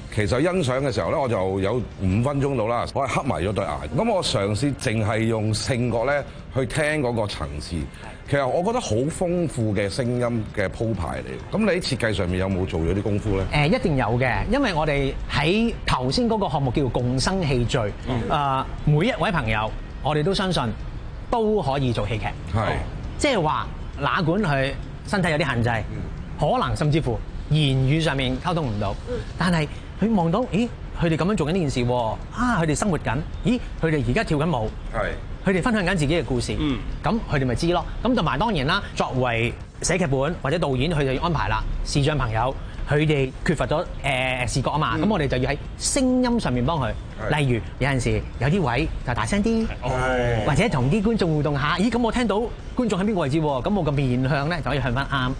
其實欣賞嘅時候咧，我就有五分鐘到啦，我係黑埋咗對眼。咁我嘗試淨係用聽覺咧去聽嗰個層次。其實我覺得好豐富嘅聲音嘅鋪排嚟。咁你喺設計上面有冇做咗啲功夫咧？ 誒，一定有嘅，因為我哋喺頭先嗰個項目叫做共生戲劇。誒、嗯，每一位朋友，我哋都相信都可以做戲劇。係，即係話，哪管佢身體有啲限制，嗯、可能甚至乎言語上面溝通唔到，嗯、但係佢望到，咦，佢哋咁樣做緊呢件事喎，啊，佢哋生活緊，咦，佢哋而家跳緊舞。係。佢哋分享緊自己嘅故事，咁佢哋咪知咯。咁同埋當然啦，作為寫劇本或者導演，佢就要安排啦。視障朋友佢哋缺乏咗誒、呃、視覺啊嘛，咁、嗯、我哋就要喺聲音上面幫佢。例如有陣時有啲位就大聲啲，或者同啲觀眾互動下。咦，咁我聽到觀眾喺邊個位置喎？咁我個面向咧就可以向翻啱。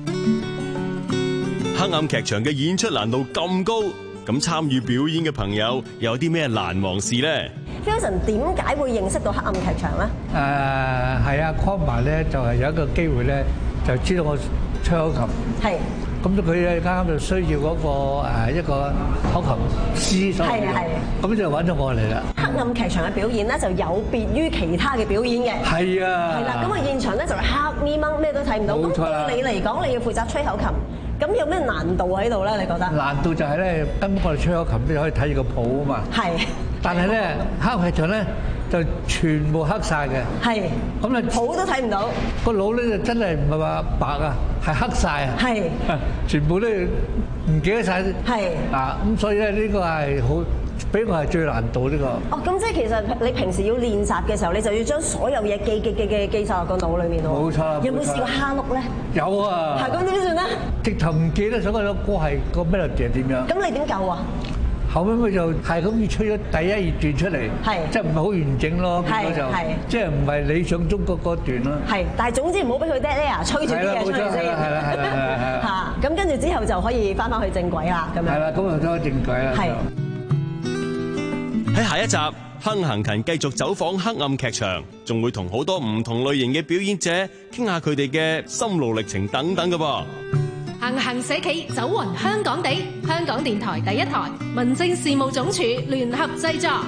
黑暗劇場嘅演出難度咁高，咁參與表演嘅朋友有啲咩難忘事咧 ？Fusion 點解會認識到黑暗劇場咧？ 誒係啊 Comma 咧就係有一個機會咧，就知道我吹口琴。係。咁佢咧啱啱就需要嗰個誒一個口琴師。係啊係。咁就揾咗我嚟啦。 黑暗劇場嘅表演咧就有別於其他嘅表演嘅。係啊。係啦，咁啊現場咧就係黑咪掹，咩都睇唔到。冇錯啦。咁對你嚟講，你要負責吹口琴。咁有咩難度喺度咧？你覺得？ 難度就係咧，根本我哋吹口琴都可以睇住個譜啊嘛。係。但係咧，黑暗劇場咧就全部黑晒嘅。係。咁啊， 譜都睇唔到。 個腦咧就真係唔係話白啊，係黑晒啊。係。全部都唔記得晒。係。啊，咁所以咧呢個係好。俾我係最難度呢個。哦，咁即係其實你平時要練習嘅時候，你就要將所有嘢記記記記記曬個腦裏面咯。冇錯。有冇試過蝦碌咧？有啊。係咁點算咧？直頭唔記得咗嗰首歌係個 melody 係點樣。 咁你點救啊？ 後尾佢就係咁要吹咗第一二段出嚟，係即係唔係好完整咯？係係。即係唔係理想中嗰嗰段咯？係，但係總之唔好俾佢 dead air 吹住啲嘢出嚟先。係啦係啦係啦。嚇！咁跟住之後就可以翻返去正軌啦，咁樣。係啦，咁就翻返正軌啦。係。 喺下一集，亨行勤繼續走訪黑暗劇場，仲會同好多唔同類型嘅表演者傾下佢哋嘅心路歷程等等嘅噃。 行行社企走勻香港地，香港電台第一台，民政事務總署聯合製作。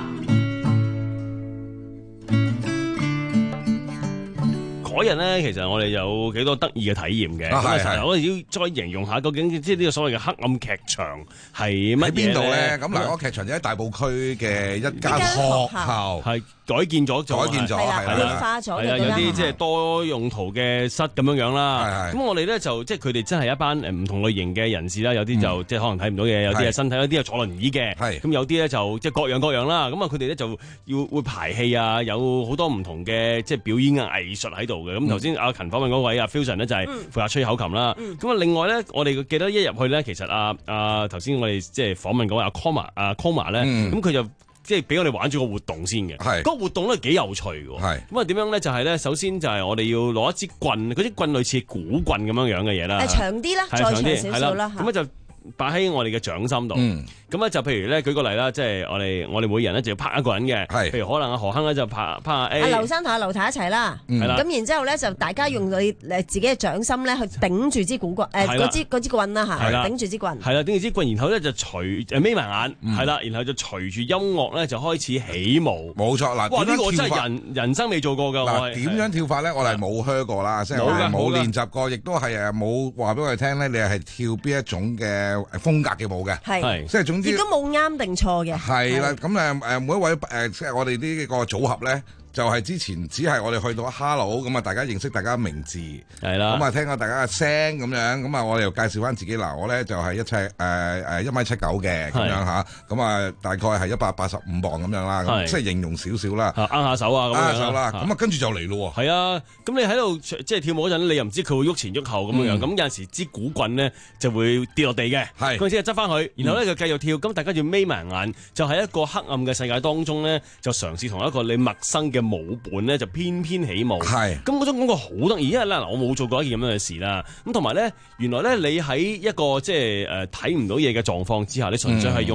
嗰日咧，其實我哋有幾多得意嘅體驗嘅。咁啊，我哋要再形容下，究竟即係呢個所謂嘅黑暗劇場係乜嘢咧？喺邊度咧？咁嗱，嗰個劇場就喺大埔區嘅一間學校，係改建咗，改建咗，係啦，變化咗，係啊，有啲即係多用途嘅室咁樣樣啦。咁我哋咧就即係佢哋真係一班誒唔同類型嘅人士啦，有啲就即係可能睇唔到嘅，有啲係身體，有啲係坐輪椅嘅。係咁有啲咧就即係各樣各樣啦。咁啊，佢哋咧就要會排戲啊，有好多唔同嘅即係表演嘅藝術喺度嘅。咁頭先阿勤訪問嗰位阿 Fusion 咧就係負責吹口琴啦。咁啊，另外咧我哋記得一入去咧，其實阿阿頭先我哋即係訪問嗰位阿 Comma 阿 Comma 咧，咁佢就即係俾我哋玩咗個活動先嘅。係嗰個活動咧幾有趣嘅。係咁啊，點樣咧？就係咧，首先就係我哋要攞一支棍，嗰支棍類似鼓棍咁樣樣嘅嘢啦。 係長啲啦，再長少少啦。 咁啊就擺喺我哋嘅掌心度。咁咧就譬如咧舉個例啦，即係我哋我哋每人咧就要拍一個人嘅。係，譬如可能阿何亨咧就拍拍阿 A。阿劉生同阿劉太一齊啦。係啦。咁然之後咧就大家用你誒自己嘅掌心咧去頂住支鼓棍誒嗰支嗰支棍啦嚇，頂住支棍。係啦，頂住支棍，然後咧就隨誒眯埋眼，係啦，然後就隨住音樂咧就開始起舞。冇錯嗱，哇！呢個真係人人生未做過㗎。嗱，點樣跳法咧？我哋冇學過啦，即係冇練習過，亦都係誒冇話俾我哋聽咧，你係跳邊一種嘅風格嘅舞嘅。係，即係總之。亦都冇啱定錯嘅。係啦，咁誒誒每一位誒即係我哋呢個組合咧。就係之前只係我哋去到 Hello 咁啊，大家認識大家名字係啦，咁啊聽下大家嘅聲咁樣，咁啊我哋又介紹翻自己嗱，我咧就係一尺誒誒一米七九嘅咁樣嚇，咁啊大概係一百八十五磅咁樣啦，咁即係形容少少啦，握下手啊，握下手啦，咁啊跟住就嚟咯喎，係啊，咁你喺度即係跳舞嗰陣，你又唔知佢會喐前喐後咁樣，咁有陣時支鼓棍咧就會跌落地嘅，係，嗰陣時就執翻佢，然後咧就繼續跳，咁大家要眯埋眼，就喺一個黑暗嘅世界當中咧，就嘗試同一個你陌生嘅舞伴咧就翩翩起舞，係咁嗰種感覺好得意，因為咧嗱我冇做過一件咁樣嘅事啦，咁同埋咧原來咧你喺一個即係誒睇唔到嘢嘅狀況之下，你純粹係用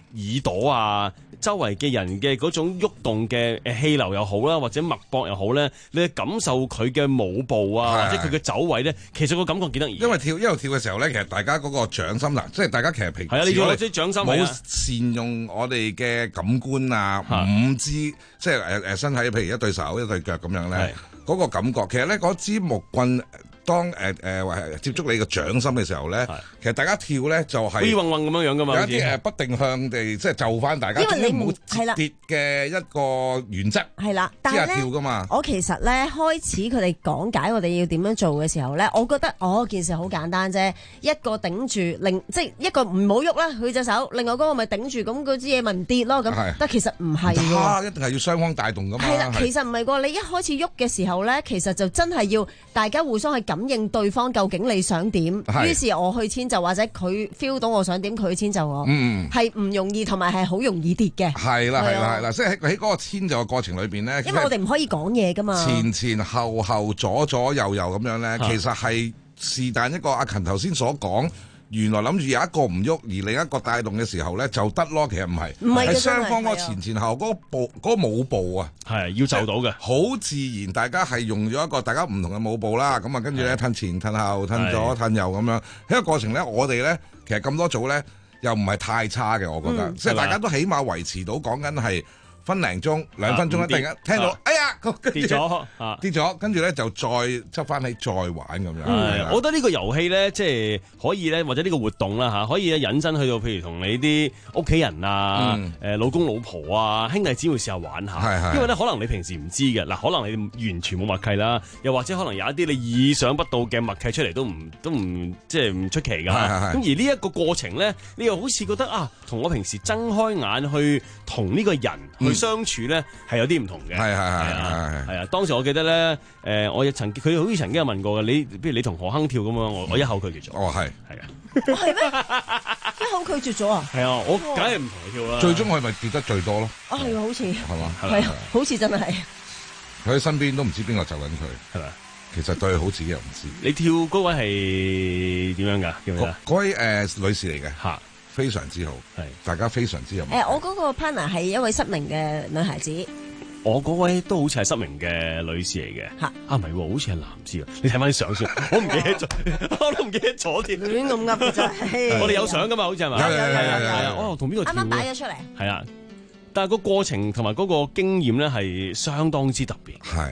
耳朵啊，周圍嘅人嘅嗰種喐動嘅誒氣流又好啦，或者脈搏又好咧，你去感受佢嘅舞步啊，或者佢嘅走位咧，其實個感覺幾得意。 因為跳一路跳嘅時候咧，其實大家嗰個掌心嗱，即係大家其實平時係啊，你要啲掌心冇善用我哋嘅感官啊，五肢即係誒誒身體，譬如一對手一對腳咁樣咧，嗰個感覺其實咧嗰支木棍。當誒誒接觸你個掌心嘅時候咧，其實大家跳咧就係飛運運咁樣樣噶嘛， 有一啲誒不定向地即係就翻大家，因為你唔好跌嘅一個原則係啦。但係咧，我其實咧開始佢哋講解我哋要點樣做嘅時候咧，我覺得哦件事好簡單啫，一個頂住，另即係一個唔好喐啦，佢隻手，另外嗰個咪頂住，咁嗰支嘢咪唔跌咯。咁但其實唔係喎， 一定係要雙方帶動噶嘛。 係啦，其實唔係喎，你一開始喐嘅時候咧，其實就真係要大家互相去感應對方究竟你想點，於是我去遷就，或者佢 feel 到我想點，佢遷就我，係唔容易，同埋係好容易跌嘅。 係啦，係啦，係啦，即係喺嗰個遷就嘅過程裏邊咧， 因為我哋唔可以講嘢噶嘛， 前前後後左左右右咁樣咧，其實係是但一個阿勤頭先所講。原來諗住有一個唔喐，而另一個帶動嘅時候咧就得咯，其實唔係，係雙方嗰個前前後嗰個步嗰個舞步啊， 係要就到嘅， 好自然，大家係用咗一個大家唔同嘅舞步啦，咁啊跟住咧褪前褪後褪左褪右咁樣，呢個過程咧我哋咧其實咁多組咧又唔係太差嘅，我覺得，即係大家都起碼維持到講緊係分零鐘兩分鐘，突然間聽到哎呀跌咗跌咗，跟住咧就再執翻起再玩咁樣。 我覺得呢個遊戲咧，即係可以咧，或者呢個活動啦嚇，可以咧引申去到譬如同你啲屋企人啊、誒老公老婆啊、兄弟姊妹試下玩下。因為咧可能你平時唔知嘅嗱，可能你完全冇默契啦，又或者可能有一啲你意想不到嘅默契出嚟都唔都唔即係唔出奇㗎。咁而呢一個過程咧，你又好似覺得啊，同我平時睜開眼去同呢個人去相處咧係有啲唔同嘅。 係係係係係啊！當時我記得咧，誒，我亦曾佢好似曾經有問過嘅，你不如你同何鏗跳咁樣，我我一口拒絕咗。 哦，係係啊， 係咩？一口拒絕咗啊？ 係啊，我梗係唔同佢跳啦。 最終佢咪跌得最多咯？ 啊，係啊，好似係嘛？ 係啊，好似真係。 佢喺身邊都唔知邊個就緊佢，係咪？其實對佢好自己又唔知。 你跳嗰位係點樣㗎？叫咩啊？ 嗰位誒女士嚟嘅嚇。非常之好，係大家非常之有。 誒，我嗰個 partner 係一位失明嘅女孩子。 我嗰位都好似係失明嘅女士嚟嘅。嚇啊，唔係喎，好似係男士啊！你睇翻啲相先，我唔記得咗，我都唔記得咗添。 亂咁噏嘅真係。 我哋有相噶嘛？好似係咪？ 有有有有有。 哦，同邊個跳？ 啱啱擺咗出嚟。 係啊，但係個過程同埋嗰個經驗咧係相當之特別。 係。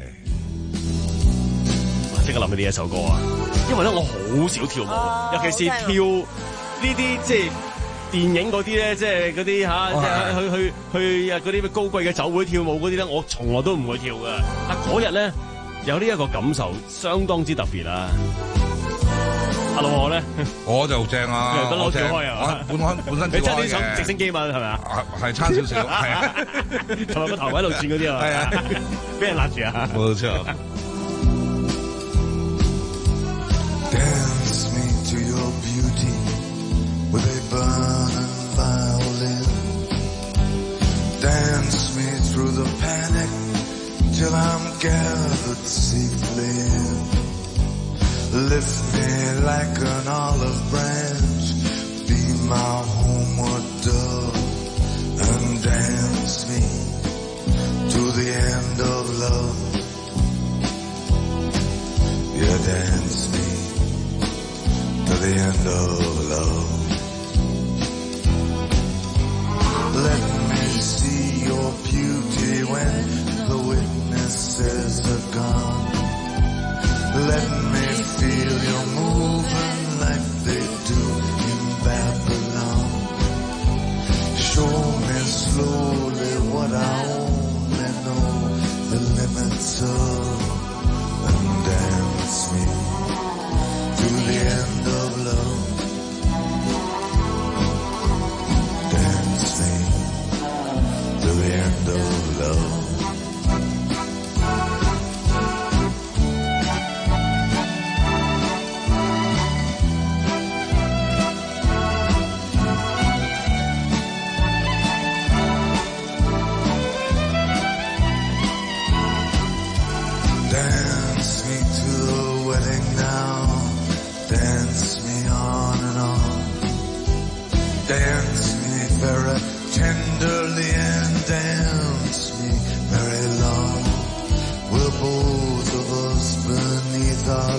即刻諗起呢一首歌啊！因為咧我好少跳舞，尤其是跳呢啲即係。電影嗰啲咧，即係嗰啲嚇，即係去去去啊嗰啲高貴嘅酒會跳舞嗰啲咧，我從來都唔會跳嘅。但嗰日咧有呢一個感受，相當之特別啊！阿老何咧， 我就正啊， 不嬲跳開啊， 本身本身你真係想直升機嘛，係咪啊？ 係差少少，係啊， 同埋個頭喺度轉嗰啲啊，係啊，俾人揦住啊， 冇錯。 With a burning violin, dance me through the panic till I'm gathered safely in. Lift me like an olive branch, be my homeward dove, and dance me to the end of love. Yeah, dance me to the end of love.Let me see your beauty when the witnesses are gone. Let me feel you moving like they do in Babylon. Show me slowly what I only know the limits of, and dance me to the end of love.Dance me to the end of love. Dance me to the wedding now. Dance me on and on. Dance me very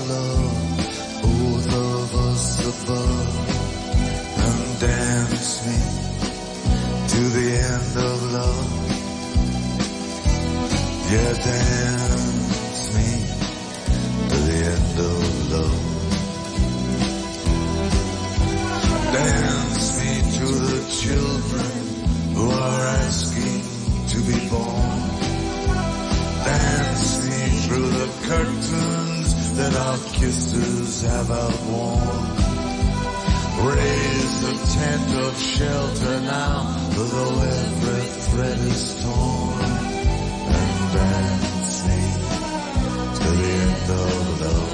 love, both of us above, and dance me to the end of love. Yeah, dance me to the end of love. Dance me to the children who are asking to be born. Dance me through the curtains that our kisses have outworn. Raise a tent of shelter now, though every thread is torn. And dance me to the end of love.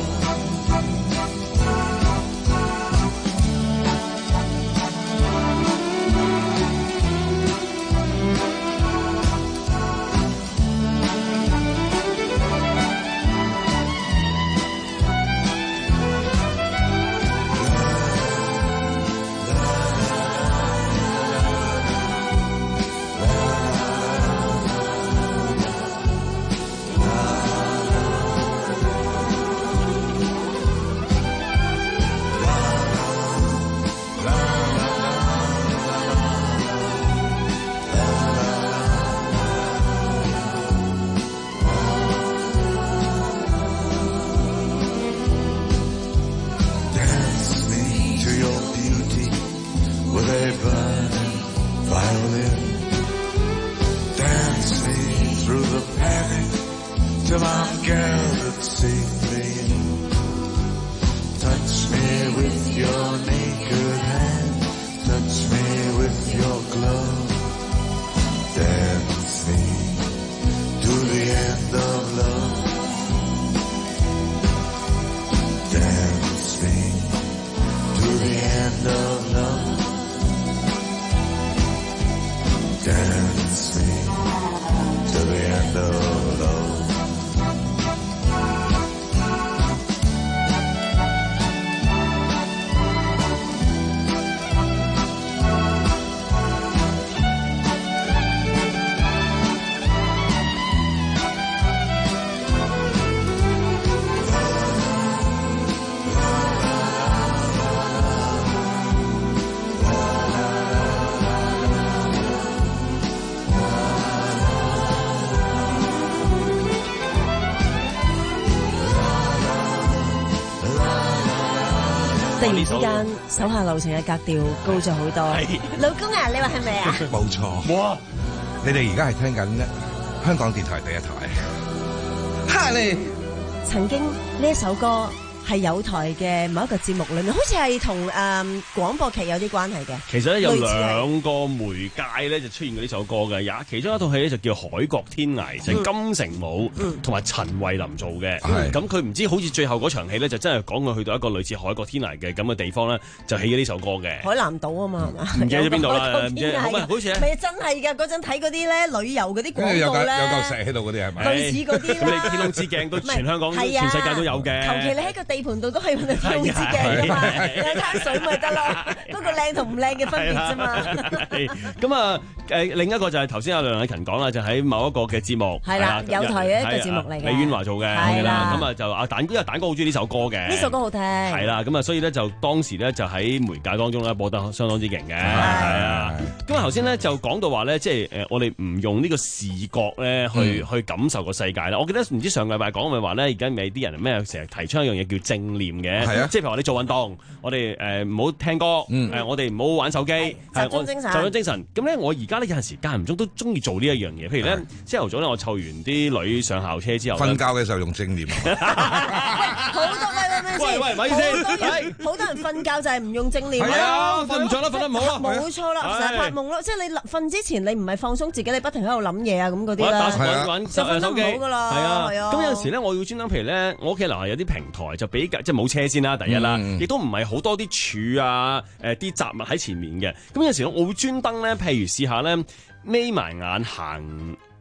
突然之間，手下留情嘅格調高咗好多。老公啊，你話係咪啊？ 冇錯。哇！你哋而家係聽緊香港電台第一台。哈你！ 曾經呢一首歌係有台嘅某一個節目裏面，好似係同誒廣播劇有啲關係嘅。 其實咧有兩個媒介咧就出現過呢首歌嘅，有其中一套戲咧就叫《海角天涯》，就係金城武同埋陳慧琳做嘅。咁佢唔知好似最後嗰場戲咧，就真係講佢去到一個類似海角天涯嘅咁嘅地方咧，就起咗呢首歌嘅。 海南島啊嘛，係嘛？ 唔記得咗邊度啦？唔知好似咪真係㗎？嗰陣睇嗰啲咧旅遊嗰啲廣告咧， 有嚿石喺度嗰啲係咪？ 類似嗰啲。 咁你天空之鏡都全香港、全世界都有嘅。 求其你喺個地盤度都可以揾到天空之鏡㗎嘛，有灘水咪得咯。不過靚同唔靚嘅分別啫嘛。 咁啊誒，另一個就係頭先阿梁禮勤講啦，就喺某一個嘅節目係啦，有台嘅一個節目嚟嘅， 李婉華做嘅係啦。咁啊就阿蛋哥，因為蛋哥好中意呢首歌嘅， 呢首歌好聽係啦。咁啊，所以咧就當時咧就喺媒介當中咧播得相當之勁嘅係啊。咁啊頭先咧就講到話咧，即係誒我哋唔用呢個視覺咧去去感受個世界啦。我記得唔知上個禮拜講咪話咧，而家咪啲人咩成日提出一樣嘢叫正念嘅，係啊，即係譬如話你做運動，我哋誒唔好聽歌，誒我哋唔好玩手機， 集中精神， 集中精神。咁咧我而家咧有陣時間唔中都中意做呢一樣嘢，譬如咧朝頭早咧我湊完啲女上校車之後， 瞓覺嘅時候用正念。 好多喂喂喂， 咪先， 好多人瞓覺就係唔用正念。 係啊，瞓唔着啦，瞓得唔好啦， 冇錯啦，成日發夢咯。即係你瞓之前，你唔係放鬆自己，你不停喺度諗嘢啊咁嗰啲啦，就瞓得唔好噶啦。係啊，係啊。咁有陣時咧，我要專登，譬如咧，我屋企樓下有啲平台就比較即係冇車先啦，第一啦，亦都唔係好多啲柱啊，誒啲雜物喺前面嘅。咁有陣時我會專登咧，譬如試下咧，眯埋眼行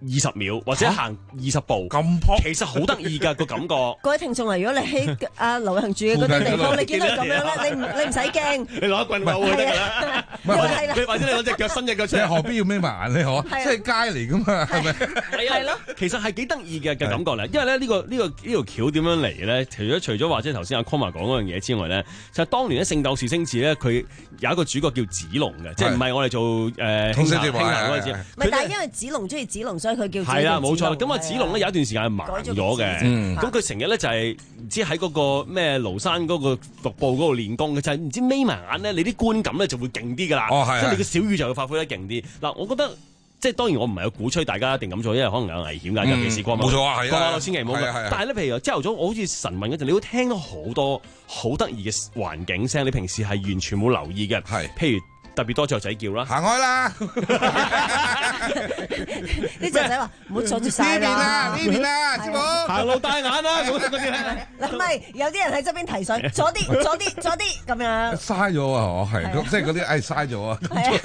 二十秒或者行二十步，咁其實好得意㗎個感覺。 各位聽眾啊，如果你喺阿劉行住嘅嗰啲地方，你見到咁樣咧，你唔你唔使驚。 你攞一棍毆佢得㗎啦。你或者你攞隻腳伸隻腳出嚟， 何必要孭埋眼咧？嗬，即係街嚟㗎嘛，係咪？ 係咯， 其實係幾得意嘅嘅感覺咧。因為咧呢個呢個呢條橋點樣嚟咧？除咗除咗話即係頭先阿 Comma 講嗰樣嘢之外咧，就係當年咧《聖鬥士星矢》咧，佢有一個主角叫子龍嘅，即係唔係我哋做誒輕輕嗰陣時。 唔係，但係因為子龍中意子龍，所以佢叫係啦，冇錯。咁啊，子龍咧有一段時間係盲咗嘅，咁佢成日咧就係唔知喺嗰個咩廬山嗰個瀑布嗰度練功嘅，就係唔知眯埋眼咧，你啲觀感咧就會勁啲㗎啦。哦，係，即係你嘅小宇宙會發揮得勁啲。嗱，我覺得。即係當然我唔係有鼓吹大家一定咁做，因為可能有危險㗎，尤其是過馬路。冇錯啊，係啊，過馬路千祈唔好。但係咧，譬如朝頭早，我好似晨運嗰陣，你會聽到好多好得意嘅環境聲，你平時係完全冇留意嘅。係，譬如特別多雀仔叫啦，行開啦！ 啲雀仔話唔好阻住晒啦， 呢邊啦，師傅， 行路帶眼啦，咁嗰啲咧。 嗱，唔係有啲人喺側邊提水，左啲，左啲，左啲咁樣。 嘥咗啊！我係，即係嗰啲誒嘥咗啊！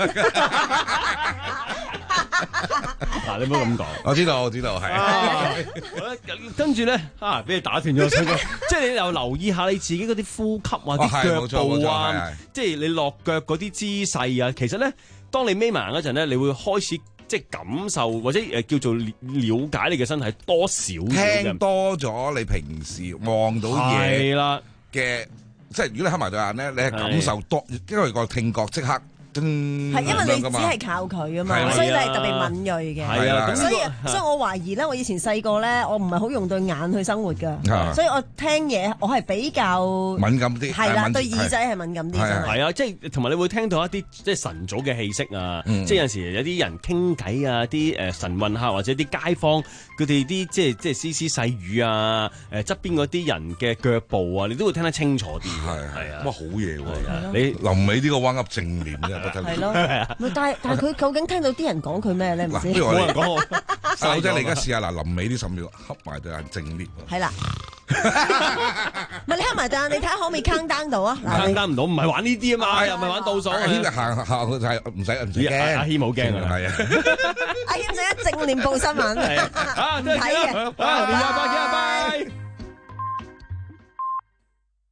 嗱，你唔好咁講， 我知道，我知道，係。 跟住咧，啊，俾你打斷咗，即係你又留意下你自己嗰啲呼吸啊、啲腳步啊，即係你落腳嗰啲姿勢啊。其實咧，當你眯埋眼嗰陣咧，你會開始即係感受或者誒叫做了解你嘅身體多少嘅。 聽多咗你平時望到嘢嘅，即係如果你黑埋對眼咧，你係感受多，因為個聽覺即刻。係，因為你只係靠佢啊嘛，所以你係特別敏鋭嘅。係啊，所以所以我懷疑咧，我以前細個咧，我唔係好用對眼去生活㗎，所以我聽嘢我係比較敏感啲。係啦，對耳仔係敏感啲。 係啊，即係同埋你會聽到一啲即係晨早嘅氣息啊，即係有陣時有啲人傾偈啊，啲誒晨運客或者啲街坊佢哋啲即係即係絲絲細語啊，誒側邊嗰啲人嘅腳步啊，你都會聽得清楚啲。係係啊， 哇好嘢喎！你臨尾呢個彎噏正念啫。 係咯，但係但係佢究竟聽到啲人講佢咩咧？唔知。 冇人講我。細佬仔，你而家試下嗱，臨尾呢十秒合埋對眼正念。 係啦。唔係你合埋對眼，你睇下可唔可以 count down 到啊 ？count down唔到，唔係玩呢啲啊嘛，又唔係玩倒數。阿軒行行就係唔使唔使驚。 阿軒冇驚啊，係啊。 阿軒就一正念報新聞。 啊，睇嘅。啊，年廿八，幾廿拜。